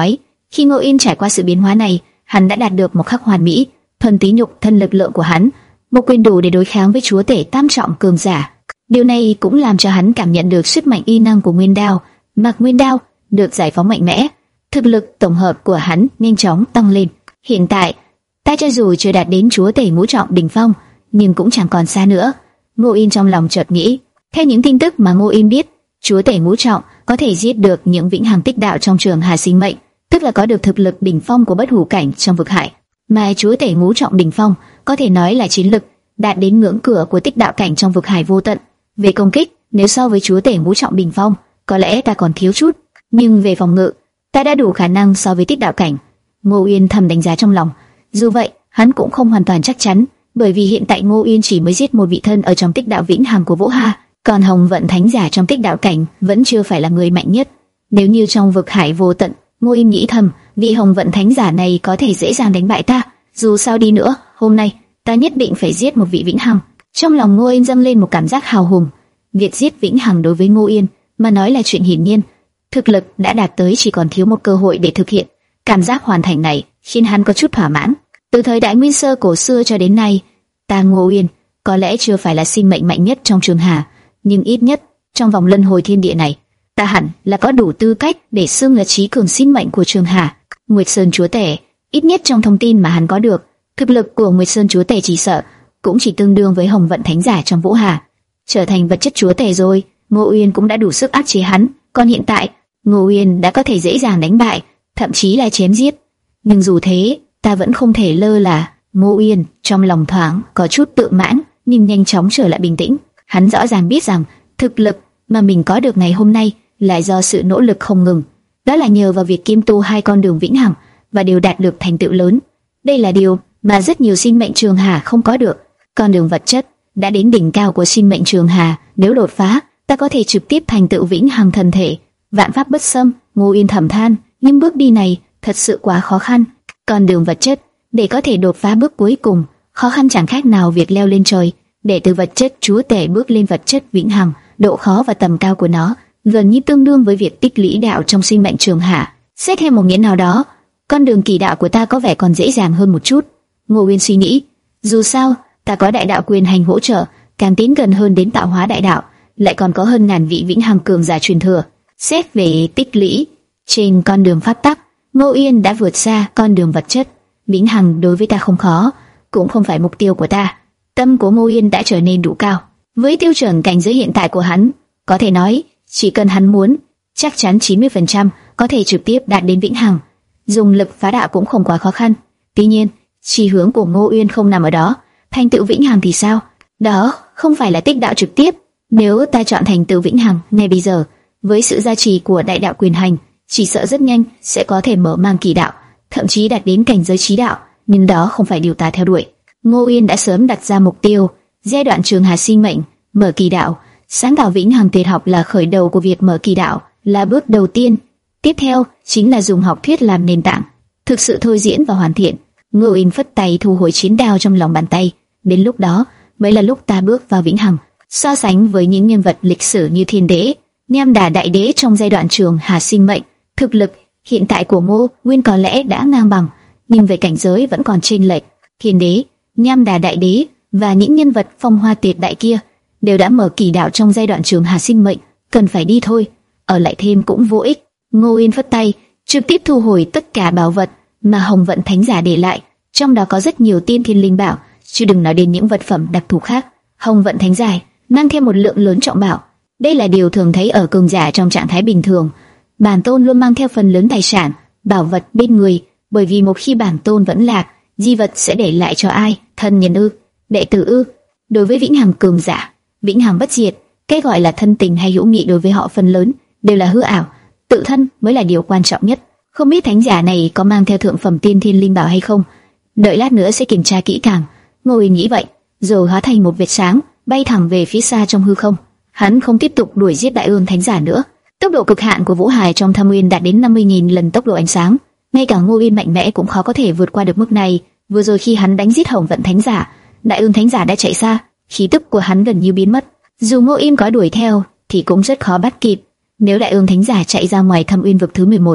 Khi Ngô Yên trải qua sự biến hóa này, hắn đã đạt được một khắc hoàn mỹ. Thuần tí nhục thân lực lượng của hắn, một quyền đủ để đối kháng với chúa tể tam trọng cường giả. Điều này cũng làm cho hắn cảm nhận được sức mạnh y năng của Nguyên Đao. Mặc Nguyên Đao được giải phóng mạnh mẽ, thực lực tổng hợp của hắn nhanh chóng tăng lên. Hiện tại, ta cho dù chưa đạt đến chúa tể ngũ trọng đỉnh phong, nhưng cũng chẳng còn xa nữa. Ngô Yên trong lòng chợt nghĩ, theo những tin tức mà Ngô Yên biết, chúa tể ngũ trọng có thể giết được những vĩnh hằng tích đạo trong trường Hà Sinh Mệnh, tức là có được thực lực đỉnh phong của bất hủ cảnh trong vực hải. Mà chúa tể ngũ trọng đỉnh phong có thể nói là chiến lực đạt đến ngưỡng cửa của tích đạo cảnh trong vực hải vô tận. Về công kích, nếu so với chúa tể ngũ trọng đỉnh phong, có lẽ ta còn thiếu chút, nhưng về phòng ngự, ta đã đủ khả năng so với tích đạo cảnh. Ngô Yên thầm đánh giá trong lòng. Dù vậy, hắn cũng không hoàn toàn chắc chắn, bởi vì hiện tại Ngô Yên chỉ mới giết một vị thân ở trong tích đạo vĩnh hằng của Vũ Hà, còn Hồng Vận Thánh Giả trong tích đạo cảnh vẫn chưa phải là người mạnh nhất. Nếu như trong vực hải vô tận, Ngô Yên nghĩ thầm, vị Hồng Vận Thánh Giả này có thể dễ dàng đánh bại ta. Dù sao đi nữa, hôm nay ta nhất định phải giết một vị vĩnh hằng. Trong lòng Ngô Yên dâng lên một cảm giác hào hùng. Việc giết vĩnh hằng đối với Ngô Yên mà nói là chuyện hiển nhiên. Thực lực đã đạt tới, chỉ còn thiếu một cơ hội để thực hiện. Cảm giác hoàn thành này khiến hắn có chút thỏa mãn. Từ thời đại nguyên sơ cổ xưa cho đến nay, ta Ngô Yên có lẽ chưa phải là sinh mệnh mạnh nhất trong trường Hà, nhưng ít nhất trong vòng luân hồi thiên địa này, ta hẳn là có đủ tư cách để xưng là trí cường sinh mệnh của trường Hà. Nguyệt Sơn chúa tể, ít nhất trong thông tin mà hắn có được, thực lực của Nguyệt Sơn chúa tể chỉ sợ cũng chỉ tương đương với Hồng Vận Thánh Giả trong Vũ Hà. Trở thành vật chất chúa tể rồi, Ngô Uyên cũng đã đủ sức áp chế hắn. Còn hiện tại, Ngô Uyên đã có thể dễ dàng đánh bại, thậm chí là chém giết. Nhưng dù thế, ta vẫn không thể lơ là. Ngô Uyên trong lòng thoáng có chút tự mãn, nhưng nhanh chóng trở lại bình tĩnh. Hắn rõ ràng biết rằng thực lực mà mình có được ngày hôm nay là do sự nỗ lực không ngừng, đó là nhờ vào việc kiêm tu hai con đường vĩnh hằng và đều đạt được thành tựu lớn. Đây là điều mà rất nhiều sinh mệnh trường Hà không có được. Con đường vật chất đã đến đỉnh cao của sinh mệnh trường Hà, nếu đột phá, ta có thể trực tiếp thành tựu vĩnh hằng thần thể, vạn pháp bất xâm. Ngô Yên thầm than, nhưng bước đi này thật sự quá khó khăn. Con đường vật chất để có thể đột phá bước cuối cùng, khó khăn chẳng khác nào việc leo lên trời. Để từ vật chất chúa tể bước lên vật chất vĩnh hằng, độ khó và tầm cao của nó gần như tương đương với việc tích lũy đạo trong sinh mệnh trường Hà. Xét theo một nghĩa nào đó, con đường kỳ đạo của ta có vẻ còn dễ dàng hơn một chút. Ngô Uyên suy nghĩ, dù sao ta có đại đạo quyền hành hỗ trợ, càng tiến gần hơn đến tạo hóa đại đạo, lại còn có hơn ngàn vị vĩnh hằng cường giả truyền thừa. Xét về tích lũy, trên con đường pháp tắc, Ngô Uyên đã vượt xa con đường vật chất. Vĩnh hằng đối với ta không khó, cũng không phải mục tiêu của ta. Tâm của Ngô Uyên đã trở nên đủ cao. Với tiêu chuẩn cảnh giới hiện tại của hắn, có thể nói chỉ cần hắn muốn, chắc chắn chín mươi phần trăm có thể trực tiếp đạt đến vĩnh hằng. Dùng lực phá đạo cũng không quá khó khăn. Tuy nhiên, chỉ hướng của Ngô Uyên không nằm ở đó. Thành tựu vĩnh hằng thì sao? Đó không phải là tích đạo trực tiếp. Nếu ta chọn thành tựu vĩnh hằng ngay bây giờ, với sự gia trì của đại đạo quyền hành, chỉ sợ rất nhanh sẽ có thể mở mang kỳ đạo, thậm chí đạt đến cảnh giới trí đạo. Nhưng đó không phải điều ta theo đuổi. Ngô Uyên đã sớm đặt ra mục tiêu, giai đoạn trường Hà sinh mệnh, mở kỳ đạo. Sáng tạo vĩnh hằng tuyệt học là khởi đầu của việc mở kỳ đạo, là bước đầu tiên. Tiếp theo chính là dùng học thuyết làm nền tảng, thực sự thôi diễn và hoàn thiện. Ngô Uyên phất tay thu hồi chiến đao trong lòng bàn tay. Đến lúc đó mới là lúc ta bước vào vĩnh hằng. So sánh với những nhân vật lịch sử như Thiên Đế, Nham Đà Đại Đế trong giai đoạn trường Hà sinh mệnh, thực lực hiện tại của Ngô Uyên có lẽ đã ngang bằng, nhưng về cảnh giới vẫn còn chênh lệch. Thiên Đế, Nham Đà Đại Đế và những nhân vật phong hoa tuyệt đại kia đều đã mở kỳ đạo trong giai đoạn trường Hà sinh mệnh, cần phải đi thôi, ở lại thêm cũng vô ích. Ngô Uyên phất tay, trực tiếp thu hồi tất cả bảo vật mà Hồng Vận Thánh Giả để lại, trong đó có rất nhiều tiên thiên linh bảo, chứ đừng nói đến những vật phẩm đặc thù khác. Hồng Vận Thánh Giả mang thêm một lượng lớn trọng bảo, đây là điều thường thấy ở cường giả trong trạng thái bình thường. Bản tôn luôn mang theo phần lớn tài sản, bảo vật bên người, bởi vì một khi bản tôn vẫn lạc, di vật sẽ để lại cho ai? Thân nhân ư? Đệ tử ư? Đối với vĩnh hằng cường giả, vĩnh hằng bất diệt, cái gọi là thân tình hay hữu nghị đối với họ phần lớn đều là hư ảo, tự thân mới là điều quan trọng nhất. Không biết thánh giả này có mang theo thượng phẩm tiên thiên linh bảo hay không? Đợi lát nữa sẽ kiểm tra kỹ càng. Ngô Uyên nghĩ vậy, rồi hóa thành một vệt sáng, bay thẳng về phía xa trong hư không. Hắn không tiếp tục đuổi giết Đại Ương Thánh Giả nữa. Tốc độ cực hạn của Vũ Hải trong Thâm Uyên đạt đến năm mươi nghìn lần tốc độ ánh sáng. Ngay cả Ngô Uyên mạnh mẽ cũng khó có thể vượt qua được mức này. Vừa rồi khi hắn đánh giết Hồng Vận Thánh Giả, Đại Ương Thánh Giả đã chạy xa, khí tức của hắn gần như biến mất. Dù Ngô Uyên có đuổi theo, thì cũng rất khó bắt kịp. Nếu Đại Ương Thánh Giả chạy ra ngoài Thâm Uyên vực thứ mười một,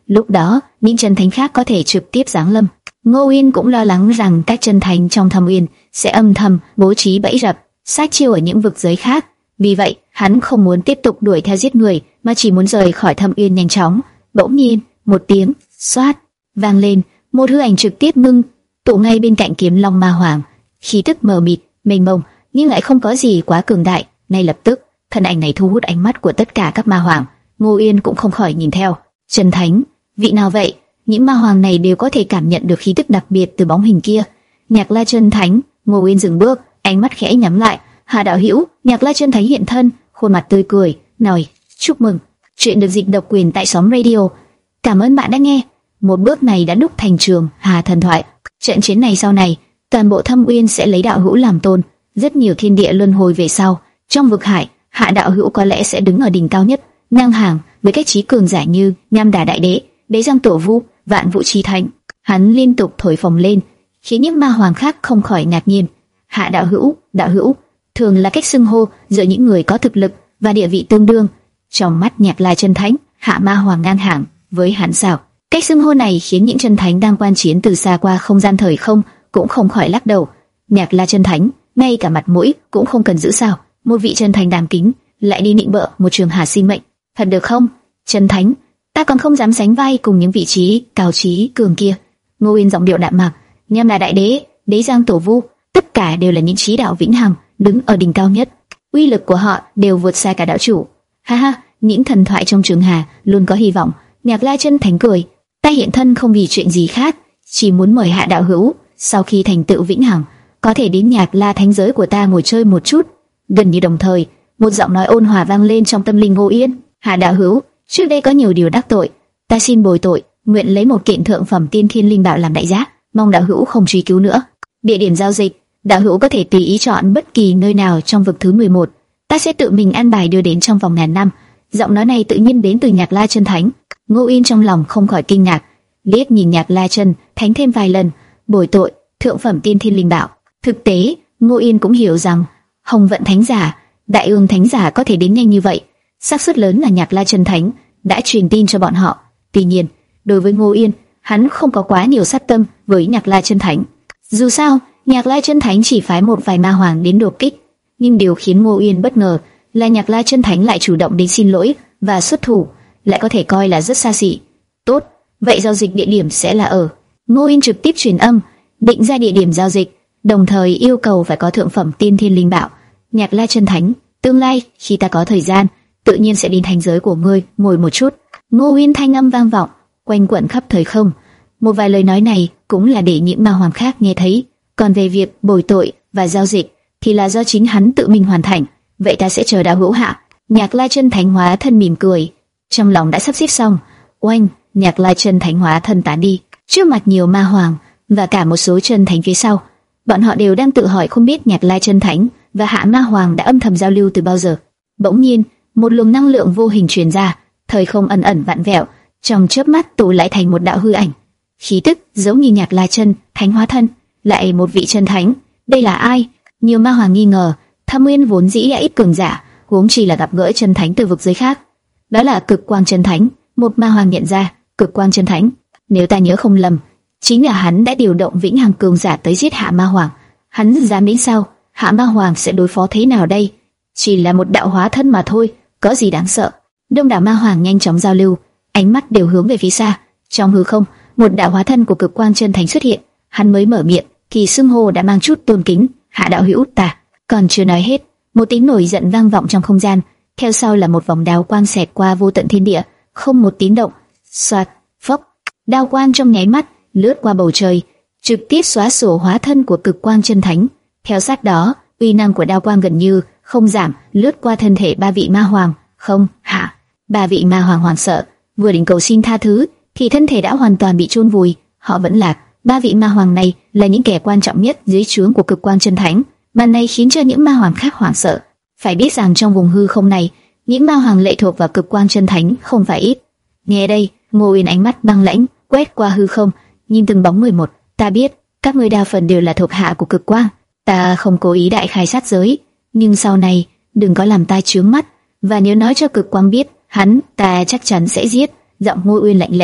lúc đó những chân thánh khác có thể trực tiếp giáng lâm. Ngô Uyên cũng lo lắng rằng các chân thánh trong Thâm Uyên sẽ âm thầm bố trí bẫy rập, sát chiêu ở những vực giới khác. Vì vậy, hắn không muốn tiếp tục đuổi theo giết người, mà chỉ muốn rời khỏi Thâm Uyên nhanh chóng. Bỗng nhiên, một tiếng xoát vang lên, một hư ảnh trực tiếp ngưng tụ ngay bên cạnh Kiếm Long Ma Hoàng, khí tức mờ mịt, mênh mông, nhưng lại không có gì quá cường đại. Ngay lập tức, thân ảnh này thu hút ánh mắt của tất cả các ma hoàng. Ngô Uyên cũng không khỏi nhìn theo. Chân thánh, vị nào vậy? Những ma hoàng này đều có thể cảm nhận được khí tức đặc biệt từ bóng hình kia. Nhạc La chân thánh. Ngô Uyên dừng bước, ánh mắt khẽ nhắm lại. Hà đạo hữu, Nhạc La chân thánh hiện thân, khuôn mặt tươi cười, nói: chúc mừng. Chuyện được dịch độc quyền tại Xóm Radio. Cảm ơn bạn đã nghe. Một bước này đã đúc thành trường Hà thần thoại. Trận chiến này sau này, toàn bộ Thâm Uyên sẽ lấy đạo hữu làm tôn. Rất nhiều thiên địa luân hồi về sau, trong vực hải, Hạ đạo hữu có lẽ sẽ đứng ở đỉnh cao nhất, ngang hàng với các chí cường giả như Nham Đà Đại Đế, Đế Giang Tổ Vu, Vạn Vũ Chi Thánh. Hắn liên tục thổi phồng lên, khiến những ma hoàng khác không khỏi ngạc nhiên. Hạ đạo hữu, đạo hữu, thường là cách xưng hô giữa những người có thực lực và địa vị tương đương. Trong mắt Nhạc La chân thánh, Hạ ma hoàng ngang hàng với hắn sao? Cách xưng hô này khiến những chân thánh đang quan chiến từ xa qua không gian thời không cũng không khỏi lắc đầu. Nhạc La chân thánh, ngay cả mặt mũi cũng không cần giữ sao? Một vị chân thánh đàm kính lại đi nịnh bợ một trường hà sinh mệnh, thật được không? Chân thánh, ta còn không dám sánh vai cùng những vị trí cao trí cường kia. Ngô Uyên giọng điệu đạm mạc. Nhâm là đại đế, Đế Giang Tổ Vu, tất cả đều là những trí đạo vĩnh hằng, đứng ở đỉnh cao nhất. Uy lực của họ đều vượt xa cả đạo chủ. Ha ha, những thần thoại trong trường hà luôn có hy vọng. Nhạc La chân thánh cười. Ta hiện thân không vì chuyện gì khác, chỉ muốn mời Hạ đạo hữu sau khi thành tựu vĩnh hằng, có thể đến Nhạc La thánh giới của ta ngồi chơi một chút. Gần như đồng thời, một giọng nói ôn hòa vang lên trong tâm linh Ngô Uyên. Hạ đạo hữu, trước đây có nhiều điều đắc tội, ta xin bồi tội, nguyện lấy một kiện thượng phẩm tiên thiên linh bảo làm đại giá, mong đạo hữu không truy cứu nữa. Địa điểm giao dịch, đạo hữu có thể tùy ý chọn bất kỳ nơi nào trong vực thứ mười một, ta sẽ tự mình an bài đưa đến trong vòng ngàn năm. Giọng nói này tự nhiên đến từ Nhạc La chân thánh. Ngô Uyên trong lòng không khỏi kinh ngạc, liếc nhìn Nhạc La chân thánh thêm vài lần. Bồi tội, thượng phẩm tiên thiên linh bảo. Thực tế, Ngô Uyên cũng hiểu rằng Hồng Vận thánh giả, Đại Ương thánh giả có thể đến nhanh như vậy, xác suất lớn là Nhạc La chân thánh đã truyền tin cho bọn họ. Tuy nhiên, đối với Ngô Uyên, hắn không có quá nhiều sát tâm với Nhạc La chân thánh. Dù sao, Nhạc La chân thánh chỉ phái một vài ma hoàng đến đột kích, nhưng điều khiến Ngô Uyên bất ngờ là Nhạc La chân thánh lại chủ động đến xin lỗi và xuất thủ, lại có thể coi là rất xa xỉ. Tốt, vậy giao dịch địa điểm sẽ là ở. Ngô Uyên trực tiếp truyền âm, định ra địa điểm giao dịch, đồng thời yêu cầu phải có thượng phẩm tiên thiên linh bảo. Nhạc La chân thánh, tương lai khi ta có thời gian, tự nhiên sẽ đến thành giới của ngươi ngồi một chút. Ngô Uyên thanh âm vang vọng, quanh quẩn khắp thời không. Một vài lời nói này cũng là để những ma hoàng khác nghe thấy. Còn về việc bồi tội và giao dịch thì là do chính hắn tự mình hoàn thành. Vậy ta sẽ chờ đạo hữu hạ. Nhạc La chân thánh hóa thân mỉm cười, trong lòng đã sắp xếp xong. Oanh, Nhạc La chân thánh hóa thân tán đi, trước mặt nhiều ma hoàng và cả một số chân thánh phía sau. Bọn họ đều đang tự hỏi không biết Nhạc La chân thánh và Hạ ma hoàng đã âm thầm giao lưu từ bao giờ. Bỗng nhiên, một luồng năng lượng vô hình truyền ra, thời không ẩn ẩn vặn vẹo, trong chớp mắt tụ lại thành một đạo hư ảnh. Khí tức giống như Nhạc La chân thánh hóa thân, lại một vị chân thánh. Đây là ai? Nhiều ma hoàng nghi ngờ. Thâm Uyên vốn dĩ đã ít cường giả, huống chi là gặp gỡ chân thánh từ vực giới khác. Đó là Cực Quang chân thánh. Một ma hoàng nhận ra, Cực Quang chân thánh, nếu ta nhớ không lầm, chính là hắn đã điều động vĩnh hằng cường giả tới giết Hạ ma hoàng. Hắn dám đến sao? Hạ ma hoàng sẽ đối phó thế nào đây? Chỉ là một đạo hóa thân mà thôi, có gì đáng sợ? Đông đảo ma hoàng nhanh chóng giao lưu, ánh mắt đều hướng về phía xa. Trong hư không, một đạo hóa thân của Cực Quang chân thánh xuất hiện. Hắn mới mở miệng, kỳ xưng hô đã mang chút tôn kính. Hạ đạo hữu ta. Còn chưa nói hết, một tiếng nổi giận vang vọng trong không gian, theo sau là một vòng đao quang xẹt qua vô tận thiên địa, không một tiếng động. Xoạt, phốc, đao quang trong nháy mắt lướt qua bầu trời, trực tiếp xóa sổ hóa thân của Cực Quang chân thánh. Theo sát đó, uy năng của đao quang gần như không giảm, lướt qua thân thể ba vị ma hoàng. Không, hạ, ba vị ma hoàng hoảng sợ, vừa định cầu xin tha thứ, thì thân thể đã hoàn toàn bị chôn vùi. Họ vẫn lạc. Ba vị ma hoàng này là những kẻ quan trọng nhất dưới trướng của Cực Quang chân thánh. Màn này khiến cho những ma hoàng khác hoảng sợ. Phải biết rằng trong vùng hư không này, những ma hoàng lệ thuộc vào Cực Quang chân thánh không phải ít. Nghe đây, Ngô Uyên ánh mắt băng lãnh quét qua hư không, nhìn từng bóng người một. Ta biết các ngươi đa phần đều là thuộc hạ của Cực Quang. Ta không cố ý đại khai sát giới, nhưng sau này đừng có làm ta chướng mắt. Và nếu nói cho Cực Quang biết, hắn ta chắc chắn sẽ giết. Giọng Ngô Uyên lạnh lẽo,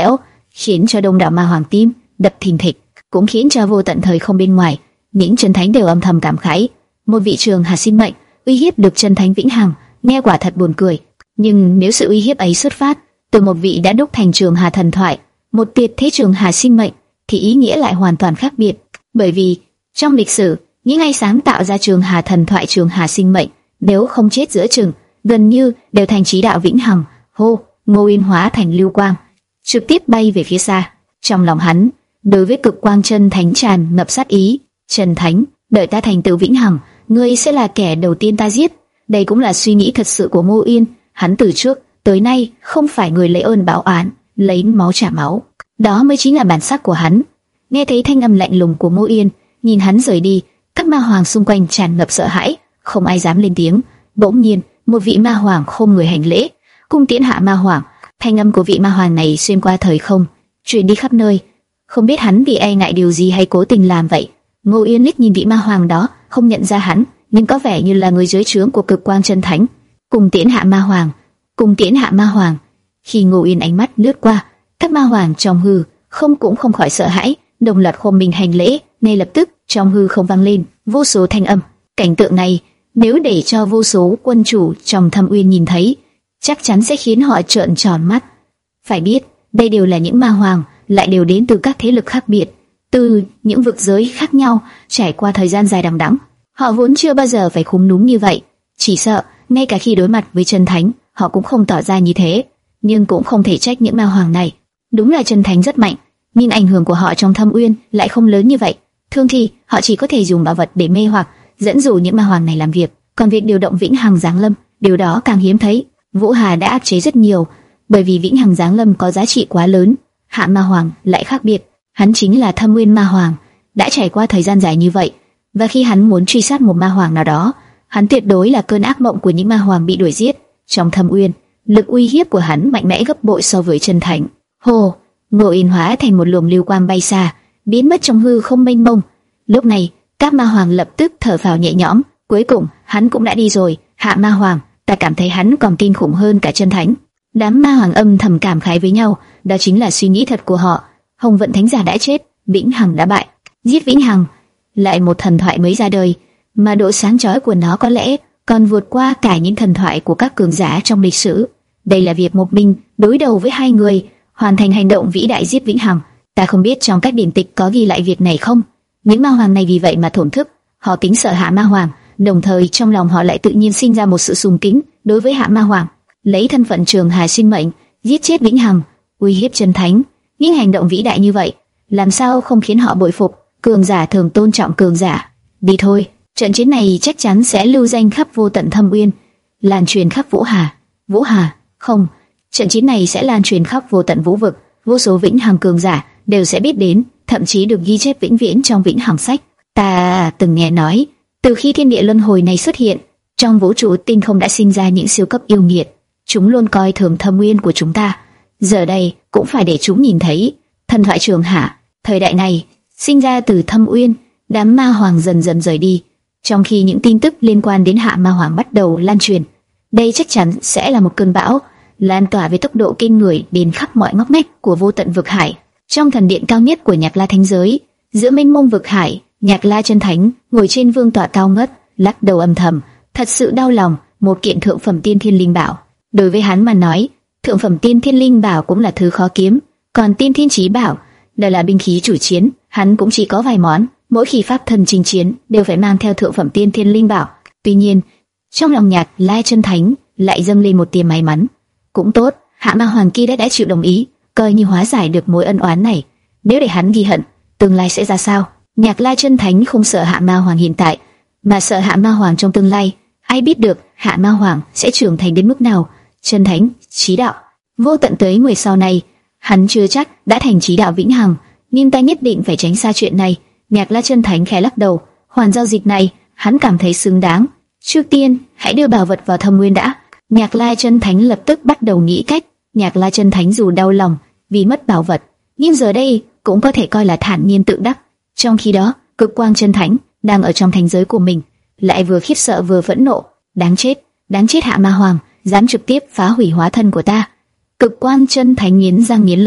khiến cho đông đảo ma hoàng tim đập thình thịch, cũng khiến cho vô tận thời không bên ngoài, những chân thánh đều âm thầm cảm khái. Một vị trường hà sinh mệnh uy hiếp được chân thánh vĩnh hằng, nghe quả thật buồn cười. Nhưng nếu sự uy hiếp ấy xuất phát từ một vị đã đúc thành trường hà thần thoại, một tuyệt thế trường hà sinh mệnh, thì ý nghĩa lại hoàn toàn khác biệt. Bởi vì trong lịch sử, những ai sáng tạo ra trường hà thần thoại, trường hà sinh mệnh, nếu không chết giữa chừng, gần như đều thành chí đạo vĩnh hằng. Hô, Ngô Uyên hóa thành lưu quang, trực tiếp bay về phía xa. Trong lòng hắn, đối với cực quang chân thánh tràn ngập sát ý. Chân thánh, đợi ta thành tựu vĩnh hằng, ngươi sẽ là kẻ đầu tiên ta giết. Đây cũng là suy nghĩ thật sự của Ngô Uyên. Hắn từ trước tới nay không phải người lấy ơn báo oán, lấy máu trả máu. Đó mới chính là bản sắc của hắn. Nghe thấy thanh âm lạnh lùng của Ngô Uyên, nhìn hắn rời đi, các ma hoàng xung quanh tràn ngập sợ hãi, không ai dám lên tiếng. Bỗng nhiên, một vị ma hoàng khom người hành lễ, cung tiễn hạ ma hoàng. Thanh âm của vị ma hoàng này xuyên qua thời không, truyền đi khắp nơi. Không biết hắn vì e ngại điều gì hay cố tình làm vậy. Ngô Uyên liếc nhìn vị ma hoàng đó, không nhận ra hắn, nhưng có vẻ như là người dưới trướng của cực quang chân thánh. Cùng tiễn hạ ma hoàng, cùng tiễn hạ ma hoàng. Khi Ngô Uyên ánh mắt lướt qua, các ma hoàng trong hư không cũng không khỏi sợ hãi, đồng loạt khom mình hành lễ. Ngay lập tức trong hư không vang lên vô số thanh âm. Cảnh tượng này nếu để cho vô số quân chủ trong Thâm Uyên nhìn thấy, chắc chắn sẽ khiến họ trợn tròn mắt. Phải biết, đây đều là những ma hoàng, lại đều đến từ các thế lực khác biệt, từ những vực giới khác nhau, trải qua thời gian dài đằng đẵng. Họ vốn chưa bao giờ phải khúm núm như vậy, chỉ sợ ngay cả khi đối mặt với chân thánh, họ cũng không tỏ ra như thế. Nhưng cũng không thể trách những ma hoàng này. Đúng là chân thánh rất mạnh, nhưng ảnh hưởng của họ trong Thâm Uyên lại không lớn như vậy. Thường thì họ chỉ có thể dùng bảo vật để mê hoặc, dẫn dụ những ma hoàng này làm việc. Còn việc điều động vĩnh hằng giáng lâm, điều đó càng hiếm thấy. Vũ Hà đã áp chế rất nhiều, bởi vì vĩnh hằng giáng lâm có giá trị quá lớn. Hạ ma hoàng lại khác biệt, hắn chính là Thâm Uyên ma hoàng, đã trải qua thời gian dài như vậy, và khi hắn muốn truy sát một ma hoàng nào đó, hắn tuyệt đối là cơn ác mộng của những ma hoàng bị đuổi giết. Trong Thâm Uyên, lực uy hiếp của hắn mạnh mẽ gấp bội so với chân thánh. Hồ, Ngô Uyên hóa thành một luồng lưu quang bay xa, biến mất trong hư không mênh mông. Lúc này, các ma hoàng lập tức thở phào nhẹ nhõm, cuối cùng hắn cũng đã đi rồi. Hạ ma hoàng, ta cảm thấy hắn còn kinh khủng hơn cả chân thánh. Đám ma hoàng âm thầm cảm khái với nhau, đó chính là suy nghĩ thật của họ. Hồng Vận Thánh Giả đã chết, vĩnh hằng đã bại. Giết vĩnh hằng, lại một thần thoại mới ra đời, mà độ sáng chói của nó có lẽ còn vượt qua cả những thần thoại của các cường giả trong lịch sử. Đây là việc một mình đối đầu với hai người, hoàn thành hành động vĩ đại giết vĩnh hằng. Ta không biết trong các điển tịch có ghi lại việc này không. Những ma hoàng này vì vậy mà thổn thức, họ kính sợ Hạ ma hoàng, đồng thời trong lòng họ lại tự nhiên sinh ra một sự sùng kính đối với Hạ ma hoàng. Lấy thân phận trường hà sinh mệnh giết chết vĩnh hằng, uy hiếp chân thánh, những hành động vĩ đại như vậy làm sao không khiến họ bội phục. Cường giả thường tôn trọng cường giả. Đi thôi, trận chiến này chắc chắn sẽ lưu danh khắp vô tận Thâm Uyên, lan truyền khắp Vũ Hà. Vũ Hà, không, trận chiến này sẽ lan truyền khắp vô tận vũ vực, vô số vĩnh hằng cường giả đều sẽ biết đến, thậm chí được ghi chép vĩnh viễn trong vĩnh hằng sách. Ta từng nghe nói, từ khi thiên địa luân hồi này xuất hiện, trong vũ trụ tinh không đã sinh ra những siêu cấp yêu nghiệt, chúng luôn coi thường Thâm Uyên của chúng ta. Giờ đây cũng phải để chúng nhìn thấy thần thoại trường hạ. Thời đại này sinh ra từ Thâm Uyên, đám ma hoàng dần dần rời đi, trong khi những tin tức liên quan đến Hạ ma hoàng bắt đầu lan truyền. Đây chắc chắn sẽ là một cơn bão, lan tỏa với tốc độ kinh người đến khắp mọi ngóc ngách của vô tận vực hải. Trong thần điện cao nhất của Nhạc La Thánh giới, giữa mênh mông vực hải, Nhạc La chân thánh ngồi trên vương tọa cao ngất, lắc đầu âm thầm, thật sự đau lòng. Một kiện thượng phẩm tiên thiên linh bảo, đối với hắn mà nói, thượng phẩm tiên thiên linh bảo cũng là thứ khó kiếm, còn tiên thiên chí bảo, đây là binh khí chủ chiến, hắn cũng chỉ có vài món. Mỗi khi pháp thân chinh chiến đều phải mang theo thượng phẩm tiên thiên linh bảo. Tuy nhiên, trong lòng Nhạc La chân thánh lại dâng lên một tia may mắn. Cũng tốt, Hạ ma hoàng kia đã đã chịu đồng ý, coi như hóa giải được mối ân oán này. Nếu để hắn ghi hận, tương lai sẽ ra sao? Nhạc La chân thánh không sợ Hạ ma hoàng hiện tại, mà sợ Hạ ma hoàng trong tương lai. Ai biết được Hạ ma hoàng sẽ trưởng thành đến mức nào? Chân thánh, chí đạo, vô tận tới người sau này, hắn chưa chắc đã thành chí đạo vĩnh hằng, nhưng ta nhất định phải tránh xa chuyện này. Nhạc La chân thánh khẽ lắc đầu, hoàn giao dịch này hắn cảm thấy xứng đáng. Trước tiên, hãy đưa bảo vật vào Thâm Nguyên đã. Nhạc La chân thánh lập tức bắt đầu nghĩ cách. Nhạc La chân thánh dù đau lòng vì mất bảo vật, nhưng giờ đây cũng có thể coi là thản nhiên tự đắc. Trong khi đó, Cực Quang chân thánh đang ở trong thành giới của mình, lại vừa khiếp sợ vừa phẫn nộ. Đáng chết, đáng chết Hạ ma hoàng, dám trực tiếp phá hủy hóa thân của ta. Cực Quang chân thánh nghiến răng nghiến lợi,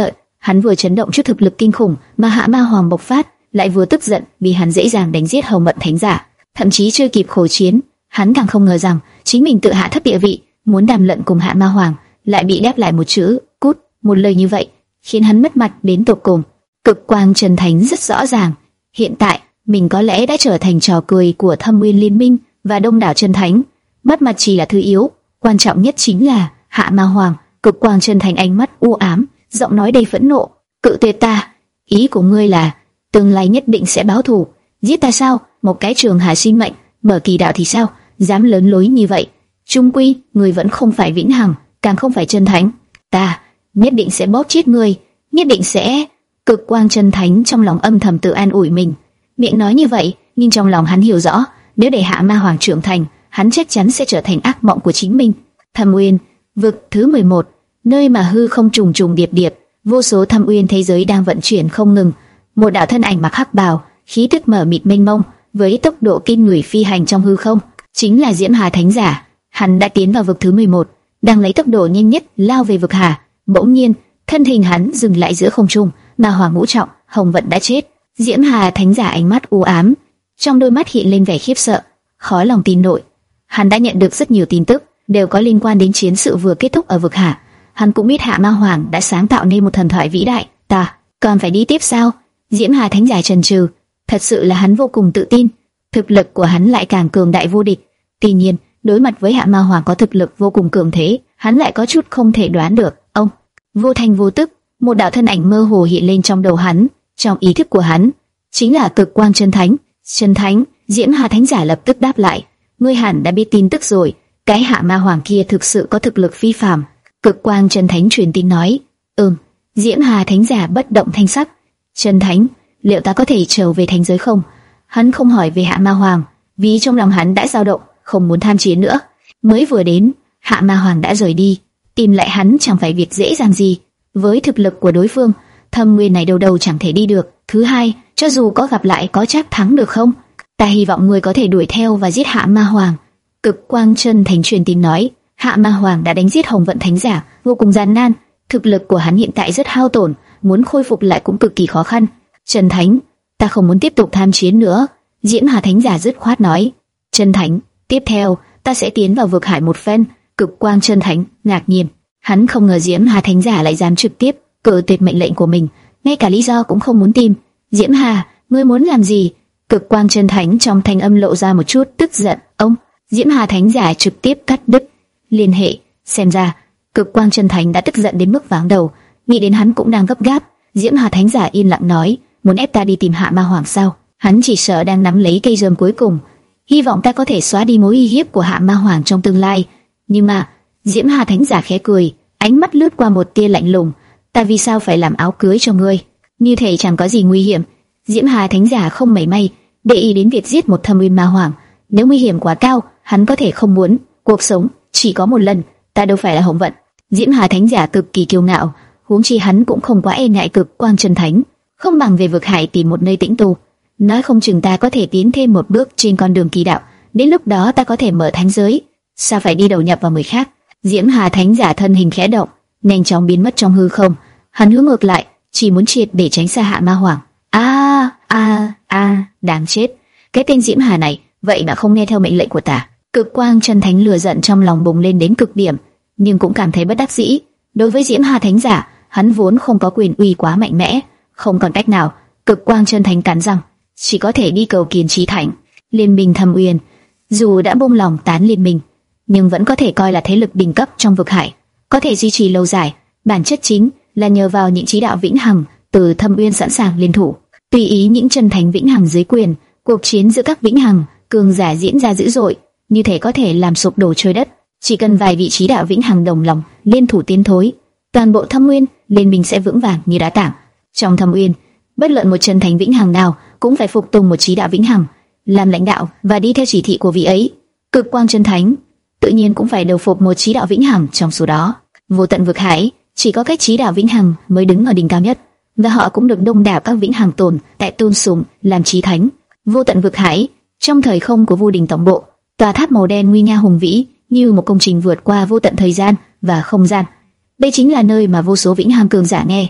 Hắn vừa chấn động trước thực lực kinh khủng mà Hạ Ma Hoàng bộc phát, lại vừa tức giận vì hắn dễ dàng đánh giết Hồng Vận Thánh Giả. Thậm chí chưa kịp khổ chiến, hắn càng không ngờ rằng chính mình tự hạ thấp địa vị, muốn đàm luận cùng Hạ Ma Hoàng, lại bị đáp lại một chữ cút. Một lời như vậy khiến hắn mất mặt đến tột cùng. Cực Quang Chân Thánh rất rõ ràng, hiện tại mình có lẽ đã trở thành trò cười của Thâm Uyên Liên Minh và đông đảo chân thánh. Mất mặt chỉ là thứ yếu, quan trọng nhất chính là Hạ Ma Hoàng. Cực Quang Chân Thánh ánh mắt u ám, giọng nói đầy phẫn nộ. Cự tuyệt ta? Ý của ngươi là tương lai nhất định sẽ báo thù, giết ta sao? Một cái trường hà sinh mệnh, mở kỳ đạo thì sao? Dám lớn lối như vậy? Trung quy, ngươi vẫn không phải vĩnh hằng, càng không phải chân thánh. Ta nhất định sẽ bóp chết ngươi, nhất định sẽ. Cực Quang Chân Thánh trong lòng âm thầm tự an ủi mình. Miệng nói như vậy, nhưng trong lòng hắn hiểu rõ, nếu để Hạ Ma Hoàng trưởng thành, hắn chắc chắn sẽ trở thành ác mộng của chính mình. Thâm Uyên, vực thứ mười một, nơi mà hư không trùng trùng điệp điệp, vô số thâm uyên thế giới đang vận chuyển không ngừng. Một đạo thân ảnh mặc hắc bào, khí tức mở mịt mênh mông, với tốc độ kinh người phi hành trong hư không, chính là Diễm Hà Thánh Giả. Hắn đã tiến vào vực thứ mười một, đang lấy tốc độ nhanh nhất lao về vực Hà. Bỗng nhiên, thân hình hắn dừng lại giữa không trung. Ma Hoàng ngũ trọng, Hồng Vận đã chết. Diễm Hà Thánh Giả ánh mắt u ám, trong đôi mắt hiện lên vẻ khiếp sợ, khó lòng tin nổi. Hắn đã nhận được rất nhiều tin tức, đều có liên quan đến chiến sự vừa kết thúc ở vực Hà. Hắn cũng biết Hạ Ma Hoàng đã sáng tạo nên một thần thoại vĩ đại. Ta còn phải đi tiếp sao? Diễm Hà Thánh Giả chần chừ. Thật sự là hắn vô cùng tự tin, thực lực của hắn lại càng cường đại vô địch. Tuy nhiên, đối mặt với Hạ Ma Hoàng có thực lực vô cùng cường thế, hắn lại có chút không thể đoán được. Ông vô thanh vô tức, một đạo thân ảnh mơ hồ hiện lên trong đầu hắn, trong ý thức của hắn, chính là Cực Quang Chân Thánh. Chân Thánh, Diễm Hà Thánh Giả lập tức đáp lại, ngươi hẳn đã biết tin tức rồi, cái Hạ Ma Hoàng kia thực sự có thực lực phi phàm. Cực Quang Chân Thánh truyền tin nói, ừm. Diễm Hà Thánh Giả bất động thanh sắc. Chân Thánh, liệu ta có thể trở về thành giới không? Hắn không hỏi về Hạ Ma Hoàng, vì trong lòng hắn đã dao động, không muốn tham chiến nữa. Mới vừa đến, Hạ Ma Hoàng đã rời đi, tìm lại hắn chẳng phải việc dễ dàng gì. Với thực lực của đối phương, Thâm Nguyên này đâu đâu chẳng thể đi được. Thứ hai, cho dù có gặp lại có chắc thắng được không? Ta hy vọng ngươi có thể đuổi theo và giết Hạ Ma Hoàng. Cực Quang Chân Thánh truyền tin nói, Hạ Ma Hoàng đã đánh giết Hồng Vận Thánh Giả, vô cùng gian nan. Thực lực của hắn hiện tại rất hao tổn, muốn khôi phục lại cũng cực kỳ khó khăn. Chân Thánh, ta không muốn tiếp tục tham chiến nữa. Diễm Hà Thánh Giả dứt khoát nói. Chân Thánh, tiếp theo ta sẽ tiến vào vực hải một phen. Cực Quang Chân Thánh ngạc nhiên, hắn không ngờ Diễm Hà Thánh Giả lại dám trực tiếp cự tuyệt mệnh lệnh của mình, ngay cả lý do cũng không muốn tìm. Diễm Hà, ngươi muốn làm gì? Cực Quang Chân Thánh trong thanh âm lộ ra một chút tức giận. Ông, Diễm Hà Thánh Giả trực tiếp cắt đứt liên hệ. Xem ra Cực Quang Chân Thánh đã tức giận đến mức váng đầu, nghĩ đến hắn cũng đang gấp gáp. Diễm Hà Thánh Giả yên lặng nói, muốn ép ta đi tìm Hạ Ma Hoàng sao? Hắn chỉ sợ đang nắm lấy cây rơm cuối cùng, hy vọng ta có thể xóa đi mối uy hiếp của Hạ Ma Hoàng trong tương lai. Nhưng mà Diễm Hà Thánh Giả khẽ cười, ánh mắt lướt qua một tia lạnh lùng. Ta vì sao phải làm áo cưới cho ngươi? Như thể chẳng có gì nguy hiểm. Diễm Hà Thánh Giả không mảy may để ý đến việc giết một Thâm Uyên Ma Hoàng. Nếu nguy hiểm quá cao, hắn có thể không muốn. Cuộc sống chỉ có một lần, ta đâu phải là Hồng Vận. Diễm Hà Thánh Giả cực kỳ kiêu ngạo, huống chi hắn cũng không quá e ngại Cực Quang Chân Thánh, không bằng về vực hải tìm một nơi tĩnh tu. Nói không chừng ta có thể tiến thêm một bước trên con đường kỳ đạo, đến lúc đó ta có thể mở thánh giới. Sao phải đi đầu nhập vào người khác? Diễm Hà Thánh Giả thân hình khẽ động, nhanh chóng biến mất trong hư không. Hắn hướng ngược lại, chỉ muốn triệt để tránh xa Hạ Ma Hoàng. A a a, đáng chết! Cái tên Diễm Hà này, vậy mà không nghe theo mệnh lệnh của ta. Cực Quang Chân Thánh lửa giận trong lòng bùng lên đến cực điểm, nhưng cũng cảm thấy bất đắc dĩ. Đối với Diễm Hà Thánh Giả, hắn vốn không có quyền uy quá mạnh mẽ, không còn cách nào. Cực Quang Chân Thánh cắn răng, chỉ có thể đi cầu kiến Chí Thánh. Liên minh Thâm Uyên, dù đã buông lòng tán liên minh, nhưng vẫn có thể coi là thế lực đỉnh cấp trong vực hải, có thể duy trì lâu dài. Bản chất chính là nhờ vào những chí đạo vĩnh hằng từ Thâm Uyên sẵn sàng liên thủ, tùy ý những chân thánh vĩnh hằng dưới quyền. Cuộc chiến giữa các vĩnh hằng cường giả diễn ra dữ dội, như thể có thể làm sụp đổ trời đất. Chỉ cần vài vị chí đạo vĩnh hằng đồng lòng liên thủ tiến thối, toàn bộ Thâm Uyên liên minh sẽ vững vàng như đá tảng. Trong Thâm Uyên, bất luận một chân thánh vĩnh hằng nào cũng phải phục tùng một chí đạo vĩnh hằng, làm lãnh đạo và đi theo chỉ thị của vị ấy. Cực Quang Chân Thánh tự nhiên cũng phải đầu phục một chí đạo vĩnh hằng trong số đó. Vô tận vực hải chỉ có các chí đạo vĩnh hằng mới đứng ở đỉnh cao nhất, và họ cũng được đông đảo các vĩnh hằng tồn tại tôn sùng làm chí thánh. Vô tận vực hải, trong thời không của Vu Đình tổng bộ, tòa tháp màu đen nguy nga hùng vĩ như một công trình vượt qua vô tận thời gian và không gian. Đây chính là nơi mà vô số vĩnh hằng cường giả nghe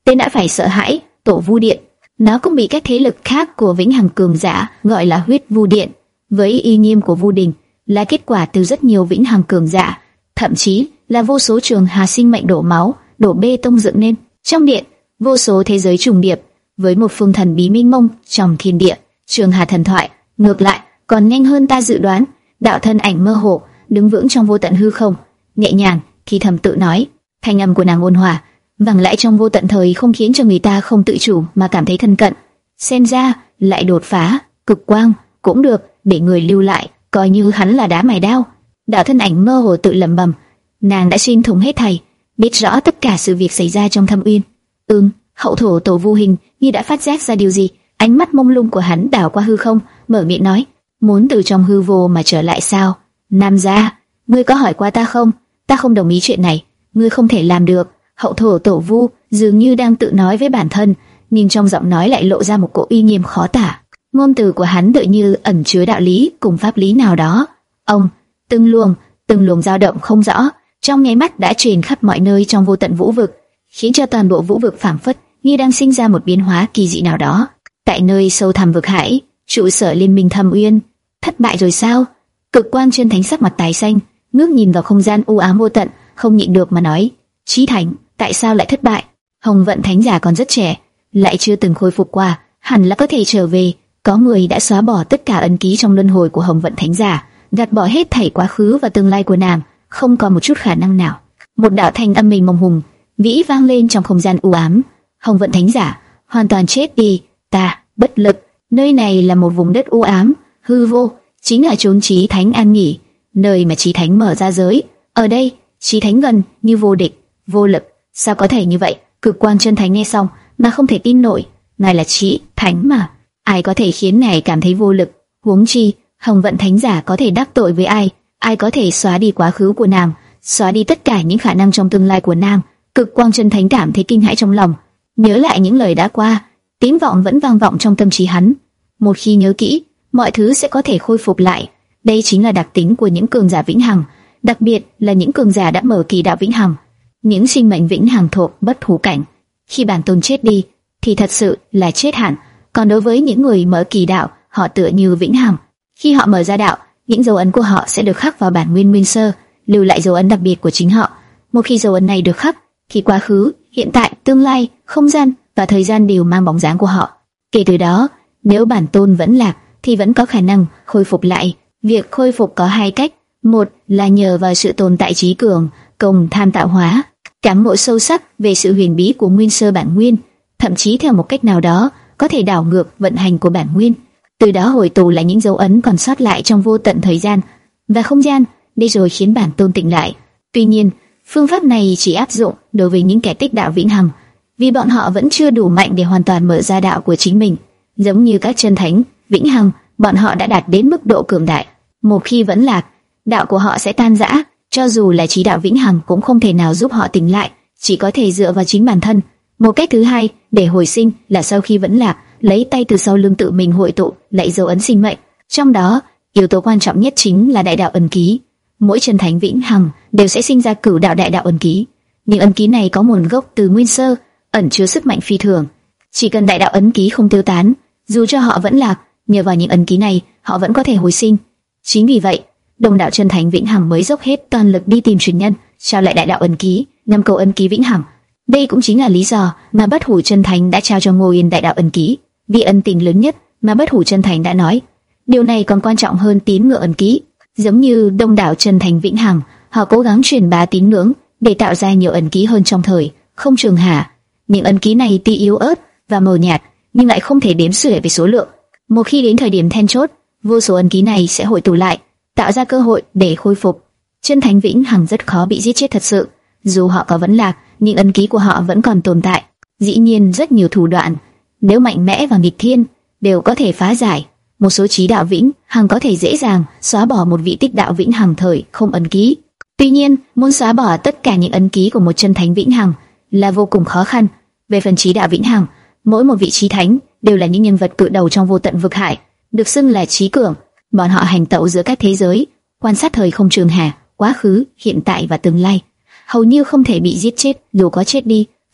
tên đã phải sợ hãi. Tổ Vu Điện, nó cũng bị các thế lực khác của Vĩnh Hằng cường giả gọi là Huyết Vu Điện, với uy nghiêm của Vu Đình, là kết quả từ rất nhiều Vĩnh Hằng cường giả, thậm chí là vô số trường hà sinh mệnh đổ máu, đổ bê tông dựng nên. Trong điện, vô số thế giới trùng điệp, với một phương thần bí mênh mông trong thiên địa. Trường hà thần thoại, ngược lại, còn nhanh hơn ta dự đoán. Đạo thân ảnh mơ hồ, đứng vững trong vô tận hư không, nhẹ nhàng, thì thầm tự nói. Thanh âm của nàng ôn hòa, vang lại trong vô tận thời không, khiến cho người ta không tự chủ mà cảm thấy thân cận. Xem ra lại đột phá cực quang cũng được, để người lưu lại, coi như hắn là đá mài đao. Đạo thân ảnh mơ hồ tự lẩm bẩm. Nàng đã xuyên thủng hết thảy, biết rõ tất cả sự việc xảy ra trong Thâm Uyên. Ừm, hậu thổ Tổ Vu Hình như đã phát giác ra điều gì, ánh mắt mông lung của hắn đảo qua hư không, mở miệng nói: muốn từ trong hư vô mà trở lại sao? Nam gia, ngươi có hỏi qua ta không? Ta không đồng ý chuyện này, ngươi không thể làm được. Hậu thổ Tổ Vu dường như đang tự nói với bản thân, nhưng trong giọng nói lại lộ ra một cỗ uy nghiêm khó tả. Ngôn từ của hắn tựa như ẩn chứa đạo lý cùng pháp lý nào đó. Ông, từng luồng, từng luồng dao động không rõ, trong nháy mắt đã truyền khắp mọi nơi trong vô tận vũ vực, khiến cho toàn bộ vũ vực phảng phất như đang sinh ra một biến hóa kỳ dị nào đó. Tại nơi sâu thẳm vực hải, trụ sở liên minh Thâm Uyên, thất bại rồi sao? Cực Quang Chân Thánh sắc mặt tái xanh, ngước nhìn vào không gian u ám vô tận, không nhịn được mà nói: Chí Thành, tại sao lại thất bại? Hồng Vận Thánh giả còn rất trẻ, lại chưa từng khôi phục qua, hẳn là có thể trở về. Có người đã xóa bỏ tất cả ấn ký trong luân hồi của Hồng Vận Thánh giả, gạt bỏ hết thảy quá khứ và tương lai của nàng, không còn một chút khả năng nào. Một đạo thanh âm mình mông hùng vĩ vang lên trong không gian u ám. Hồng Vận Thánh giả, hoàn toàn chết đi, ta bất lực. Nơi này là một vùng đất u ám, hư vô, chính là chốn Chí Thánh an nghỉ, nơi mà Chí Thánh mở ra giới. Ở đây, Chí Thánh gần như vô địch, vô lực. Sao có thể như vậy? Cực Quang Chân Thánh nghe xong mà không thể tin nổi. Ngài là Chí Thánh mà, ai có thể khiến ngài cảm thấy vô lực? Huống chi, Hồng Vận Thánh giả có thể đắc tội với ai? Ai có thể xóa đi quá khứ của nàng, xóa đi tất cả những khả năng trong tương lai của nàng? Cực Quang Chân Thánh cảm thấy kinh hãi trong lòng, nhớ lại những lời đã qua, tiếng vọng vẫn vang vọng trong tâm trí hắn. Một khi nhớ kỹ, mọi thứ sẽ có thể khôi phục lại. Đây chính là đặc tính của những cường giả vĩnh hằng, đặc biệt là những cường giả đã mở kỳ đạo vĩnh hằng, những sinh mệnh vĩnh hằng thuộc bất hủ cảnh. Khi bản tôn chết đi, thì thật sự là chết hẳn. Còn đối với những người mở kỳ đạo, họ tựa như vĩnh hằng. Khi họ mở ra đạo, những dấu ấn của họ sẽ được khắc vào bản nguyên nguyên sơ, lưu lại dấu ấn đặc biệt của chính họ. Một khi dấu ấn này được khắc, thì quá khứ, hiện tại, tương lai, không gian và thời gian đều mang bóng dáng của họ. Kể từ đó, nếu bản tôn vẫn lạc, thì vẫn có khả năng khôi phục lại. Việc khôi phục có hai cách: một là nhờ vào sự tồn tại trí cường, cùng tham tạo hóa, cảm ngộ sâu sắc về sự huyền bí của nguyên sơ bản nguyên, thậm chí theo một cách nào đó có thể đảo ngược vận hành của bản nguyên, từ đó hồi tụ lại những dấu ấn còn sót lại trong vô tận thời gian và không gian, để rồi khiến bản tôn tỉnh lại. Tuy nhiên, phương pháp này chỉ áp dụng đối với những kẻ tích đạo vĩnh hằng, vì bọn họ vẫn chưa đủ mạnh để hoàn toàn mở ra đạo của chính mình. Giống như các chân thánh vĩnh hằng, bọn họ đã đạt đến mức độ cường đại. Một khi vẫn lạc, đạo của họ sẽ tan rã, cho dù là trí đạo vĩnh hằng cũng không thể nào giúp họ tỉnh lại, chỉ có thể dựa vào chính bản thân. Một cách thứ hai để hồi sinh là sau khi vẫn lạc, lấy tay từ sau lưng tự mình hội tụ lại dấu ấn sinh mệnh. Trong đó, yếu tố quan trọng nhất chính là đại đạo ấn ký. Mỗi chân thánh vĩnh hằng đều sẽ sinh ra cửu đạo đại đạo ấn ký. Những ấn ký này có nguồn gốc từ nguyên sơ, ẩn chứa sức mạnh phi thường. Chỉ cần đại đạo ấn ký không tiêu tán, dù cho họ vẫn lạc, nhờ vào những ấn ký này, họ vẫn có thể hồi sinh. Chính vì vậy, Đông đạo chân thánh vĩnh hằng mới dốc hết toàn lực đi tìm truyền nhân, trao lại đại đạo ấn ký, năm cầu ấn ký vĩnh hằng. Đây cũng chính là lý do mà Bất Hủ Chân Thánh đã trao cho Ngô Yên đại đạo ấn ký, vì ân tình lớn nhất mà Bất Hủ Chân Thánh đã nói. Điều này còn quan trọng hơn tín ngưỡng ấn ký. Giống như Đông đạo chân thánh vĩnh hằng, họ cố gắng truyền bá tín ngưỡng để tạo ra nhiều ấn ký hơn trong thời không trường hạ. Những ấn ký này tuy yếu ớt và mờ nhạt, nhưng lại không thể đếm xuể về số lượng. Một khi đến thời điểm then chốt, vô số ấn ký này sẽ hội tụ lại, tạo ra cơ hội để khôi phục. Chân thánh vĩnh hằng rất khó bị giết chết thật sự, dù họ có vẫn lạc, nhưng ấn ký của họ vẫn còn tồn tại. Dĩ nhiên rất nhiều thủ đoạn, nếu mạnh mẽ và nghịch thiên, đều có thể phá giải. Một số trí đạo vĩnh hằng có thể dễ dàng xóa bỏ một vị tích đạo vĩnh hằng thời không ấn ký. Tuy nhiên, muốn xóa bỏ tất cả những ấn ký của một chân thánh vĩnh hằng là vô cùng khó khăn. Về phần trí đạo vĩnh hằng, mỗi một vị trí thánh đều là những nhân vật cự đầu trong vô tận vực hải, được xưng là trí cường. Bọn họ hành tẩu giữa các thế giới, quan sát thời không trường hà, quá khứ, hiện tại và tương lai, hầu như không thể bị giết chết. Dù có chết đi,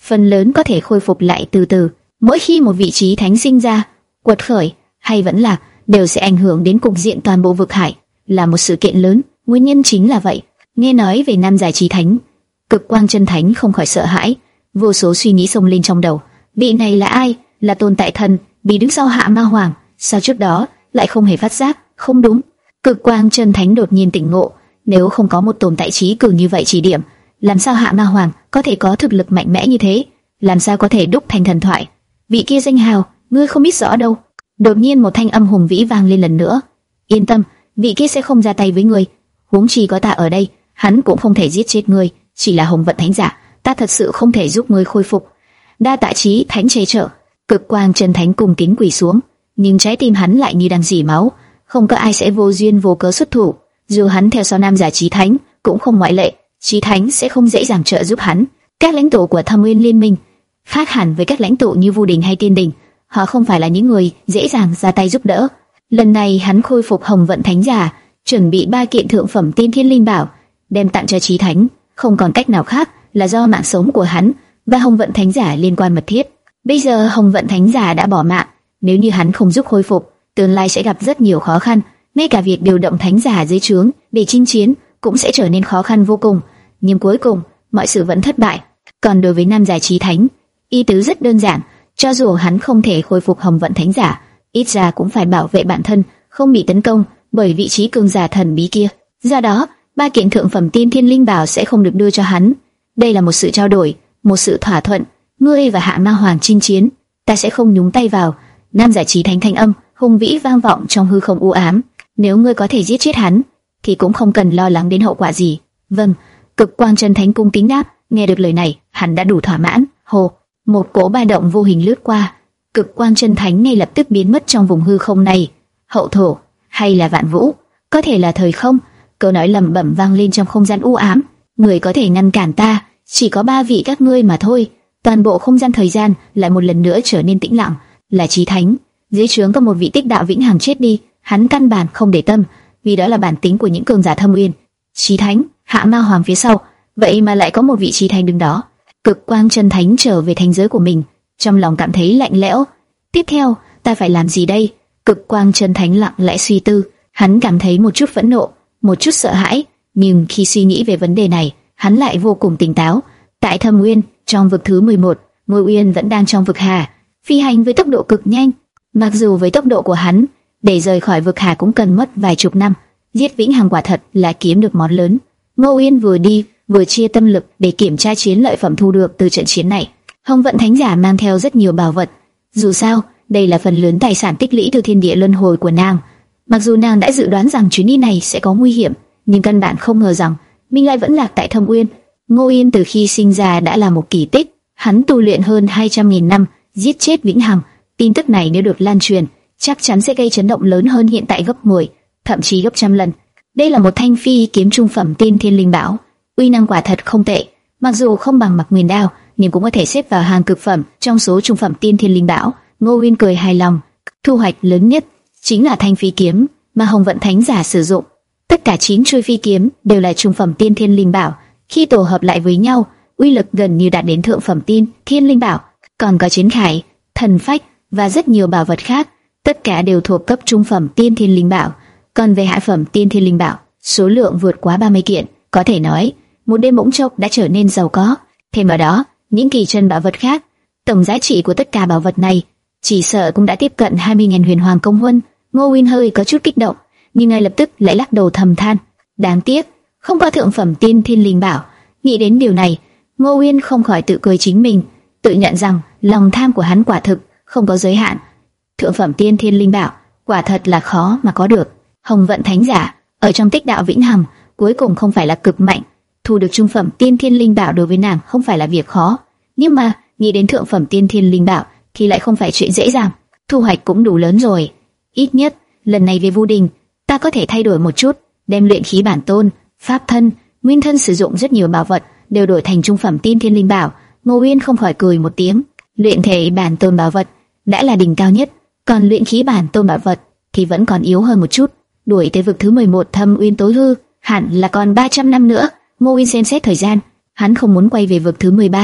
phần lớn có thể khôi phục lại từ từ. Mỗi khi một vị trí thánh sinh ra, quật khởi hay vẫn lạc, đều sẽ ảnh hưởng đến cục diện toàn bộ vực hải, là một sự kiện lớn. Nguyên nhân chính là vậy. Nghe nói về nam giải trí thánh, Cực Quang Chân Thánh không khỏi sợ hãi, vô số suy nghĩ xông lên trong đầu. Vị này là ai? Là tồn tại thần, bị đứng sau Hạ Ma Hoàng, sao trước đó lại không hề phát giác? Không đúng. Cực Quang Chân Thánh đột nhiên tỉnh ngộ, nếu không có một tồn tại trí cường như vậy chỉ điểm, làm sao Hạ Ma Hoàng có thể có thực lực mạnh mẽ như thế? Làm sao có thể đúc thành thần thoại? Vị kia danh hào, ngươi không biết rõ đâu. Đột nhiên một thanh âm hùng vĩ vang lên lần nữa. Yên tâm, vị kia sẽ không ra tay với ngươi. Huống chi có ta ở đây, hắn cũng không thể giết chết ngươi. Chỉ là Hồng Vận Thánh giả, ta thật sự không thể giúp ngươi khôi phục. Đa tạ chí thánh che chở. Cực Quang Chân Thánh cung kính quỳ xuống, nhưng trái tim hắn lại như đang rỉ máu. Không có ai sẽ vô duyên vô cớ xuất thủ, dù hắn theo sau nam giả chí thánh cũng không ngoại lệ. Chí thánh sẽ không dễ dàng trợ giúp hắn. Các lãnh tụ của Thâm Nguyên Liên Minh khác hẳn với các lãnh tụ như Vu Đình hay Tiên Đình, họ không phải là những người dễ dàng ra tay giúp đỡ. Lần này hắn khôi phục Hồng Vận Thánh giả, chuẩn bị ba kiện thượng phẩm tiên thiên linh bảo, đem tặng cho Chí thánh. Không còn cách nào khác, là do mạng sống của hắn và Hồng Vận Thánh giả liên quan mật thiết. Bây giờ Hồng Vận Thánh giả đã bỏ mạng, nếu như hắn không giúp khôi phục, tương lai sẽ gặp rất nhiều khó khăn. Ngay cả việc điều động thánh giả dưới trướng để chinh chiến cũng sẽ trở nên khó khăn vô cùng. Nhưng cuối cùng mọi sự vẫn thất bại. Còn đối với nam giả Chí thánh, ý tứ rất đơn giản, cho dù hắn không thể khôi phục Hồng Vận Thánh giả, ít ra cũng phải bảo vệ bản thân không bị tấn công bởi vị trí cường giả thần bí kia. Do đó, ba kiện thượng phẩm tiên thiên linh bảo sẽ không được đưa cho hắn. Đây là một sự trao đổi, một sự thỏa thuận. Ngươi và Hạ Ma Hoàng chinh chiến, ta sẽ không nhúng tay vào. Nam giả Chí thánh thanh âm hùng vĩ vang vọng trong hư không u ám. Nếu ngươi có thể giết chết hắn, thì cũng không cần lo lắng đến hậu quả gì. Vâng. Cực Quang Chân Thánh cung kính đáp. Nghe được lời này, hắn đã đủ thỏa mãn. Hồ, một cỗ ba động vô hình lướt qua, Cực Quang Chân Thánh ngay lập tức biến mất trong vùng hư không này. Hậu thổ hay là vạn vũ, có thể là thời không. Câu nói lẩm bẩm vang lên trong không gian u ám. Người có thể ngăn cản ta, chỉ có ba vị các ngươi mà thôi. Toàn bộ không gian thời gian lại một lần nữa trở nên tĩnh lặng. Là Chí thánh, dưới trướng có một vị tích đạo vĩnh hằng chết đi, hắn căn bản không để tâm, vì đó là bản tính của những cường giả thâm uyên. Chí thánh, Hạ Ma Hoàng phía sau, vậy mà lại có một vị Chí thánh đứng đó. Cực Quang Chân Thánh trở về thành giới của mình, trong lòng cảm thấy lạnh lẽo. Tiếp theo, ta phải làm gì đây? Cực Quang Chân Thánh lặng lẽ suy tư, hắn cảm thấy một chút phẫn nộ, một chút sợ hãi, nhưng khi suy nghĩ về vấn đề này, hắn lại vô cùng tỉnh táo. Tại Thâm Nguyên, trong vực thứ mười một, Ngôi Uyên vẫn đang trong vực hà, phi hành với tốc độ cực nhanh. Mặc dù với tốc độ của hắn, để rời khỏi vực hà cũng cần mất vài chục năm. Giết vĩnh hằng quả thật là kiếm được món lớn. Ngô Uyên vừa đi vừa chia tâm lực để kiểm tra chiến lợi phẩm thu được từ trận chiến này. Hồng Vận Thánh giả mang theo rất nhiều bảo vật. Dù sao, đây là phần lớn tài sản tích lũy từ thiên địa luân hồi của nàng. Mặc dù nàng đã dự đoán rằng chuyến đi này sẽ có nguy hiểm, nhưng căn bản không ngờ rằng mình lại vẫn lạc tại Thâm Uyên. Ngô Uyên từ khi sinh ra đã là một kỳ tích. Hắn tu luyện hơn hai trăm nghìn năm, giết chết vĩnh hằng. Tin tức này nếu được lan truyền, chắc chắn sẽ gây chấn động lớn hơn hiện tại gấp mười, thậm chí gấp trăm lần. Đây là một thanh phi kiếm trung phẩm tiên thiên linh bảo, uy năng quả thật không tệ. Mặc dù không bằng Mặc Nguyền Đao, nhưng cũng có thể xếp vào hàng cực phẩm trong số trung phẩm tiên thiên linh bảo. Ngô Uyên cười hài lòng. Thu hoạch lớn nhất chính là thanh phi kiếm mà Hồng Vận Thánh giả sử dụng. Tất cả chín chuôi phi kiếm đều là trung phẩm tiên thiên linh bảo, khi tổ hợp lại với nhau, uy lực gần như đạt đến thượng phẩm tiên thiên linh bảo. Còn có chiến khải, thần phách và rất nhiều bảo vật khác, tất cả đều thuộc cấp trung phẩm tiên thiên linh bảo. Còn về hạ phẩm tiên thiên linh bảo, số lượng vượt quá ba mươi kiện, có thể nói một đêm bỗng chốc đã trở nên giàu có. Thêm vào đó, những kỳ chân bảo vật khác, tổng giá trị của tất cả bảo vật này chỉ sợ cũng đã tiếp cận hai mươi nghìn huyền hoàng công huân. Ngô Uyên hơi có chút kích động, nhưng ngay lập tức lại lắc đầu thầm than, đáng tiếc không có thượng phẩm tiên thiên linh bảo. Nghĩ đến điều này, Ngô Uyên không khỏi tự cười chính mình, tự nhận rằng lòng tham của hắn quả thực không có giới hạn. Thượng phẩm tiên thiên linh bảo quả thật là khó mà có được. Hồng Vận Thánh giả ở trong tích đạo vĩnh hằng cuối cùng không phải là cực mạnh, thu được trung phẩm tiên thiên linh bảo đối với nàng không phải là việc khó, nhưng mà nghĩ đến thượng phẩm tiên thiên linh bảo thì lại không phải chuyện dễ dàng. Thu hoạch cũng đủ lớn rồi, ít nhất lần này về Vu Đình ta có thể thay đổi một chút, đem luyện khí bản tôn, pháp thân, nguyên thân sử dụng rất nhiều bảo vật đều đổi thành trung phẩm tiên thiên linh bảo. Ngô Uyên không khỏi cười một tiếng. Luyện thể bản tôn bảo vật đã là đỉnh cao nhất, còn luyện khí bản tôn bảo vật thì vẫn còn yếu hơn một chút. Đuổi tới vực thứ mười một Thâm Uyên tối hư, hẳn là còn ba trăm năm nữa. Ngô Uyên xem xét thời gian, hắn không muốn quay về vực thứ mười ba,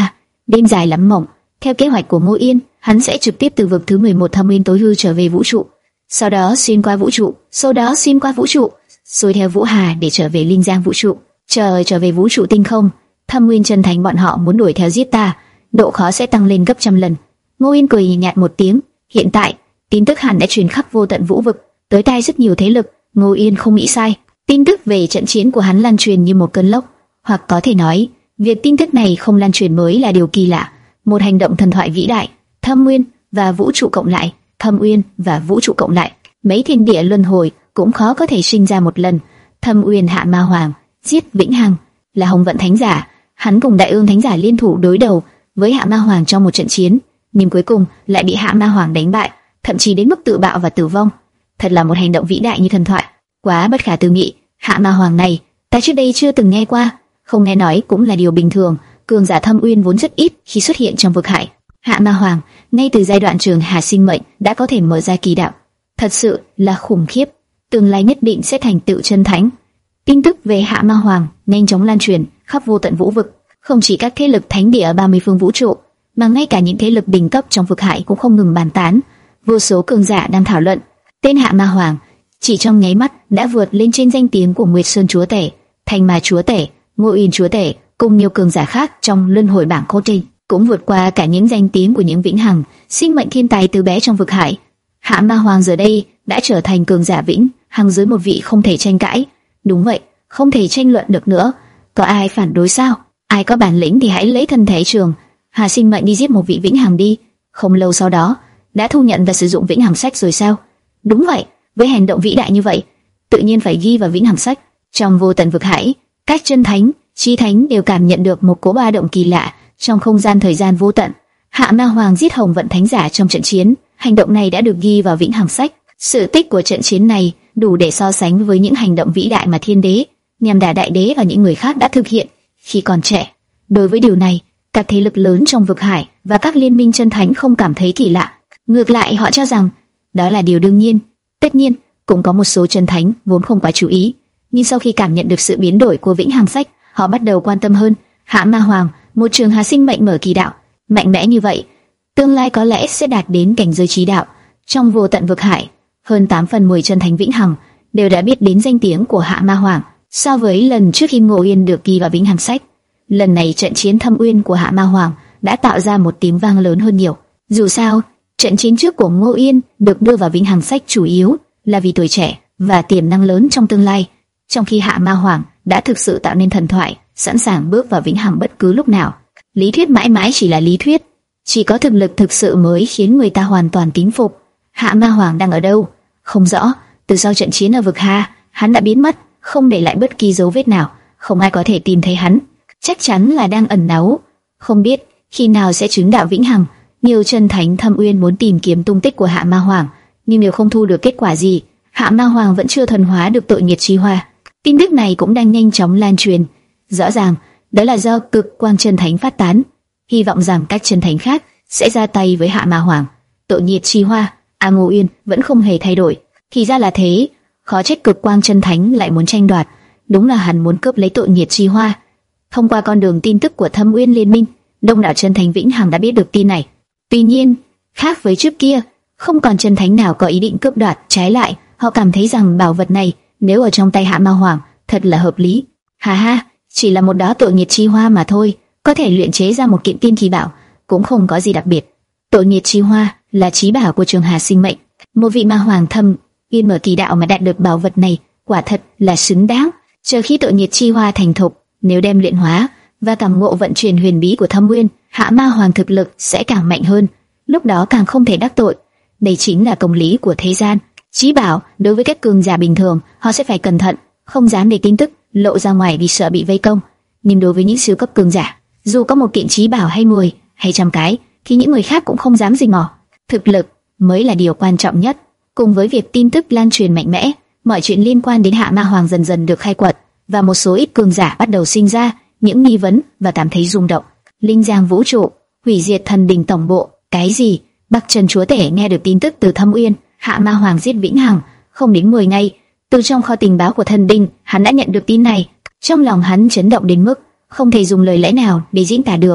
Đêm dài lắm mộng, theo kế hoạch của Ngô Yên, hắn sẽ trực tiếp từ vực thứ mười một thâm uyên tối hư trở về vũ trụ, sau đó xuyên qua vũ trụ, sau đó xuyên qua vũ trụ, xuôi theo Vũ Hà để trở về Linh Giang vũ trụ. Chờ trở về vũ trụ tinh không, Thâm Nguyên chân thánh bọn họ muốn đuổi theo giết ta, độ khó sẽ tăng lên gấp trăm lần. Ngô Yên cười nhạt một tiếng, hiện tại tin tức hẳn đã truyền khắp vô tận vũ vực, tới tai rất nhiều thế lực. Ngô Yên không nghĩ sai, tin tức về trận chiến của hắn lan truyền như một cơn lốc, hoặc có thể nói, việc tin tức này không lan truyền mới là điều kỳ lạ. Một hành động thần thoại vĩ đại, Thâm Nguyên và vũ trụ cộng lại, Thâm Uyên và vũ trụ cộng lại, mấy thiên địa luân hồi cũng khó có thể sinh ra một lần. Thâm Uyên hạ ma hoàng giết Vĩnh Hằng là Hồng Vận Thánh Giả, hắn cùng Đại Ương Thánh Giả liên thủ đối đầu với hạ ma hoàng trong một trận chiến, nhưng cuối cùng lại bị hạ ma hoàng đánh bại, thậm chí đến mức tự bạo và tử vong. Thật là một hành động vĩ đại như thần thoại, quá bất khả tư nghị. Hạ ma hoàng này ta trước đây chưa từng nghe qua, không nghe nói cũng là điều bình thường. Cường giả Thâm Uyên vốn rất ít khi xuất hiện trong vực hải. Hạ ma hoàng ngay từ giai đoạn trường hà sinh mệnh đã có thể mở ra kỳ đạo, thật sự là khủng khiếp. Tương lai nhất định sẽ thành tựu chân thánh. Tin tức về hạ ma hoàng nhanh chóng lan truyền khắp vô tận vũ vực, không chỉ các thế lực thánh địa ở ba mươi phương vũ trụ, mà ngay cả những thế lực đỉnh cấp trong vực hải cũng không ngừng bàn tán. Vô số cường giả đang thảo luận tên hạ ma hoàng, chỉ trong nháy mắt đã vượt lên trên danh tiếng của Nguyệt Sơn chúa tể, Thanh Ma chúa tể, Ngô Yên chúa tể cùng nhiều cường giả khác trong luân hồi bảng cốt trinh, cũng vượt qua cả những danh tiếng của những Vĩnh Hằng, sinh mệnh thiên tài từ bé trong vực hải. Hạ ma hoàng giờ đây đã trở thành cường giả Vĩnh Hằng dưới một vị không thể tranh cãi. Đúng vậy, không thể tranh luận được nữa. Có ai phản đối sao? Ai có bản lĩnh thì hãy lấy thân thể trường Hà sinh mệnh đi giết một vị Vĩnh Hằng đi. Không lâu sau đó, đã thu nhận và sử dụng Vĩnh Hằng sách rồi sao? Đúng vậy, với hành động vĩ đại như vậy, tự nhiên phải ghi vào Vĩnh Hằng sách. Trong vô tận vực hải, các chân thánh, chi thánh đều cảm nhận được một cỗ ba động kỳ lạ trong không gian thời gian vô tận. Hạ ma hoàng giết Hồng Vận Thánh Giả trong trận chiến, hành động này đã được ghi vào Vĩnh Hằng sách. Sự tích của trận chiến này đủ để so sánh với những hành động vĩ đại mà Thiên Đế, Nham Đà Đại Đế và những người khác đã thực hiện khi còn trẻ. Đối với điều này, các thế lực lớn trong vực hải và các liên minh chân thánh không cảm thấy kỳ lạ, ngược lại họ cho rằng đó là điều đương nhiên. Tất nhiên, cũng có một số chân thánh vốn không quá chú ý, nhưng sau khi cảm nhận được sự biến đổi của Vĩnh Hằng sách, họ bắt đầu quan tâm hơn. Hạ ma hoàng, một trường hà sinh mệnh mở kỳ đạo, mạnh mẽ như vậy, tương lai có lẽ sẽ đạt đến cảnh giới trí đạo. Trong vô tận vực hải, hơn tám phần mười chân thánh Vĩnh Hằng đều đã biết đến danh tiếng của Hạ ma hoàng. So với lần trước khi Ngô Yên được ghi vào Vĩnh Hằng sách, lần này trận chiến Thâm Uyên của Hạ ma hoàng đã tạo ra một tiếng vang lớn hơn nhiều. Dù sao, trận chiến trước của Ngô Yên được đưa vào Vĩnh Hằng sách chủ yếu là vì tuổi trẻ và tiềm năng lớn trong tương lai, trong khi Hạ ma hoàng đã thực sự tạo nên thần thoại, sẵn sàng bước vào Vĩnh Hằng bất cứ lúc nào. Lý thuyết mãi mãi chỉ là lý thuyết, chỉ có thực lực thực sự mới khiến người ta hoàn toàn tín phục. Hạ ma hoàng đang ở đâu? Không rõ. Từ sau trận chiến ở vực Hà, hắn đã biến mất, không để lại bất kỳ dấu vết nào, không ai có thể tìm thấy hắn. Chắc chắn là đang ẩn náu, không biết khi nào sẽ chứng đạo Vĩnh Hằng. Nhiều chân thánh Thâm Uyên muốn tìm kiếm tung tích của Hạ ma hoàng, nhưng đều không thu được kết quả gì. Hạ ma hoàng vẫn chưa thuần hóa được tội nghiệt chi hoa. Tin tức này cũng đang nhanh chóng lan truyền. Rõ ràng, đó là do cực quang chân thánh phát tán, hy vọng rằng các chân thánh khác sẽ ra tay với Hạ ma hoàng. Tội nghiệt chi hoa, A Ngô Yên vẫn không hề thay đổi. Thì ra là thế, khó trách cực quang chân thánh lại muốn tranh đoạt. Đúng là hắn muốn cướp lấy tội nghiệt chi hoa. Thông qua con đường tin tức của Thâm Uyên liên minh, đông đảo chân thánh Vĩnh Hằng đã biết được tin này. Tuy nhiên, khác với trước kia, không còn chân thánh nào có ý định cướp đoạt, trái lại, họ cảm thấy rằng bảo vật này nếu ở trong tay Hạ ma hoàng, thật là hợp lý. Hà ha, chỉ là một đóa tội nghiệt chi hoa mà thôi, có thể luyện chế ra một kiện tiên khí bảo, cũng không có gì đặc biệt. Tội nghiệt chi hoa là chí bảo của trường hà sinh mệnh, một vị ma hoàng Thâm Uyên mở kỳ đạo mà đạt được bảo vật này, quả thật là xứng đáng. Chờ khi tội nghiệt chi hoa thành thục, nếu đem luyện hóa và cảm ngộ vận chuyển huyền bí của Thâm Uyên, Hạ ma hoàng thực lực sẽ càng mạnh hơn, lúc đó càng không thể đắc tội. Đây chính là công lý của thế gian. Chí bảo đối với các cường giả bình thường, họ sẽ phải cẩn thận, không dám để tin tức lộ ra ngoài vì sợ bị vây công. Nhưng đối với những siêu cấp cường giả, dù có một kiện chí bảo hay mười hay trăm cái, thì những người khác cũng không dám rình mò. Thực lực mới là điều quan trọng nhất. Cùng với việc tin tức lan truyền mạnh mẽ, mọi chuyện liên quan đến Hạ ma hoàng dần dần được khai quật, và một số ít cường giả bắt đầu sinh ra những nghi vấn và cảm thấy rung động. Linh Giang vũ trụ, hủy diệt thần đình tổng bộ, cái gì? Bắc Trần chúa tể nghe được tin tức từ Thâm Uyên, Hạ ma hoàng giết Vĩnh Hằng, không đến mười ngày, từ trong kho tình báo của thần đình, hắn đã nhận được tin này. Trong lòng hắn chấn động đến mức không thể dùng lời lẽ nào để diễn tả được.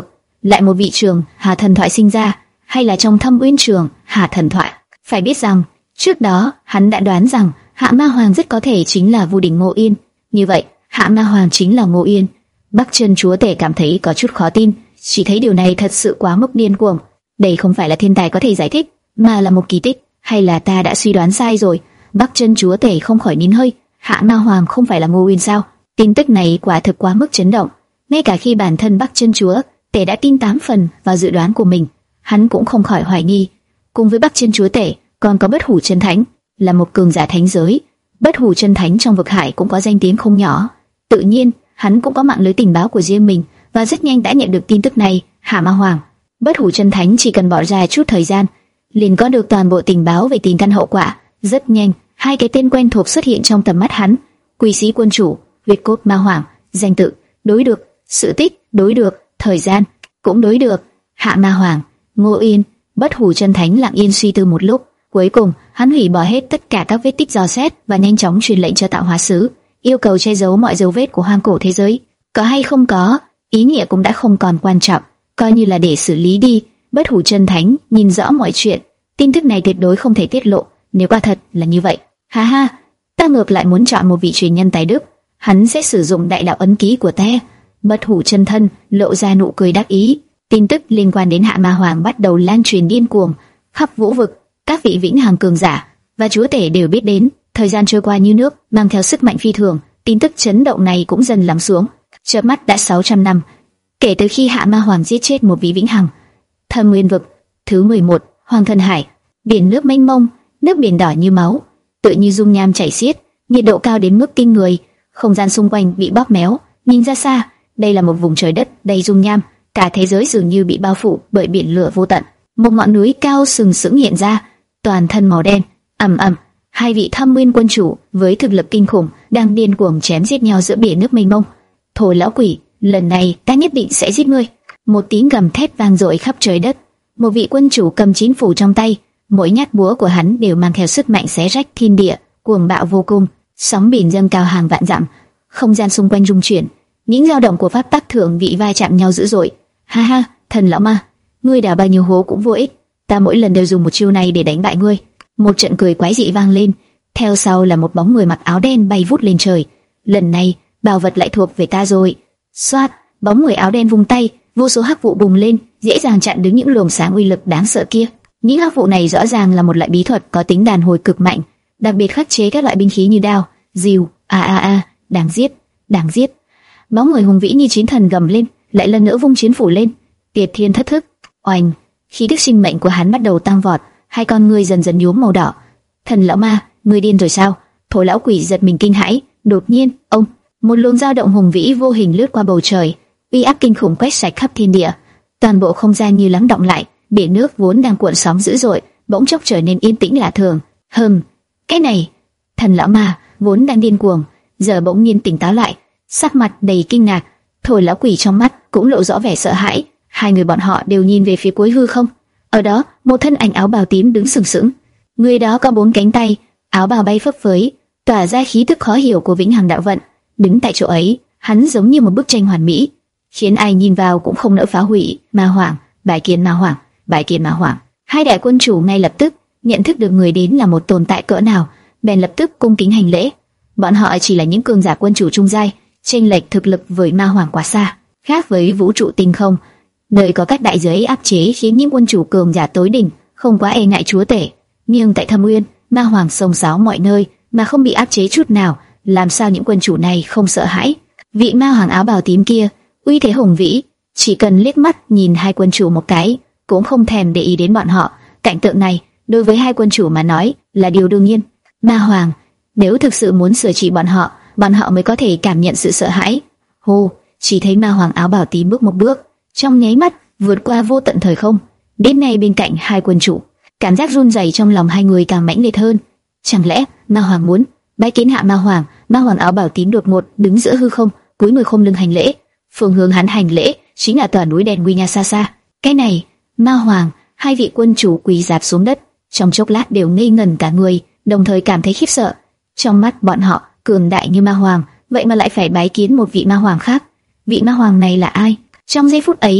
lại một vị trường Hà thần thoại sinh ra, hay là trong Thâm Uyên trường Hà thần thoại? Phải biết rằng, trước đó hắn đã đoán rằng Hạ Ma Hoàng rất có thể chính là Vu Đỉnh Ngô Yên. Như vậy, Hạ Ma Hoàng chính là Ngô Yên. Bắc Chân chúa tể cảm thấy có chút khó tin, chỉ thấy điều này thật sự quá mức điên cuồng. Đây không phải là thiên tài có thể giải thích, mà là một kỳ tích, hay là ta đã suy đoán sai rồi? Bắc Chân chúa tể không khỏi nín hơi. Hạ Ma Hoàng không phải là Ngô Yên sao? Tin tức này quả thực quá mức chấn động. Ngay cả khi bản thân Bắc Chân chúa tể đã tin tám phần vào dự đoán của mình, hắn cũng không khỏi hoài nghi. Cùng với Bắc Chân chúa tể, còn có Bất Hủ Chân Thánh, là một cường giả thánh giới. Bất Hủ Chân Thánh trong vực hải cũng có danh tiếng không nhỏ. Tự nhiên, hắn cũng có mạng lưới tình báo của riêng mình và rất nhanh đã nhận được tin tức này. Hạ Ma Hoàng, Bất Hủ Chân Thánh chỉ cần bỏ ra chút thời gian, liền có được toàn bộ tình báo về tiền căn hậu quả. Rất nhanh, hai cái tên quen thuộc xuất hiện trong tầm mắt hắn: Quỷ Sĩ Quân Chủ, Việt Cốt Ma Hoàng. Danh tự đối được, sự tích đối được, thời gian cũng đối được. Hạ Ma Hoàng, Ngô Yên. Bất Hủ Chân Thánh lặng yên suy tư một lúc, cuối cùng hắn hủy bỏ hết tất cả các vết tích dò xét và nhanh chóng truyền lệnh cho Tạo Hóa Sứ, yêu cầu che giấu mọi dấu vết của hoang cổ thế giới. Có hay không có, ý nghĩa cũng đã không còn quan trọng, coi như là để xử lý đi. Bất Hủ Chân Thánh nhìn rõ mọi chuyện, tin tức này tuyệt đối không thể tiết lộ. Nếu quả thật là như vậy, ha ha, ta ngược lại muốn chọn một vị truyền nhân tài đức, hắn sẽ sử dụng đại đạo ấn ký của ta. Bất Hủ Chân Thân lộ ra nụ cười đắc ý. Tin tức liên quan đến Hạ Ma Hoàng bắt đầu lan truyền điên cuồng khắp vũ vực, các vị vĩnh hằng cường giả và chúa tể đều biết đến. Thời gian trôi qua như nước, mang theo sức mạnh phi thường. Tin tức chấn động này cũng dần lắng xuống. Chớp mắt đã sáu trăm năm kể từ khi Hạ Ma Hoàng giết chết một vị vĩnh hằng. Thâm Nguyên vực thứ mười một, Hoàng Thần Hải. Biển nước mênh mông, nước biển đỏ như máu, tự như dung nham chảy xiết, nhiệt độ cao đến mức kinh người. Không gian xung quanh bị bóp méo. Nhìn ra xa, đây là một vùng trời đất đầy dung nham. Cả thế giới dường như bị bao phủ bởi biển lửa vô tận. Một ngọn núi cao sừng sững hiện ra, toàn thân màu đen. Ầm ầm, hai vị Thâm Nguyên quân chủ với thực lực kinh khủng đang điên cuồng chém giết nhau giữa biển nước mênh mông. Thôi lão quỷ, lần này ta nhất định sẽ giết ngươi. Một tiếng gầm thét vang dội khắp trời đất. Một vị quân chủ cầm chín phủ trong tay, mỗi nhát búa của hắn đều mang theo sức mạnh xé rách thiên địa, cuồng bạo vô cùng. Sóng biển dâng cao hàng vạn dặm, không gian xung quanh rung chuyển, những dao động của pháp tắc thượng vị va chạm nhau dữ dội. Ha ha, thần lão ma, ngươi đào bao nhiêu hố cũng vô ích, ta mỗi lần đều dùng một chiêu này để đánh bại ngươi. Một trận cười quái dị vang lên, theo sau là một bóng người mặc áo đen bay vút lên trời. Lần này, bảo vật lại thuộc về ta rồi. Xoát, bóng người áo đen vung tay, vô số hắc vụ bùng lên, dễ dàng chặn đứng những luồng sáng uy lực đáng sợ kia. Những hắc vụ này rõ ràng là một loại bí thuật có tính đàn hồi cực mạnh, đặc biệt khắc chế các loại binh khí như đao, rìu. A a a, đáng giết, đáng giết. Bóng người hùng vĩ như chiến thần gầm lên, lại lần nữa vung chiến phủ lên. Tiệt Thiên Thất Thức. Oanh, khí tức sinh mệnh của hắn bắt đầu tăng vọt, hai con ngươi dần dần nhuốm màu đỏ. Thần lão ma, ngươi điên rồi sao? Thổ lão quỷ giật mình kinh hãi. Đột nhiên, ông, một luồng dao động hùng vĩ vô hình lướt qua bầu trời, uy áp kinh khủng quét sạch khắp thiên địa. Toàn bộ không gian như lắng động lại, biển nước vốn đang cuộn sóng dữ dội, bỗng chốc trở nên yên tĩnh lạ thường. Hừm, cái này, thần lão ma vốn đang điên cuồng, giờ bỗng nhiên tỉnh táo lại, sắc mặt đầy kinh ngạc. Thổ lão quỷ trong mắt cũng lộ rõ vẻ sợ hãi. Hai người bọn họ đều nhìn về phía cuối hư không. Ở đó, một thân ảnh áo bào tím đứng sừng sững. Người đó có bốn cánh tay, áo bào bay phấp phới, tỏa ra khí tức khó hiểu của vĩnh hằng đạo vận. Đứng tại chỗ ấy, hắn giống như một bức tranh hoàn mỹ, khiến ai nhìn vào cũng không nỡ phá hủy. Ma Hoàng, Bái Kiến Ma Hoàng, Bái Kiến Ma Hoàng. Hai đại quân chủ ngay lập tức nhận thức được người đến là một tồn tại cỡ nào, bèn lập tức cung kính hành lễ. Bọn họ chỉ là những cường giả quân chủ trung giai, chênh lệch thực lực với Ma Hoàng quá xa. Khác với vũ trụ tinh không, nơi có các đại giới áp chế khiến những quân chủ cường giả tối đỉnh không quá e ngại chúa tể, nhưng tại Thâm Uyên, Ma Hoàng xông xáo mọi nơi mà không bị áp chế chút nào, làm sao những quân chủ này không sợ hãi? Vị Ma Hoàng áo bào tím kia, uy thế hùng vĩ, chỉ cần liếc mắt nhìn hai quân chủ một cái, cũng không thèm để ý đến bọn họ. Cảnh tượng này đối với hai quân chủ mà nói là điều đương nhiên. Ma Hoàng, nếu thực sự muốn sửa trị bọn họ, bọn họ mới có thể cảm nhận sự sợ hãi. Hô, chỉ thấy Ma Hoàng áo bào tím bước một bước, trong nháy mắt vượt qua vô tận thời không, đến ngay bên cạnh hai quân chủ. Cảm giác run rẩy trong lòng hai người càng mãnh liệt hơn. Chẳng lẽ Ma Hoàng muốn bái kiến Hạ Ma Hoàng? Ma Hoàng áo bào tím đột ngột đứng giữa hư không, cúi người khom lưng hành lễ. Phương hướng hắn hành lễ chính là tòa núi đèn nguy nga xa xa. Cái này, Ma Hoàng, hai vị quân chủ quỳ rạp xuống đất, trong chốc lát đều ngây ngẩn cả người, đồng thời cảm thấy khiếp sợ. Trong mắt bọn họ, cường đại như Ma Hoàng, vậy mà lại phải bái kiến một vị Ma Hoàng khác. Vị Ma Hoàng này là ai? Trong giây phút ấy,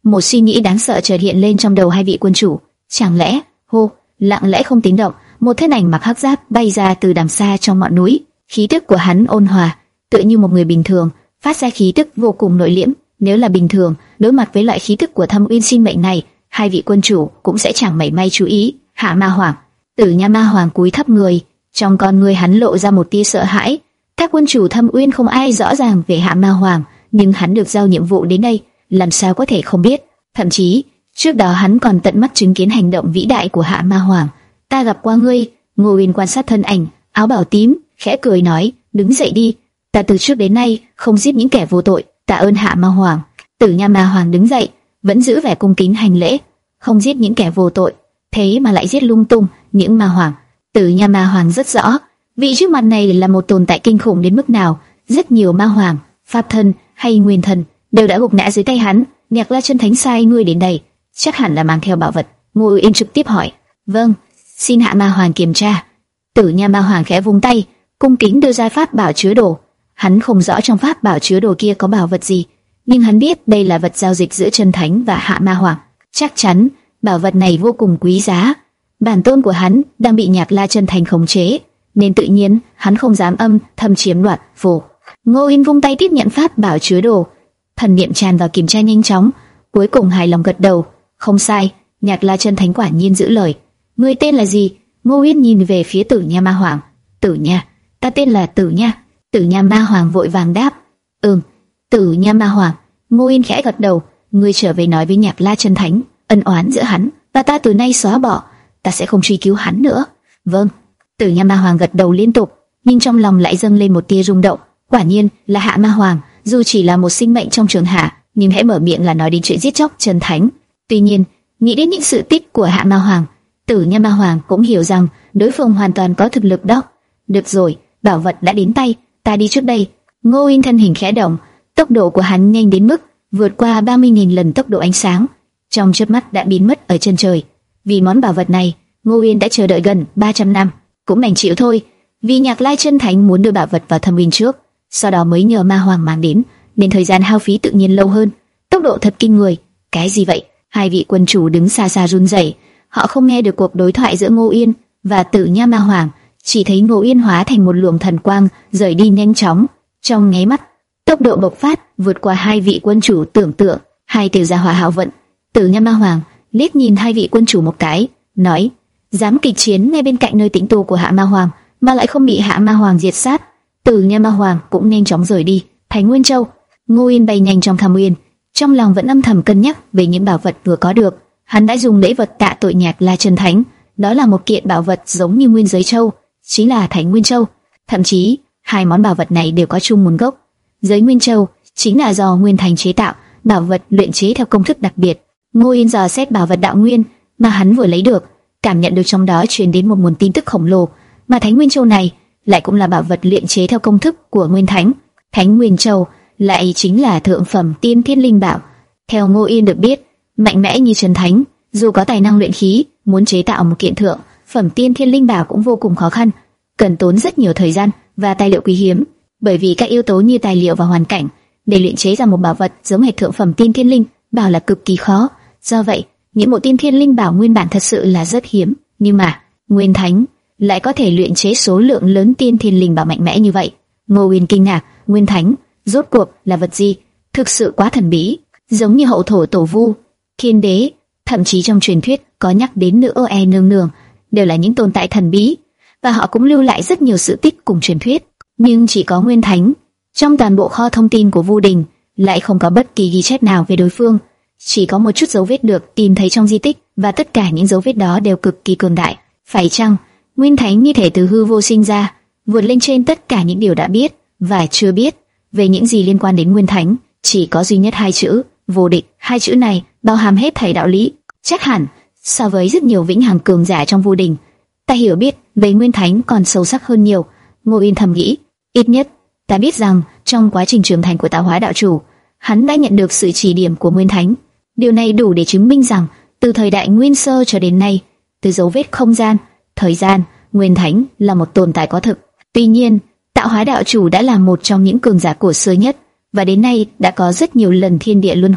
Một suy nghĩ đáng sợ chợt hiện lên trong đầu hai vị quân chủ. Chẳng lẽ, hô, lặng lẽ không tiếng động, một thân ảnh mặc hắc giáp bay ra từ đằng xa trong ngọn núi. Khí tức của hắn ôn hòa, tựa như một người bình thường, phát ra khí tức vô cùng nội liễm. Nếu là bình thường, đối mặt với loại khí tức của Thâm Uyên sinh mệnh này, hai vị quân chủ cũng sẽ chẳng mảy may chú ý. Hạ Ma Hoàng, Tử Nha Ma Hoàng cúi thấp người, trong con người hắn lộ ra một tia sợ hãi. Các quân chủ Thâm Uyên không ai rõ ràng về Hạ Ma Hoàng, nhưng hắn được giao nhiệm vụ đến đây, làm sao có thể không biết? Thậm chí trước đó hắn còn tận mắt chứng kiến hành động vĩ đại của Hạ Ma Hoàng. Ta gặp qua ngươi. Ngô Uyên quan sát thân ảnh áo bào tím, khẽ cười nói, đứng dậy đi. Ta từ trước đến nay không giết những kẻ vô tội, tạ ơn Hạ Ma Hoàng. Tử Nha Ma Hoàng đứng dậy, vẫn giữ vẻ cung kính hành lễ. Không giết những kẻ vô tội, thế mà lại giết lung tung những ma hoàng. Tử Nha Ma Hoàng rất rõ, vị trước mặt này là một tồn tại kinh khủng đến mức nào. Rất nhiều ma hoàng, pháp thân hay nguyên thần đều đã gục ngã dưới tay hắn. Nhạc La Chân Thánh sai ngươi đến đây, chắc hẳn là mang theo bảo vật. Ngô Uyên trực tiếp hỏi. Vâng, xin Hạ Ma Hoàng kiểm tra. Tử Nha Ma Hoàng khẽ vung tay, cung kính đưa ra pháp bảo chứa đồ. Hắn không rõ trong pháp bảo chứa đồ kia có bảo vật gì, nhưng hắn biết đây là vật giao dịch giữa Chân Thánh và Hạ Ma Hoàng. Chắc chắn bảo vật này vô cùng quý giá. Bản tôn của hắn đang bị Nhạc La Chân Thánh khống chế, nên tự nhiên hắn không dám âm thầm chiếm đoạt. Phù. Ngô Uyên vung tay tiếp nhận pháp bảo chứa đồ, thần niệm tràn vào kiểm tra nhanh chóng, cuối cùng hài lòng gật đầu. Không sai, Nhạc La Chân Thánh quả nhiên giữ lời. Ngươi tên là gì? Ngô Uyên nhìn về phía Tử Nha Ma Hoàng. Tử Nha, ta tên là Tử Nha. Tử Nha Ma Hoàng vội vàng đáp. Ừm, Tử Nha Ma Hoàng. Ngô Uyên khẽ gật đầu. Ngươi trở về nói với Nhạc La Chân Thánh, ân oán giữa hắn và ta từ nay xóa bỏ, ta sẽ không truy cứu hắn nữa. Vâng. Tử Nha Ma Hoàng gật đầu liên tục, nhưng trong lòng lại dâng lên một tia rung động. Quả nhiên là Hạ Ma Hoàng, dù chỉ là một sinh mệnh trong trường hạ, nhưng hễ mở miệng là nói đến chuyện giết chóc Chân Thánh. Tuy nhiên, nghĩ đến những sự tích của Hạ Ma Hoàng, Tử Nha Ma Hoàng cũng hiểu rằng đối phương hoàn toàn có thực lực đó. Được rồi, bảo vật đã đến tay, ta đi trước đây. Ngô Uyên thân hình khẽ động, tốc độ của hắn nhanh đến mức vượt qua ba mươi nghìn lần tốc độ ánh sáng, trong chớp mắt đã biến mất ở chân trời. Vì món bảo vật này, Ngô Uyên đã chờ đợi gần ba trăm năm, cũng đành chịu thôi. Vì Nhạc La Chân Thánh muốn đưa bảo vật vào Thâm Uyên trước, sau đó mới nhờ Ma Hoàng mang đến, nên thời gian hao phí tự nhiên lâu hơn. Tốc độ thật kinh người. Cái gì vậy? Hai vị quân chủ đứng xa xa run rẩy, họ không nghe được cuộc đối thoại giữa Ngô Uyên và Tử Nha Ma Hoàng, chỉ thấy Ngô Uyên hóa thành một luồng thần quang rời đi nhanh chóng. Trong nháy mắt, tốc độ bộc phát vượt qua hai vị quân chủ tưởng tượng. Hai tiểu gia hỏa hảo vận. Tử Nha Ma Hoàng liếc nhìn hai vị quân chủ một cái, nói: dám kịch chiến ngay bên cạnh nơi tĩnh tu của Hạ Ma Hoàng mà lại không bị Hạ Ma Hoàng diệt sát. Tử Nha Ma Hoàng cũng nhanh chóng rời đi. Thành Nguyên Châu. Ngô Uyên bay nhanh trong Thâm Uyên, trong lòng vẫn âm thầm cân nhắc về những bảo vật vừa có được. Hắn đã dùng lễ vật tạ tội Nhạc La Chân Thánh, đó là một kiện bảo vật giống như Nguyên Giới Châu, chính là Thành Nguyên Châu. Thậm chí hai món bảo vật này đều có chung nguồn gốc. Giới Nguyên Châu chính là do Nguyên Thành chế tạo, bảo vật luyện chế theo công thức đặc biệt. Ngô Uyên dò xét bảo vật đạo nguyên mà hắn vừa lấy được, cảm nhận được trong đó truyền đến một nguồn tin tức khổng lồ, mà Thánh Nguyên Châu này lại cũng là bảo vật luyện chế theo công thức của Nguyên Thánh. Thánh Nguyên Châu lại chính là thượng phẩm tiên thiên linh bảo. Theo Ngô Uyên được biết, mạnh mẽ như Trần Thánh, dù có tài năng luyện khí, muốn chế tạo một kiện thượng phẩm tiên thiên linh bảo cũng vô cùng khó khăn, cần tốn rất nhiều thời gian và tài liệu quý hiếm. Bởi vì các yếu tố như tài liệu và hoàn cảnh để luyện chế ra một bảo vật giống hệt thượng phẩm tiên thiên linh bảo là cực kỳ khó. Do vậy, những bộ tiên thiên linh bảo nguyên bản thật sự là rất hiếm, nhưng mà Nguyên Thánh lại có thể luyện chế số lượng lớn tiên thiên linh bảo mạnh mẽ như vậy. Ngô Uyên kinh ngạc, Nguyên Thánh rốt cuộc là vật gì? Thực sự quá thần bí, giống như hậu thổ tổ vu, thiên đế, thậm chí trong truyền thuyết có nhắc đến nữ ô e nương nương, đều là những tồn tại thần bí, và họ cũng lưu lại rất nhiều sự tích cùng truyền thuyết. Nhưng chỉ có Nguyên Thánh, trong toàn bộ kho thông tin của Vu Đình lại không có bất kỳ ghi chép nào về đối phương, chỉ có một chút dấu vết được tìm thấy trong di tích, và tất cả những dấu vết đó đều cực kỳ cường đại. Phải chăng Nguyên Thánh như thể từ hư vô sinh ra, vượt lên trên tất cả những điều đã biết và chưa biết về những gì liên quan đến Nguyên Thánh? Chỉ có duy nhất hai chữ vô địch. Hai chữ này bao hàm hết thảy đạo lý. Chắc hẳn so với rất nhiều vĩnh hằng cường giả trong Vu Đình, ta hiểu biết về Nguyên Thánh còn sâu sắc hơn nhiều. Ngô Uyên thầm nghĩ, ít nhất ta biết rằng trong quá trình trưởng thành của Tạo Hóa đạo chủ, hắn đã nhận được sự chỉ điểm của Nguyên Thánh. Điều này đủ để chứng minh rằng từ thời đại Nguyên Sơ cho đến nay, từ dấu vết không gian, thời gian, Nguyên Thánh là một tồn tại có thực. Tuy nhiên, Tạo Hóa đạo chủ đã là một trong những cường giả cổ xưa nhất, và đến nay đã có rất nhiều lần thiên địa luân hồi,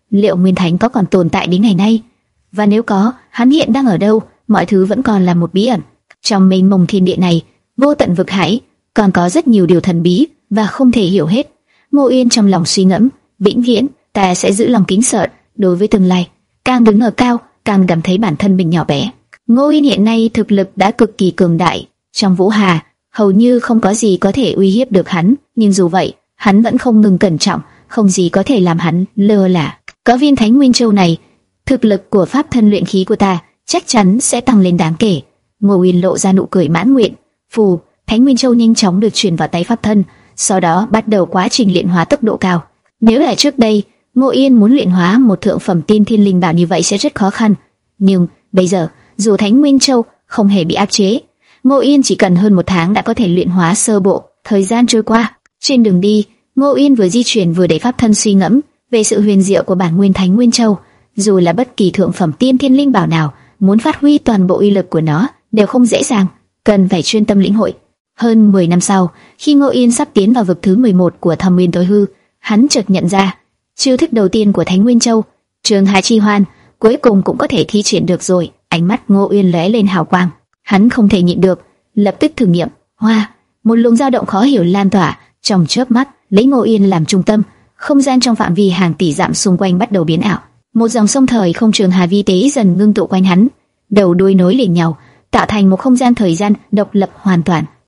liệu Nguyên Thánh có còn tồn tại đến ngày nay? Và nếu có, hắn hiện đang ở đâu? Mọi thứ vẫn còn là một bí ẩn. Trong mênh mông thiên địa này, vô tận vực hải, còn có rất nhiều điều thần bí và không thể hiểu hết. Ngô Uyên trong lòng suy ngẫm, vĩnh viễn ta sẽ giữ lòng kính sợ đối với tương lai. Càng đứng ở cao, càng cảm thấy bản thân mình nhỏ bé. Ngô Uyên hiện nay thực lực đã cực kỳ cường đại, trong Vũ Hà hầu như không có gì có thể uy hiếp được hắn, nhưng dù vậy, hắn vẫn không ngừng cẩn trọng, không gì có thể làm hắn lơ là. Có viên Thánh Nguyên Châu này, thực lực của pháp thân luyện khí của ta chắc chắn sẽ tăng lên đáng kể. Ngô Uyên lộ ra nụ cười mãn nguyện. Phù, Thánh Nguyên Châu nhanh chóng được truyền vào tay pháp thân, sau đó bắt đầu quá trình luyện hóa tốc độ cao. Nếu là trước đây, Ngô Uyên muốn luyện hóa một thượng phẩm tiên thiên linh bảo như vậy sẽ rất khó khăn, nhưng bây giờ, dù Thánh Nguyên Châu không hề bị áp chế, Ngô Uyên chỉ cần hơn một tháng đã có thể luyện hóa sơ bộ. Thời gian trôi qua, trên đường đi, Ngô Uyên vừa di chuyển vừa để pháp thân suy ngẫm về sự huyền diệu của bản nguyên Thánh Nguyên Châu. Dù là bất kỳ thượng phẩm tiên thiên linh bảo nào, muốn phát huy toàn bộ uy lực của nó đều không dễ dàng, cần phải chuyên tâm lĩnh hội. Hơn mười năm sau, khi Ngô Uyên sắp tiến vào vực thứ mười một của Thâm Nguyên Tối Hư, hắn chợt nhận ra, chiêu thức đầu tiên của Thánh Nguyên Châu, Trường Hà Chi Hoan, cuối cùng cũng có thể thi triển được rồi. Ánh mắt Ngô Uyên lóe lên hào quang, hắn không thể nhịn được, lập tức thử nghiệm. Hoa, một luồng dao động khó hiểu lan tỏa, trong chớp mắt, lấy Ngô Uyên làm trung tâm, không gian trong phạm vi hàng tỷ dặm xung quanh bắt đầu biến ảo. Một dòng sông thời không trường hà vi tế dần ngưng tụ quanh hắn, đầu đuôi nối liền nhau, tạo thành một không gian thời gian độc lập hoàn toàn.